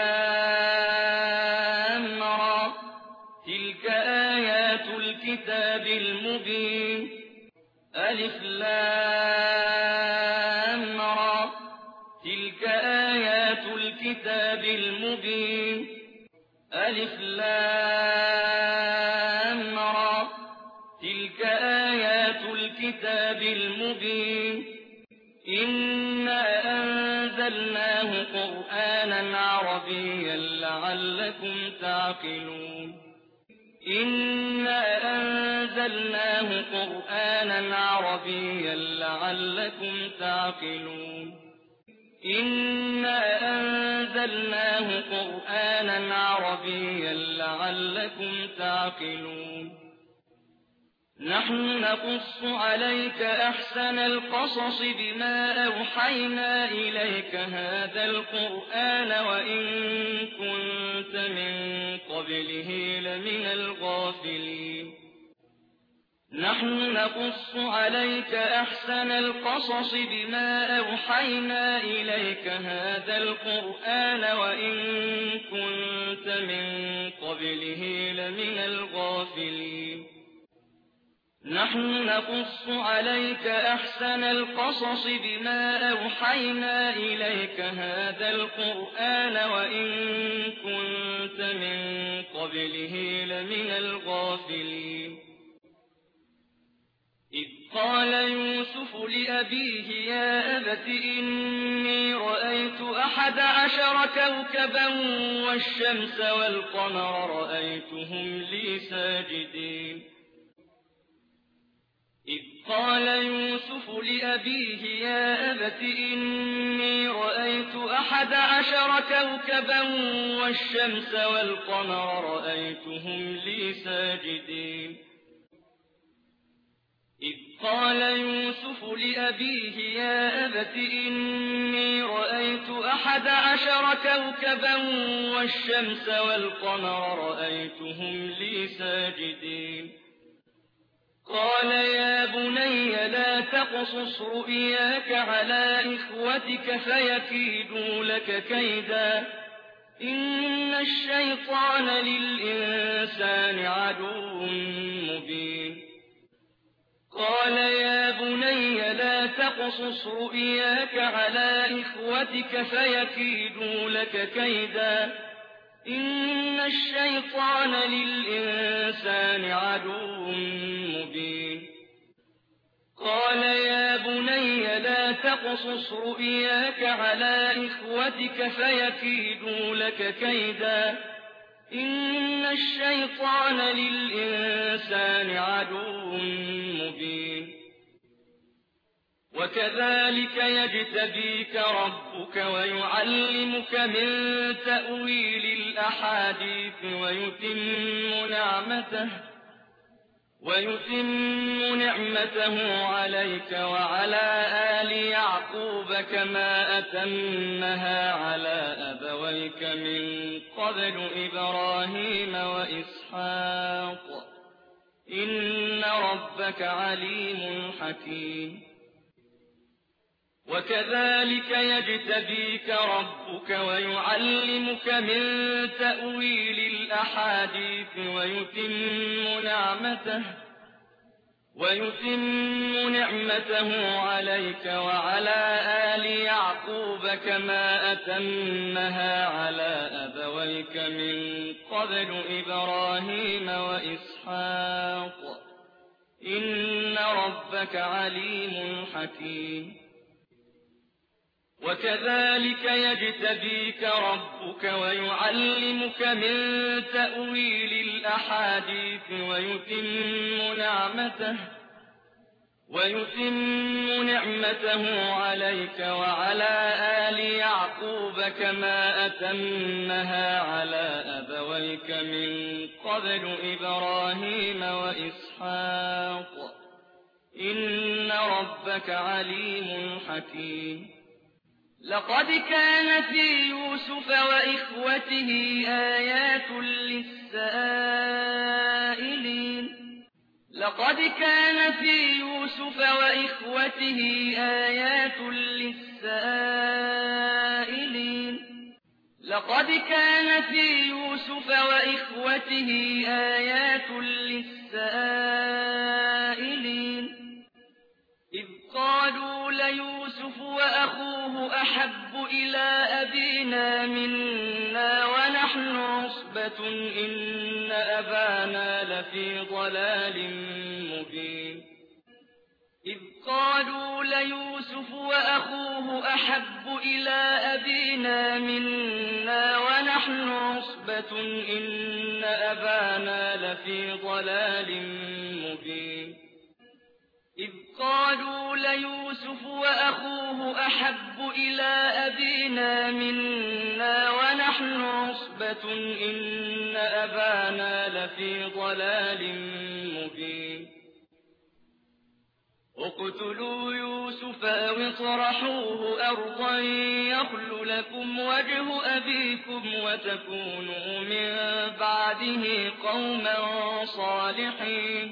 لام را تلك آيات الكتاب المبين ألف لام را تلك آيات الكتاب المبين ألف لام را تلك آيات الكتاب المبين إنا أنزلناه قرآنا عربيا لعلكم تعقلون إنا أنزلناه قرآنا عربيا لعلكم تعقلون إنا أنزلناه قرآنا عربيا لعلكم تعقلون نحن نقص عليك أحسن القصص بما أوحينا إليك هذا القرآن وإن كنت من قبله لمن الغافلين نحن نقص عليك أحسن القصص بما أوحينا إليك هذا القرآن وإن كنت من قبله لمن الغافلين نحن نقص عليك أحسن القصص بما أوحينا إليك هذا القرآن وإن كنت من قبله لمن الغافلين إذ قال يوسف لأبيه يا أبت إني رأيت 11 كوكبا والشمس والقمر رأيتهم لي ساجدين إذ قال يوسف لأبيه يا أبت إني رأيت 11 كوكبا والشمس والقمر رأيتهم لي ساجدين إذ قال يوسف لأبيه يا أبت إني رأيت 11 كوكبا والشمس والقمر رأيتهم لي ساجدين قال يا بني لا تقصص رؤياك على إخوتك فيكيدوا لك كيدا إن الشيطان للإنسان عدو مبين قال يا بني لا تقصص رؤياك على إخوتك فيكيدوا لك كيدا إن الشيطان للإنسان عدو مبين قال يا بني لا تقصص رؤياك على إخوتك فيكيدوا لك كيدا إن الشيطان للإنسان عدو مبين وكذلك يجتبيك ربك ويعلمك من تأويل الأحاديث ويتم نعمته عليك وعلى آل يعقوب كما أتمها على أبويك من قبل إبراهيم وإسحاق إن ربك عليم حكيم وكذلك يجتبيك ربك ويعلمك من تأويل الأحاديث ويتم نعمته عليك وعلى آل يعقوب كما أتمها على أبويك من قبل إبراهيم وإسحاق إن ربك عليم حكيم وكذلك يجتبيك ربك ويعلمك من تأويل الأحاديث ويتم نعمته عليك وعلى آل يعقوب كما أتمها على أبويك من قبل إبراهيم وإسحاق إن ربك عليم حكيم لقد كان في يوسف وإخوته آيات للسائلين لقد كان في يوسف وإخوته آيات للسائلين لقد كان في يوسف وإخوته آيات للسائلين إذ قالوا ليوسف وأخوه أحب إلى أبينا منا ونحن عصبة إن أبانا لفي ضلال مبين إذ قالوا ليوسف وأخوه أحب إلى أبينا منا ونحن عصبة إن أبانا لفي ضلال مبين إذ قالوا ليوسف وأخوه أحب إلى أبينا منا ونحن عصبة إن أبانا لفي ضلال مبين اقتلوا يوسف أو اطرحوه أرضا يخل لكم وجه أبيكم وتكونوا من بعده قوما صالحين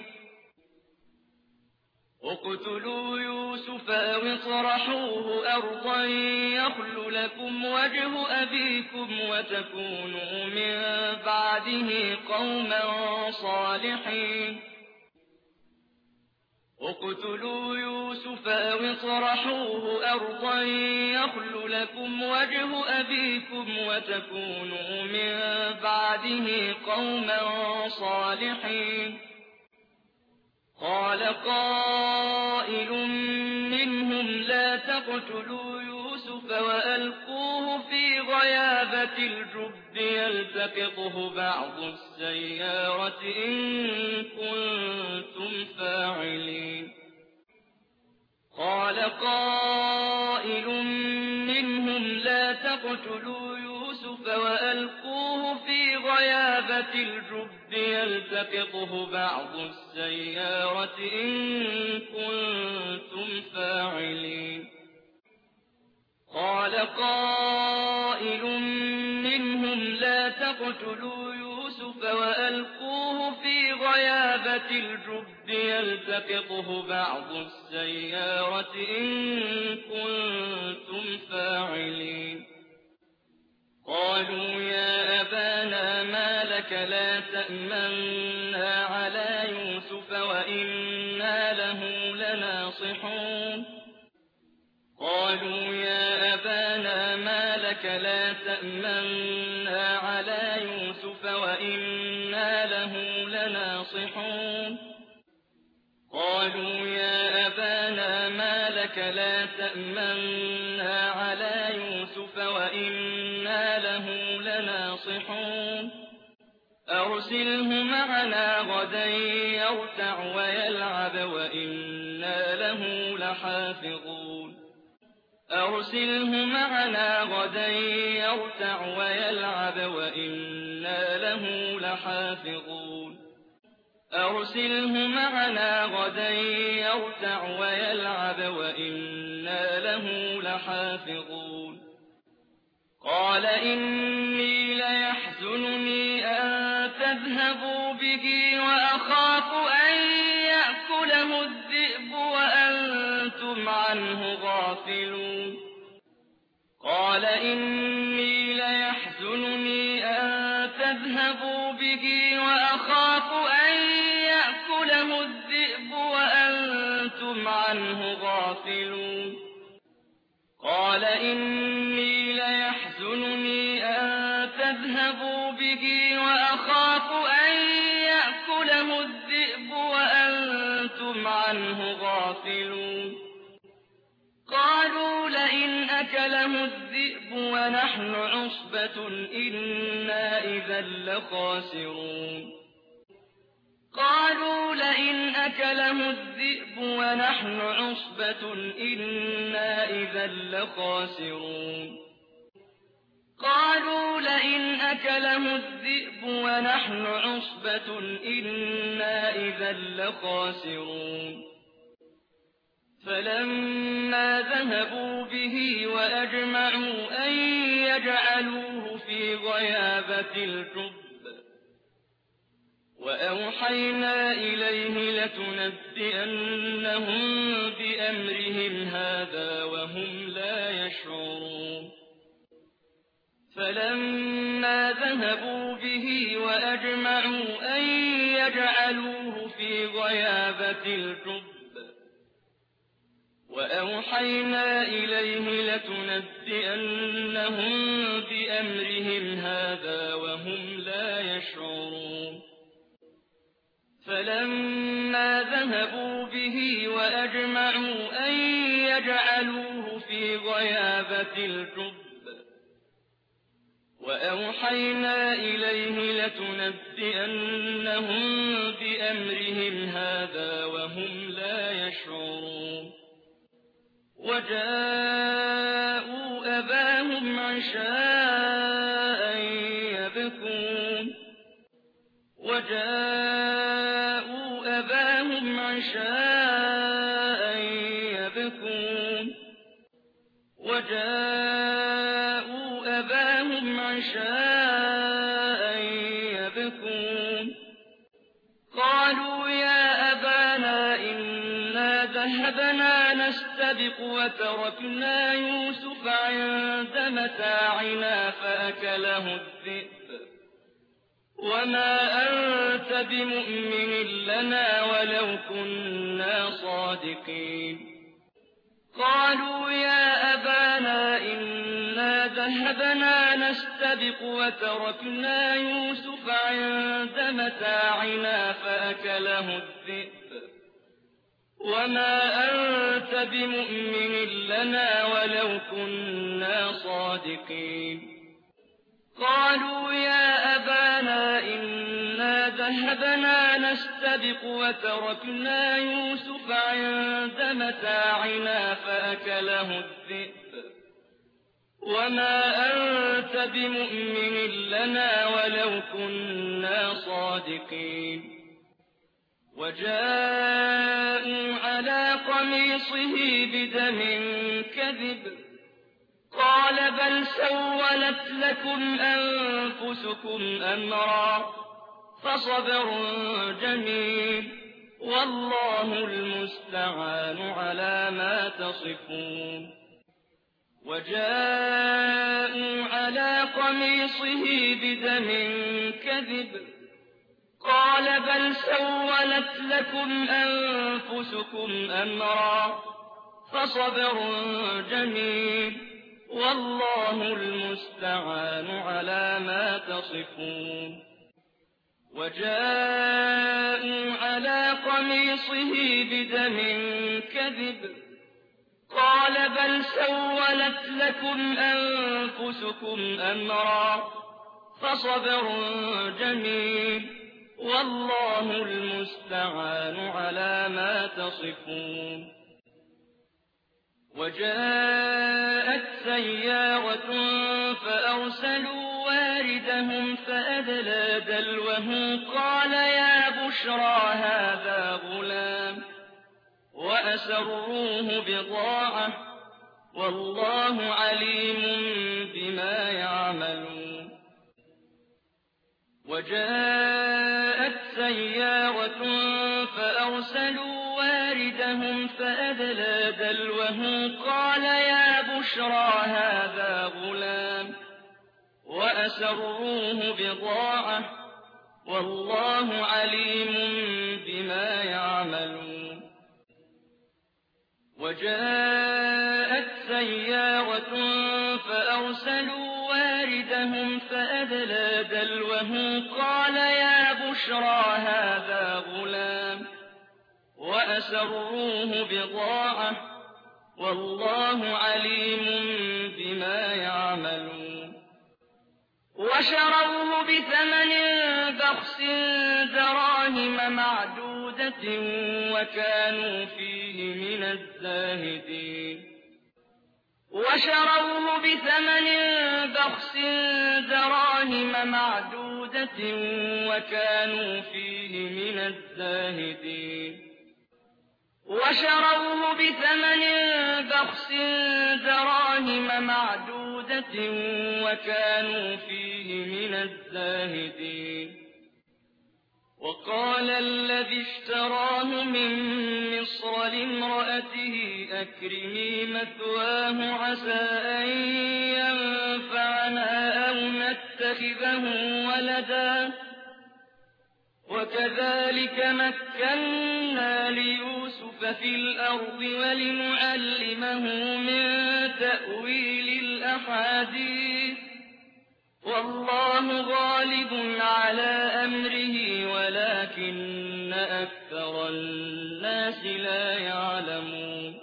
اقتلوا يوسف أو اطرحوه أرضا يخل لكم وجه أبيكم وتكونوا من بعده قوما صالحين اقتلوا يوسف أو اطرحوه أرضا يخل لكم وجه أبيكم وتكونوا من بعده قوما صالحين قال قائل منهم لا تقتلوا يوسف وألقوه في غيابة الجب يلتقطه بعض السيارة إن كنتم فاعلين قال قائل منهم لا تقتلوا يوسف وألقوه في غيابة الجب يلتقطه بعض السيارة إن كنتم فاعلين قال قائل منهم لا تقتلوا يوسف وألقوه في غيابة الجب يلتقطه بعض السيارة إن كنتم فاعلين قالوا يا أبانا ما لك لا تأمنا على يوسف وإنا له لناصحون قالوا يا أبانا ما لك لا تأمنا على يوسف وإنا له لناصحون قالوا يا أبانا ما لك لا تأمنا على يوسف وإنا له لناصحون أرسله معنا غدا يرتع ويلعب وإنا له لحافظون أرسله معنا غدا يرتع ويلعب وإنا له لحافظون أرسله معنا غدا يرتع ويلعب وإنا له لحافظون قال إني ليحزنني أن تذهبوا به وأخاف أن يأكله الذئب وأنتم عنه غافلون قال إني ليحزنني أن تذهبوا به وأخاف أن يأكله الذئب وأنتم عنه غافلون قال إني ليحزنني أن تذهبوا به وأخاف أن يأكله الذئب وأنتم عنه غافلون قالوا لئن أكله الذئب ونحن عصبة إنا إذا لخاسرون قالوا لئن أكله الذئب ونحن عصبة إنا إذا لخاسرون قالوا لئن أكله الذئب ونحن عصبة إنا إذا لخاسرون فلما ذهبوا به وأجمعوا أن يجعلوه في غيابة الجب وأوحينا إليه لتنبئنهم بأمرهم هذا وهم لا يشعرون فلما ذهبوا به وأجمعوا أن يجعلوه في غيابة الجب وأوحينا إليه لتنبئنهم بأمرهم هذا وهم لا يشعرون فلما ذهبوا به وأجمعوا أن يجعلوه في غيابة الجب وأوحينا إليه لتنبئنهم بأمرهم هذا وهم لا يشعرون وجاءوا أباهم عشاء يبكون قالوا يا أبانا إنا ذهبنا نستبق وتركنا يوسف عند متاعنا فأكله الذئب وما أنت بمؤمن لنا ولو كنا صادقين قالوا يا أبانا إنا ذهبنا نستبق وتركنا يوسف عند متاعنا فأكله الذئب وما أنت بمؤمن لنا ولو كنا صادقين قالوا يا أبانا إنا ذهبنا نستبق وتركنا يوسف عند متاعنا فأكله الذئب وما أنت بمؤمن لنا ولو كنا صادقين وجاءوا على قميصه بدم كذب قال بل سولت لكم أنفسكم أمرا فصبر جميل والله المستعان على ما تصفون وجاءوا على قميصه بدم كذب قال بل سولت لكم أنفسكم أمرا فصبر جميل والله المستعان على ما تصفون وجاءوا على قميصه بدم كذب قال بل سولت لكم أنفسكم أمرا فصبر جميل والله المستعان على ما تصفون وجاءت سيارة فأرسلوا واردهم فأدلى دلوه قال يا بشرى هذا غلام وأسروه بضاعة والله عليم بما يعملون وجاءت سيارة فأرسلوا واردهم فأدلى دلوه قال يا بشرى هذا غلام وأسروه بضاعة والله عليم بما يعملون وجاءت سيارة فأرسلوا واردهم فأدلى دلوه قال يا بشرى هذا غلام وأسروه بضاعة والله عليم بما يعملون وشروه بثمن بخس دراهم معدودة وكانوا فيه من الزاهدين وشروه بثمن بخس دراهم معدودة وكانوا فيه من الزاهدين وشروه بثمن بخس دراهم معدودة وكانوا فيه من الزاهدين وقال الذي اشتراه من مصر لامرأته أكرمي مثواه عسى أن ينفعنا أو نتخذه ولدا وكذلك مكنا ليوسف في الأرض ولنعلمه من تأويل الأحاديث والله غالب على أمره ولكن أكثر الناس لا يعلمون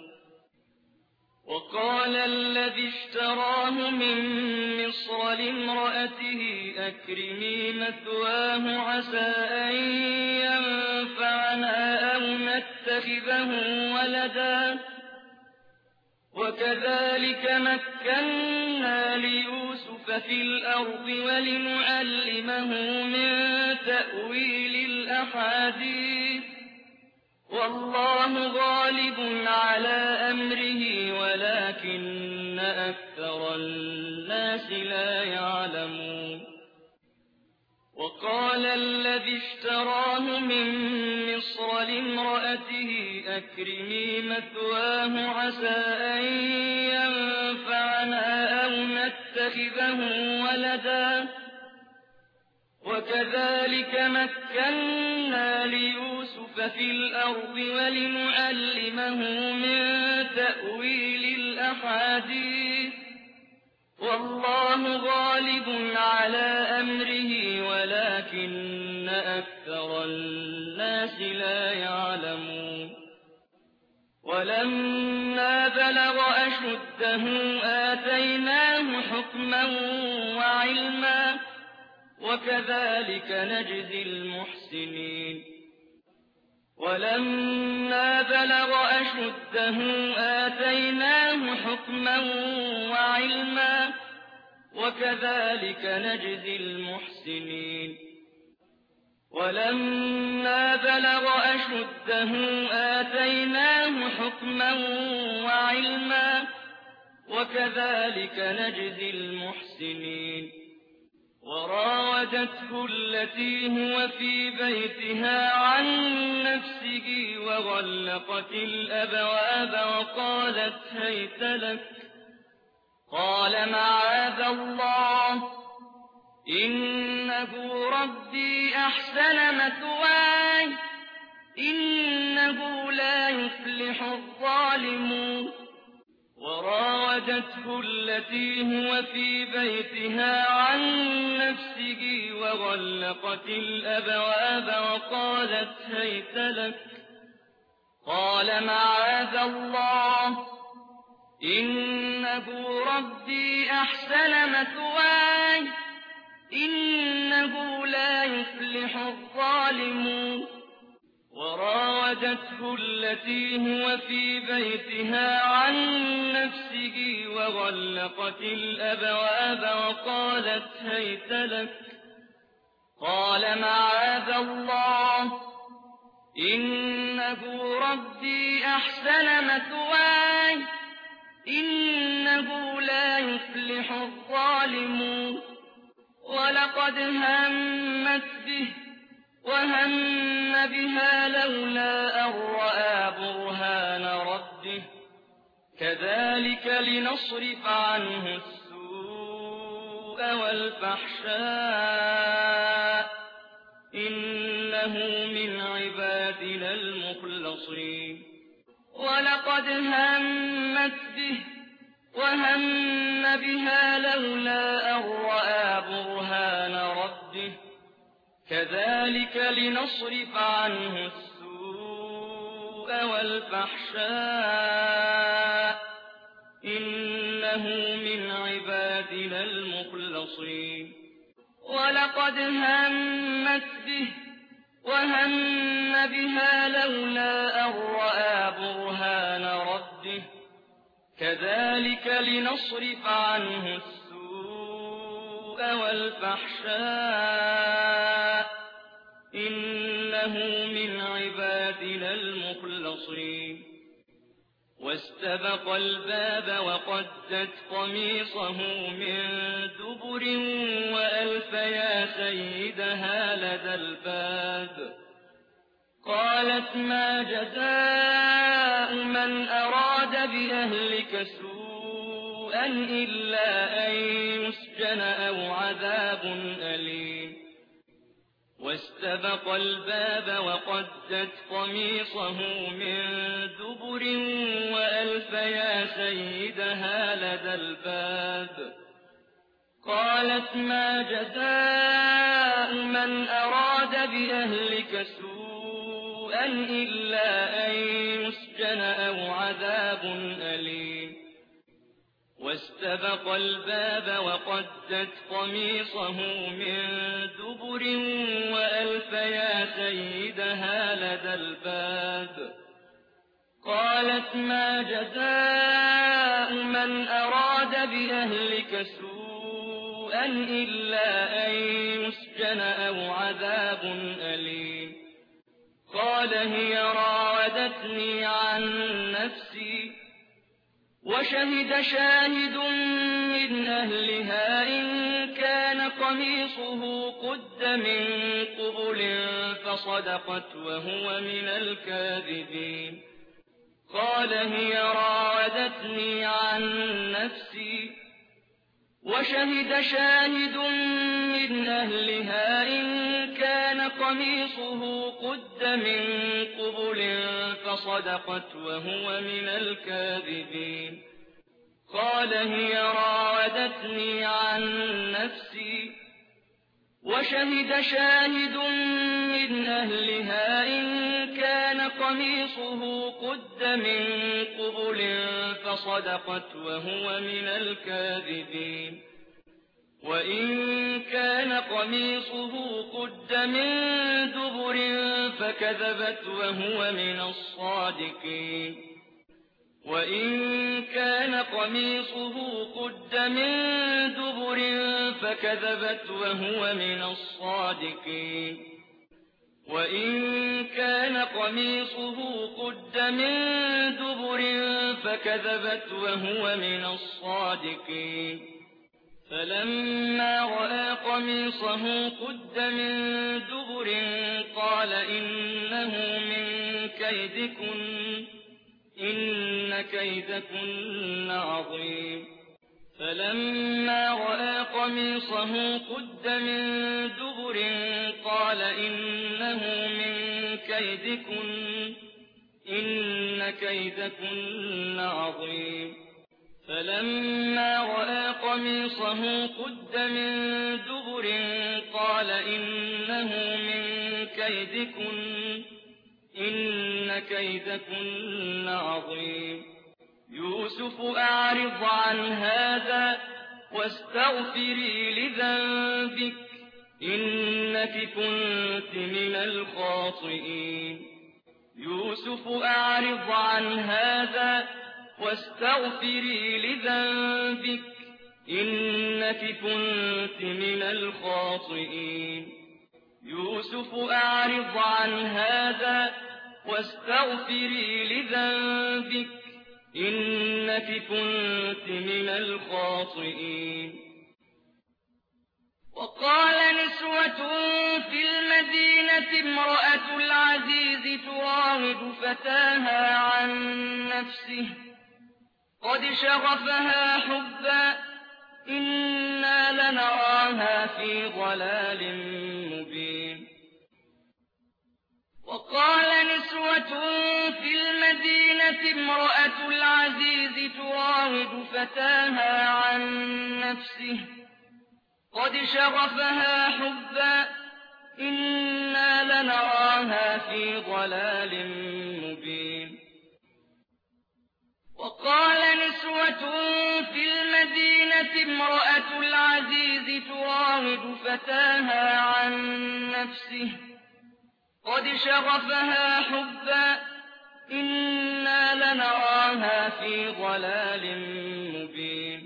وقال الذي اشتراه من مصر لامرأته أكرمي مثواه عسى أن ينفعنا أو نتخذه ولدا وكذلك مكنا ليوسف في الأرض ولنعلمه من تأويل الأحاديث والله غالب على أمره ولكن أكثر الناس لا يعلمون وقال الذي اشتراه من مصر لامرأته أكرمي مثواه عسى أن ينفعنا أو نتخذه ولدا وكذلك مكنا ليوسف في الأرض ولنعلمه من تأويل الأحاديث والله غالب على أمره ولكن أكثر الناس لا يعلمون ولما بلغ أشده آتيناه حكما وعلما وكذلك نجزي المحسنين ولما بلغ أشده آتيناه حكما وعلما وكذلك نجزي المحسنين ولما بلغ أشده آتيناه حكما وعلما وكذلك نجزي المحسنين وراودته التي هو في بيتها عن نفسه وغلقت الأبواب وقالت هيت لك قال معاذ الله إنه ربي أحسن مثواي إنه لا يفلح الظالمون وراودته التي هو في بيتها عن نفسه وغلقت الأبواب وقالت هيت لك قال معاذ الله إنه ربي أحسن مثواي إنه لا يفلح الظالمون وراودته التي هو في بيتها عن نفسه وغلقت الأبواب وقالت هيت لك قال معاذ الله إنه ربي أحسن مثواي إنه لا يفلح الظالمون ولقد همت به وهم بها لولا أن رأى برهان ربه كذلك لنصرف عنه السوء والفحشاء إنه من عبادنا المخلصين ولقد همت به وهم بها لولا أن رأى برهان ربه كذلك لنصرف عنه السوء والفحشاء إنه من عبادنا المخلصين ولقد همت به وهم بها لولا أن رأى برهان ربه كذلك لنصرف عنه السوء والفحشاء إنه من عبادنا المخلصين واستبق الباب وقدت قميصه من دبر وألف يا سيدها لدى الباب. قالت ما جزاء من أراد بأهلك سوءا إلا أن يسجن أو عذاب أليم. واستبق الباب وقدت قميصه من دبر وألف يا سيدها لدى الباب. قالت ما جزاء من أراد بأهلك سوءا إلا أن يسجن أو عذاب أليم. واستبق الباب وقدت قميصه من دبر وألف يا سيدها لدى الباب. قالت ما جزاء من أراد بأهلك سوءا إلا أن يسجن أو عذاب أليم. قال هي راودتني عن نفسي وشهد شاهد من أهلها إن كان قميصه قد من قبل فصدقت وهو من الكاذبين. قال هي راودتني عن نفسي وشهد شاهد من أهلها إن كان قميصه قد من قبل فصدقت وهو من الكاذبين. قال هي راودتني عن نفسي وشهد شاهد من أهلها إن كان قميصه قد من قبل فصدقت وهو من الكاذبين. وإن كان قميصه قد من دبر فكذبت وهو من الصادقين. وإن كان قميصه قد من دبر فكذبت وهو من الصادقين. وإن كان قميصه قد من دبر فكذبت وهو من الصادقين. فلما رأى قميصه قد من دبر قال إنه من كيدكن إن كيدكن عظيم. فلما رأى قميصه قد من دبر قال إنه من كيدكن إن كيدكن عظيم. فلما رأى قميصه قد من دبر قال إنه من كيدكن إن كيدكن عظيم. يوسف أعرض عن هذا واستغفري لذنبك إنك كنت من الخاطئين. يوسف أعرض عن هذا واستغفري لذنبك إنك كنت من الخاطئين. يوسف أعرض عن هذا واستغفري لذنبك إنك كنت من الخاطئين. وقال نسوة في المدينة امرأة العزيز تراود فتاها عن نفسه قد شغفها حبا إنا لنراها في ضلال مبين. وقال نسوة في المدينة امرأة العزيز تراود فتاها عن نفسه قد شغفها حبا إنا لنراها في ضلال مبين. وقال نسوة في المدينة امرأة العزيز تراود فتاها عن نفسه قد شغفها حبا إنا لنراها في ضلال مبين.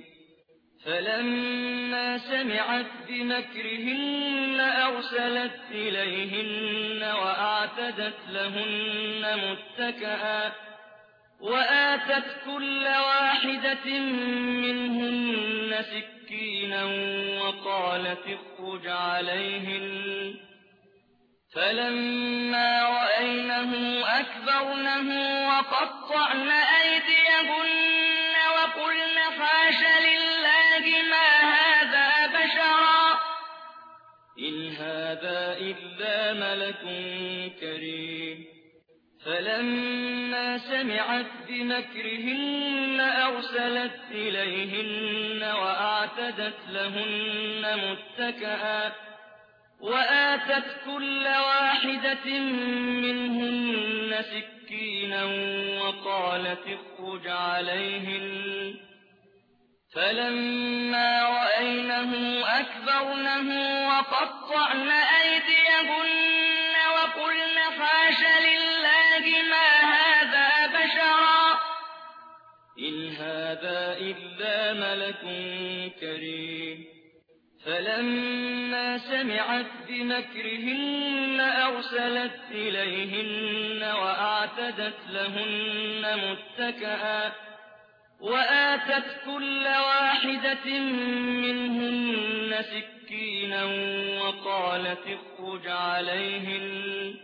فلما سمعت بمكرهن أرسلت إليهن وأعتدت لهن وآتت كل واحدة منهن سكينا وقالت اخرج عليهن فلما رأينه أكبرنه وقطعن أيديهن وقلن حاش لله ما هذا بشرا إن هذا إلا ملك كريم فلما سمعت بمكرهن أرسلت إليهن وأعتدت لهن متكئا وآتت كل واحدة منهن سكينا وقالت اخرج عليهن فلما رأينه أكبرنه وقطعن أيديهن وقلن حاش لله ما هذا بشرا إن هذا إلا ملك كريم فلما سمعت بمكرهن أرسلت إليهن وأعتدت لهن متكئا وآتت كل واحدة منهن سكينا وقالت اخرج عليهن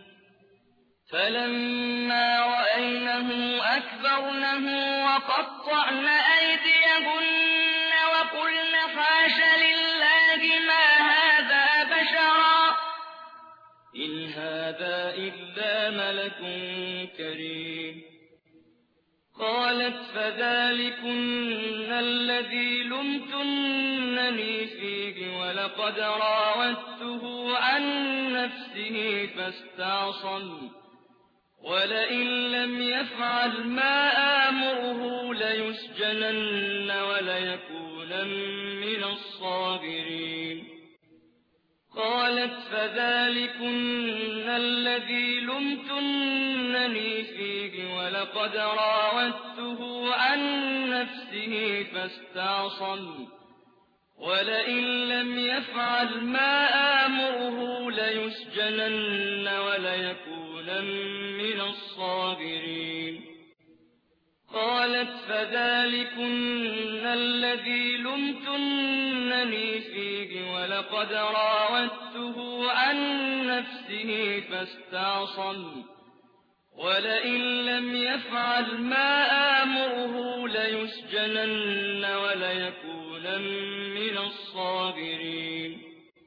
فلما رأينه أكبرنه وقطعن أيديهن وقلن حاش لله ما هذا بشرا إن هذا إلا ملك كريم قالت فذلكن الذي لمتنني فيه ولقد راودته عن نفسه فاستعصم ولئن لم يفعل ما آمره ليسجنن وليكونن من الصاغرين قالت فذلكن الذي لمتنني فيه ولقد راودته عن نفسه فاستعصم ولئن لم يفعل ما آمره ليسجنن وليكونن من الصاغرين قالت فذلكن الذي لمتنني فيه ولقد راودته عن نفسه فاستعصم ولئن لم يفعل ما آمره ليسجنن وليكونن من الصاغرين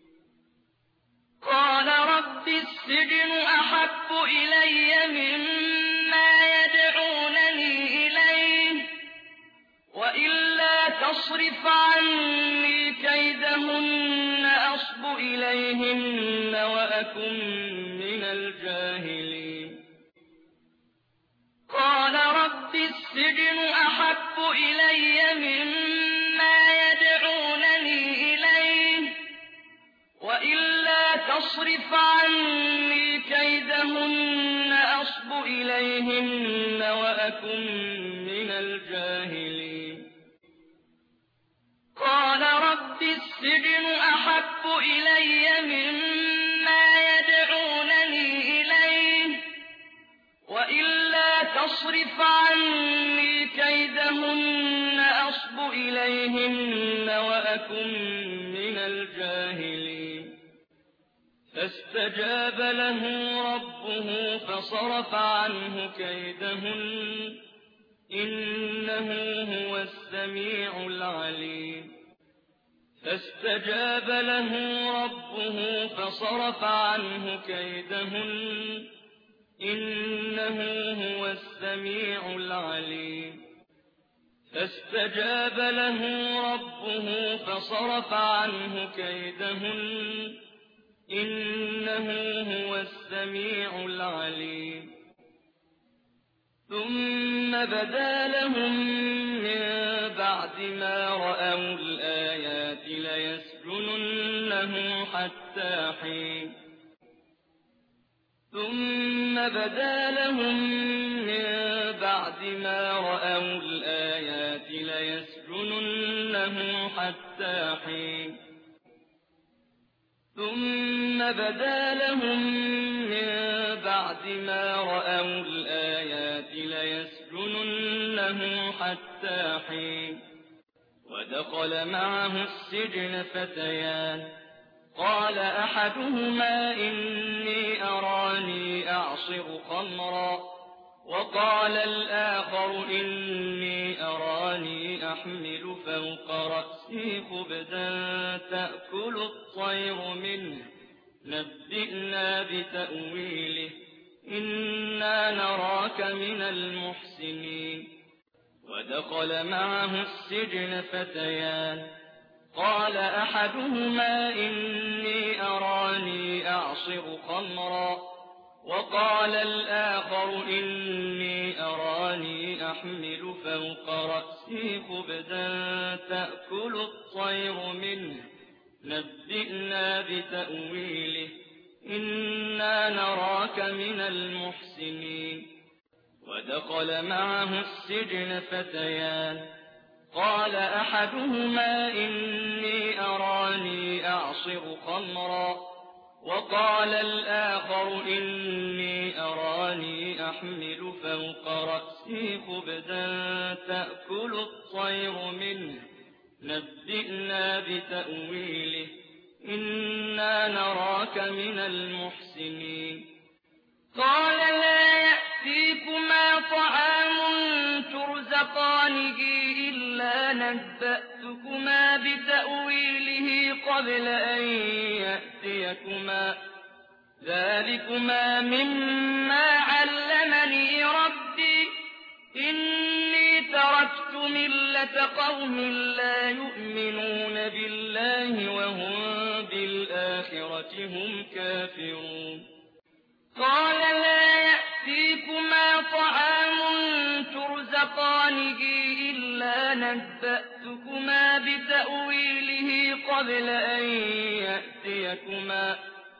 قال رب السجن أحب إلي مما يدعونني إليه وإلا تصرف عني كيدهن أصب إليهن وأكن من الجاهلين قال رب السجن أحب إلي مما يدعونني إليه وإلا تصرف عني كيدهن أصب إليهن وأكن من الجاهلين قال رب السجن أحب إلي مما يدعونني إليه وإلا تصرف عني كيدهن أصب إليهن وأكن من الجاهلين فاستجاب له ربه فصرف عنه كيدهن إنه هو السميع العليم فاستجاب له ربه فصرف عنه كيدهن إنه هو السميع العليم فاستجاب له ربه فصرف عنه كيدهن إنه هو السميع العليم ثم بدا لهم من بعد ما رأوا الآيات ليسجننه حتى حين ثم بدا لهم من بعد ما رأوا الآيات ليسجننه حتى حين ثم بدا لهم من بعد ما رأوا الآيات ليسجننه لأمسكنه حتى حين ودخل معه السجن فتيان قال أحدهما إني أراني أعصر خمرا وقال الآخر إني أراني أحمل فوق رأسي خبزا تأكل الطير منه نبئنا بتأويله إنا نراك من المحسنين ودخل معه السجن فتيان قال أحدهما إني أراني أعصر خمرا وقال الآخر إني أراني أحمل فوق رأسي خبزا تأكل الطير منه نبئنا بتأويله إنا نراك من المحسنين ودخل معه السجن فتيان قال أحدهما إني أراني أعصر خمرا وقال الآخر إني أراني أحمل فوق رأسي خبزا تأكل الطير منه نبئنا بتأويله إنا نراك من المحسنين قال لا يأتيكما طعام ترزقانه إلا نبأتكما بتأويله قبل أن يأتيكما ذلكما مما علمني ربي إني تركت ملة قوم لا يؤمنون بالله وهم بالآخرة هم كافرون قال لا يأتيكما طعام ترزقانه إلا نبأتكما بتأويله قبل أن يأتيكما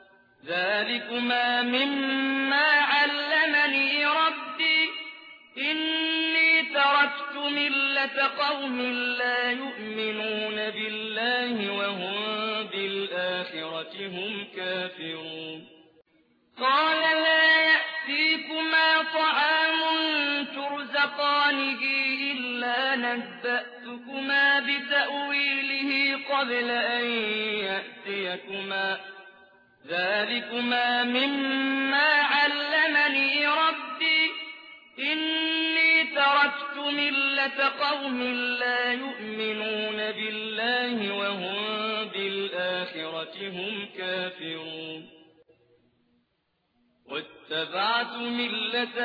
ذلكما مما علمني ربي إني تركت ملة قوم لا يؤمنون بالله وهم بالآخرة هم كافرون قال لا يأتيكما طعام ترزقانه إلا نبأتكما بتأويله قبل أن يأتيكما ذلكما مما علمني ربي إني تركت ملة قوم لا يؤمنون بالله وهم بالآخرة هم كافرون واتبعت ملة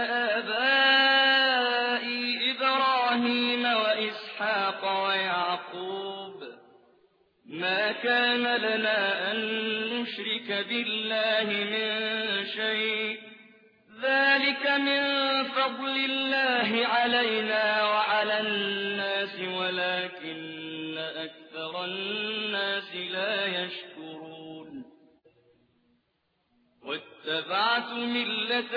آبائي إبراهيم وإسحاق ويعقوب ما كان لنا أن نشرك بالله من شيء ذلك من فضل الله علينا وعلى الناس ولكن أكثر الناس لا يشكرون واتبعت ملة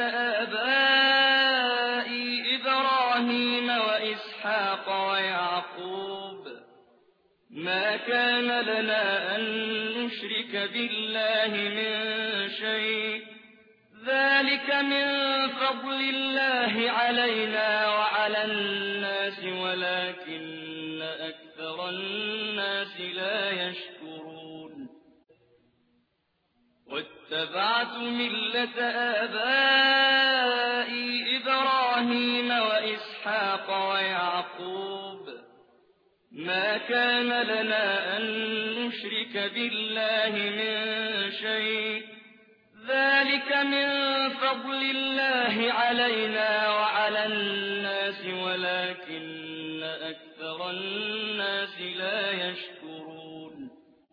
آبائي إبراهيم وإسحاق ويعقوب ما كان لنا أن نشرك بالله من شيء ذلك من فضل الله علينا وعلى الناس ولكن أكثر الناس لا يشكرون واتبعت ملة آبائي إبراهيم وإسحاق ويعقوب ما كان لنا أن نشرك بالله من شيء ذلك من فضل الله علينا وعلى الناس ولكن أكثر الناس لا يشكرون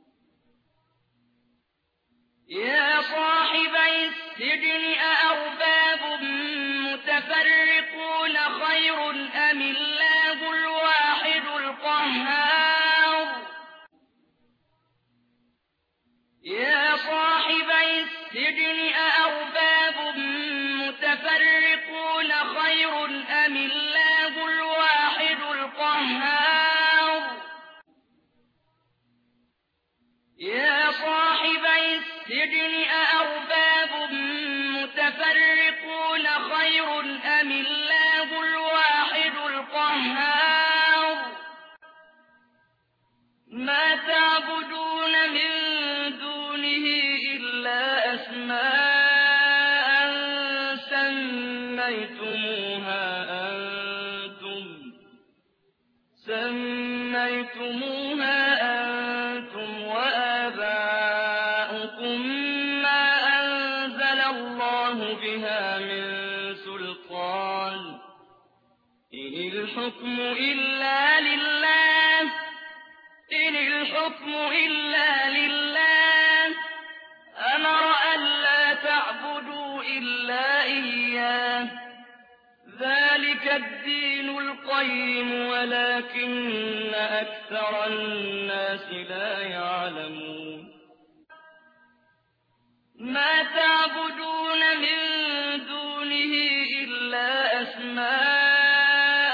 يا صاحبي السجن أأرباب متفرقون خير أم الله الواحد القهار يا صاحبي السجن أأرباب متفرقون خير أم الله الواحد القهار يا صاحبي السجن أأرباب متفرقون خير أم الله الواحد القهار سميتموها أنتم وآباؤكم ما أنزل الله بها من سلطان إن الحكم إلا لله أمر ألا تعبدوا إلا إياه ذلك الدين القيم ولكن أكثر الناس لا يعلمون ما تعبدون من دونه إلا أسماء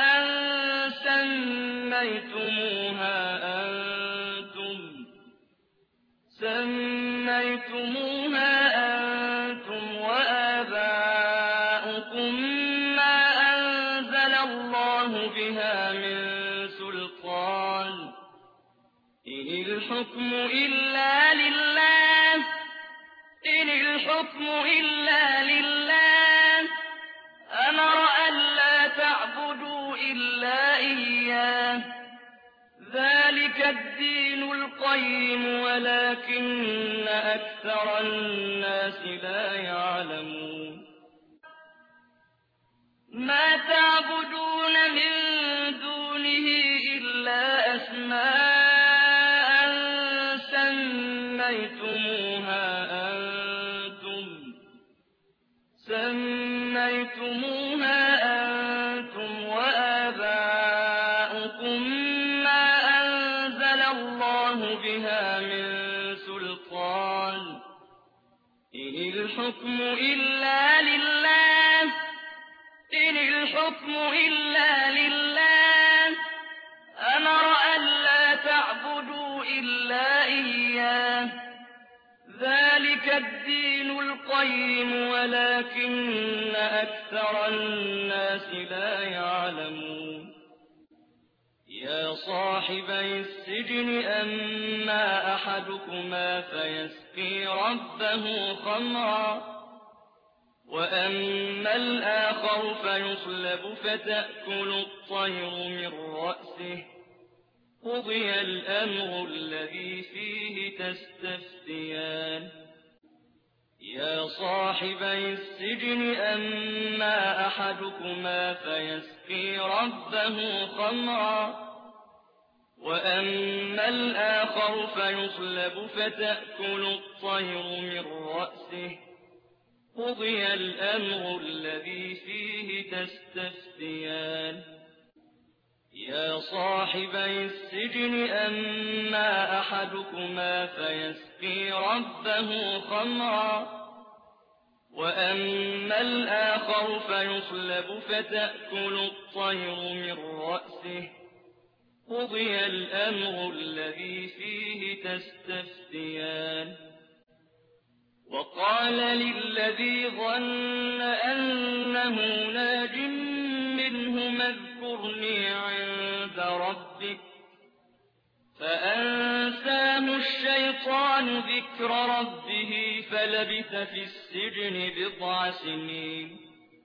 سميتموها أنتم وآباؤكم ما أنزل الله بها من سلطان إن الحكم إلا لله أمر ألا تعبدوا إلا إياه ذلك الدين القيم ولكن أكثر الناس لا يعلمون ما تعبدون من دونه إلا أسماء سميتموها أنتم وآباؤكم ما أنزل الله بها من سلطان إن الحكم إلا لله أمر ألا تعبدوا إلا إياه ذلك الدين القيم ولكن أكثر الناس لا يعلمون يا صاحبي السجن أما أحدكما فيسقي ربه خمرا وأما الآخر فيصلب فتأكل الطير من رأسه قضي الأمر الذي فيه تستفتيان يا صاحبي السجن أما أحدكما فيسقي ربه خمرا وأما الآخر فيصلب فتأكل الطير من رأسه قضي الأمر الذي فيه تستفتيان يا صاحبي السجن أما أحدكما فيسقي ربه خمرا وأما الآخر فيصلب فتأكل الطير من رأسه قضي الأمر الذي فيه تستفتيان وقال للذي ظن أنه ناج منه اذكرني عند ربك فأنساه الشيطان ذكر ربه فلبث في السجن بضع سنين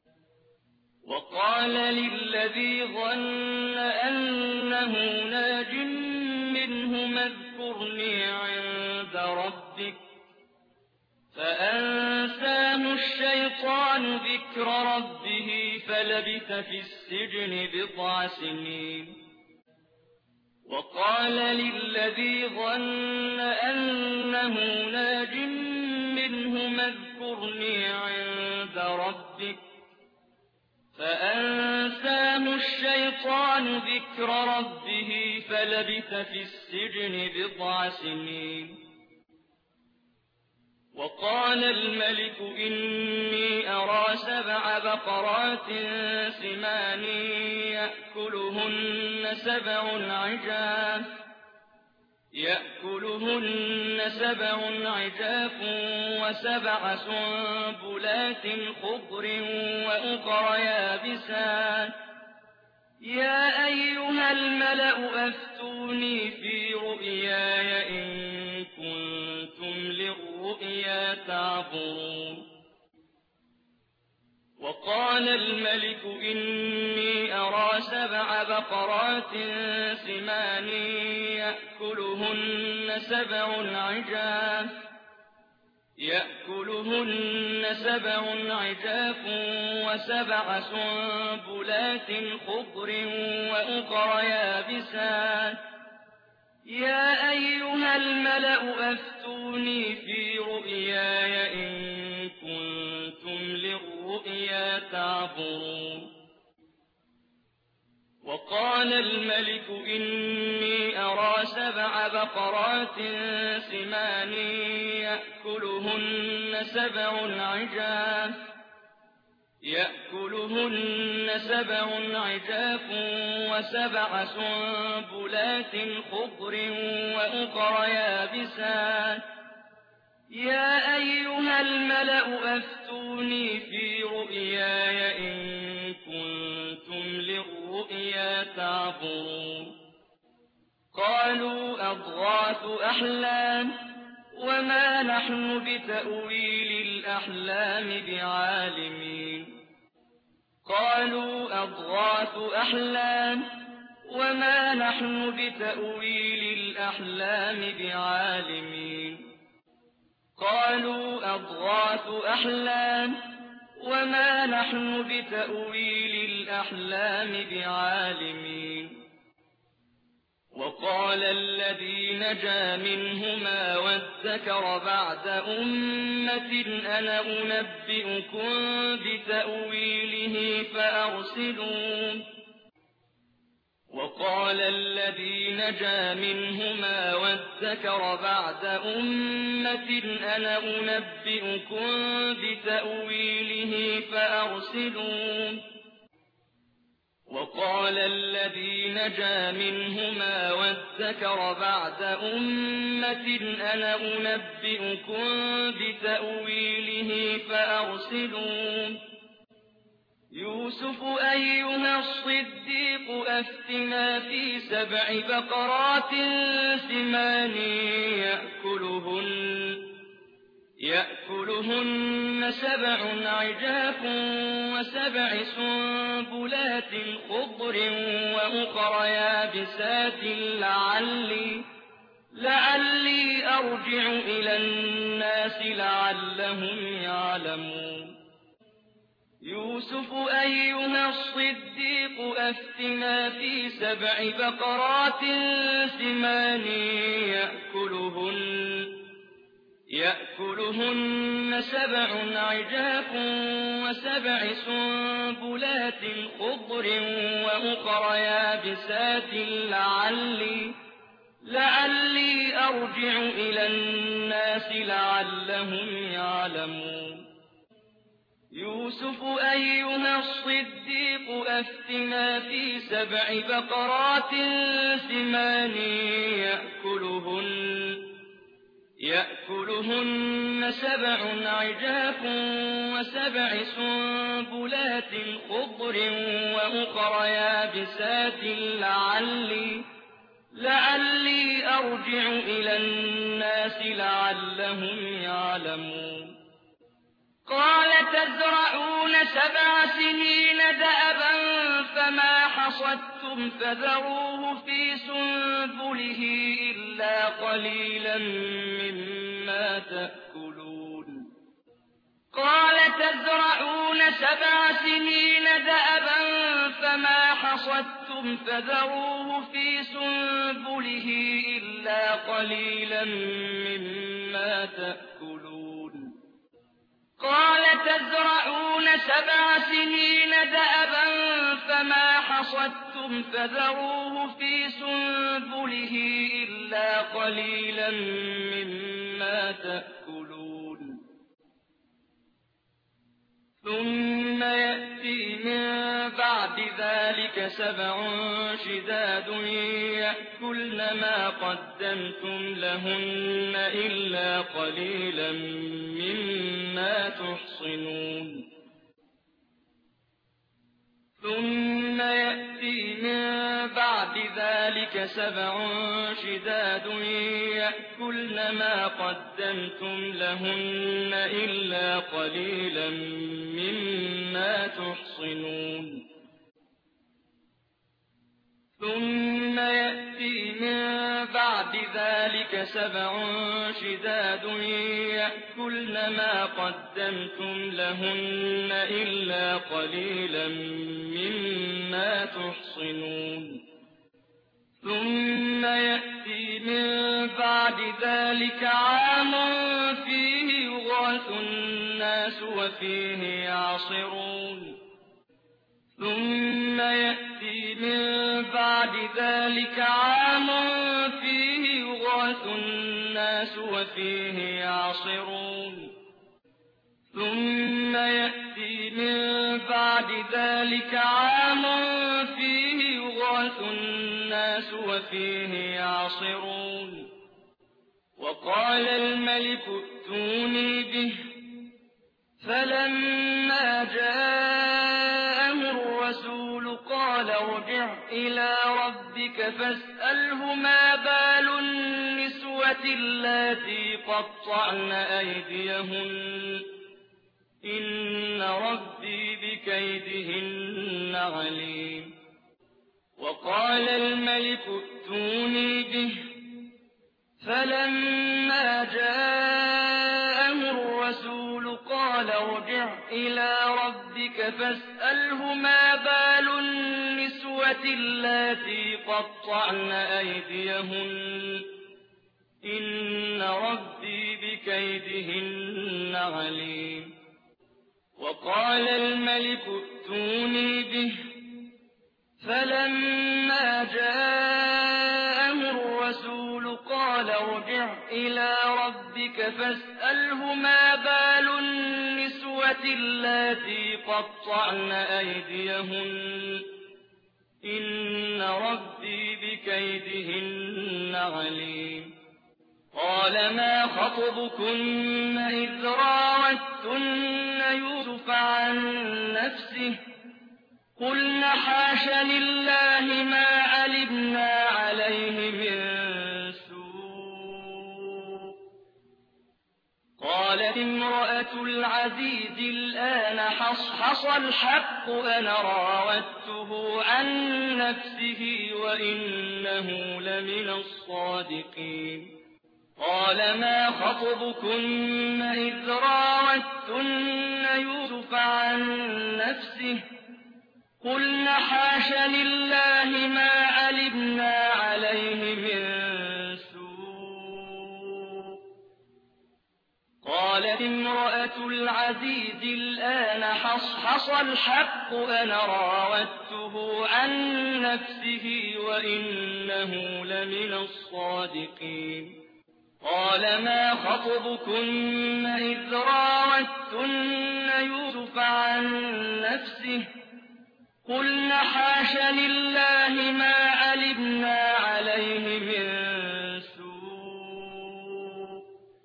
وقال للذي ظن أنه ناج منه اذكرني عند ربك فأنساه الشيطان ذكر ربه فلبث في السجن بضع سنين وقال للذي ظن أنه ناج منه اذكرني عند ربك فأنساه الشيطان ذكر ربه فلبث في السجن بضع سنين وقال الملك إني أرى 7 بقرات سمان يأكلهن 7 عجاف و7 سنبلات خضر وأخر يابسات يا أيها الملأ أفتوني في رؤياي إن كنتم للرؤيا تعبرون وقال الملك إني أرى 7 بقرات سمان يأكلهن 7 عجاف و7 سنبلات خضر وأخر يابسات يا أيها الملأ أفتوني في رؤياي إن كنتم للرؤيا تعبرون وقال الملك إني أرى 7 بقرات سمان يأكلهن 7 عجاف و7 سنبلات خضر وأخر يابسات يا أيها الملأ أفتوني في رؤياي إن كنتم للرؤيا تعبرون قالوا أضغاث أحلام وما نحن بتأويل الأحلام بعالمين قالوا أضغاث أحلام وما نحن بتأويل الأحلام بعالمين وقال الذي نجا منهما وادكر بعد أمة أنا أنبئكم بتأويله فأرسلون وقال الذي نجا منهما وادكر بعد أمة أنا أنبئكم بتأويله فأرسلون وقال الذي نجا منهما وادكر بعد أمة أنا أنبئكم بتأويله فأرسلون يوسف أيها الصديق أفتنا في 7 بقرات سمان يأكلهن 7 عجاف و7 سنبلات خضر وأخر يابسات لعلي أرجع إلى الناس لعلهم يعلمون يوسف أيها الصديق أفتنا في 7 بقرات سمان يأكلهن 7 عجاف و7 سنبلات خضر وأخر يابسات لعلي أرجع إلى الناس لعلهم يعلمون يوسف أيها الصديق أفتنا في 7 بقرات سمان يأكلهن 7 عجاف و7 سنبلات خضر وأخر يابسات لعلي أرجع إلى الناس لعلهم يعلمون قال تزرعون 7 سنين دأبا فما حصدتم فذروه في سنبله إلا قليلا مما تأكلون قال تزرعون 7 سنين دأبا فما حصدتم فذروه في سنبله إلا قليلا مما تأكلون قال تزرعون 7 سنين دأبا فما حصدتم فذروه في سنبله إلا قليلا مما تأكلون ثم يأتي من بعد ذلك 7 شداد يأكلن ما قدمتم لهن إلا قليلا مما تحصنون ثم يأتي من بعد ذلك 7 شداد يأكلن ما قدمتم لهن إلا قليلا مما تحصنون ثم يأتي من بعد ذلك 7 شداد يأكلن ما قدمتم لهن إلا قليلا مما تحصنون ثم يأتي من بعد ذلك عام فيه يغاث الناس وفيه يعصرون ثم يأتي من بعد ذلك عام فيه يغاث الناس وفيه يعصرون ثم يأتي من بعد ذلك عام فيه يغاث الناس وفيه يعصرون وقال الملك ائتوني به فلما جاءه الرسول قال ارجع إلى ربك فاسأله ما بال النسوة اللاتي قطعن أيديهن إن ربي بكيدهن عليم وقال الملك ائتوني به فلما جاءه الرسول قال ارجع إلى ربك فاسأله ما بال النسوة اللاتي قطعن أيديهن إن ربي بكيدهن عليم وقال الملك ائتوني به فلما جاءه الرسول قال ارجع إلى ربك فاسأله ما بال النسوة اللاتي قطعن أيديهن إن ربي بكيدهن عليم قال ما خطبكن إذ راوتن يوسف عن نفسه قلن حاش لله ما علمنا عليه من سوء قالت امرأة العزيز الآن حصحص الحق أنا راودته عن نفسه وإنه لمن الصادقين قال ما خطبكن إذ راودتن يوسف عن نفسه قلن حاش لله ما علمنا عليه من سوء قالت امرأة العزيز الآن حصحص الحق أنا راودته عن نفسه وإنه لمن الصادقين قال ما خطبكن إذ راودتن يوسف عن نفسه قلن حاش لله ما علمنا عليه من سوء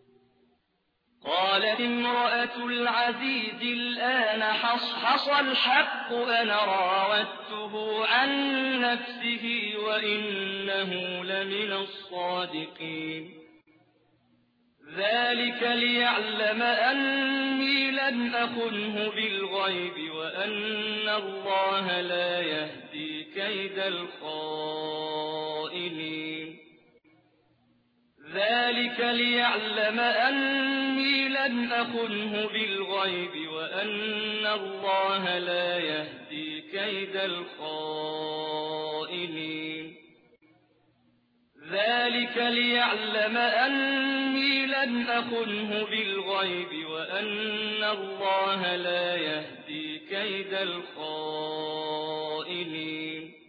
قالت امرأة العزيز الآن حصحص الحق أنا راودته عن نفسه وإنه لمن الصادقين ذلك ليعلم أني لم أخنه بالغيب وأن الله لا يهدي كيد الخائنين ذلك ليعلم أني لم أخنه بالغيب وأن الله لا يهدي كيد الخائنين ذلك ليعلم أني لم أخنه بالغيب وأن الله لا يهدي كيد الخائنين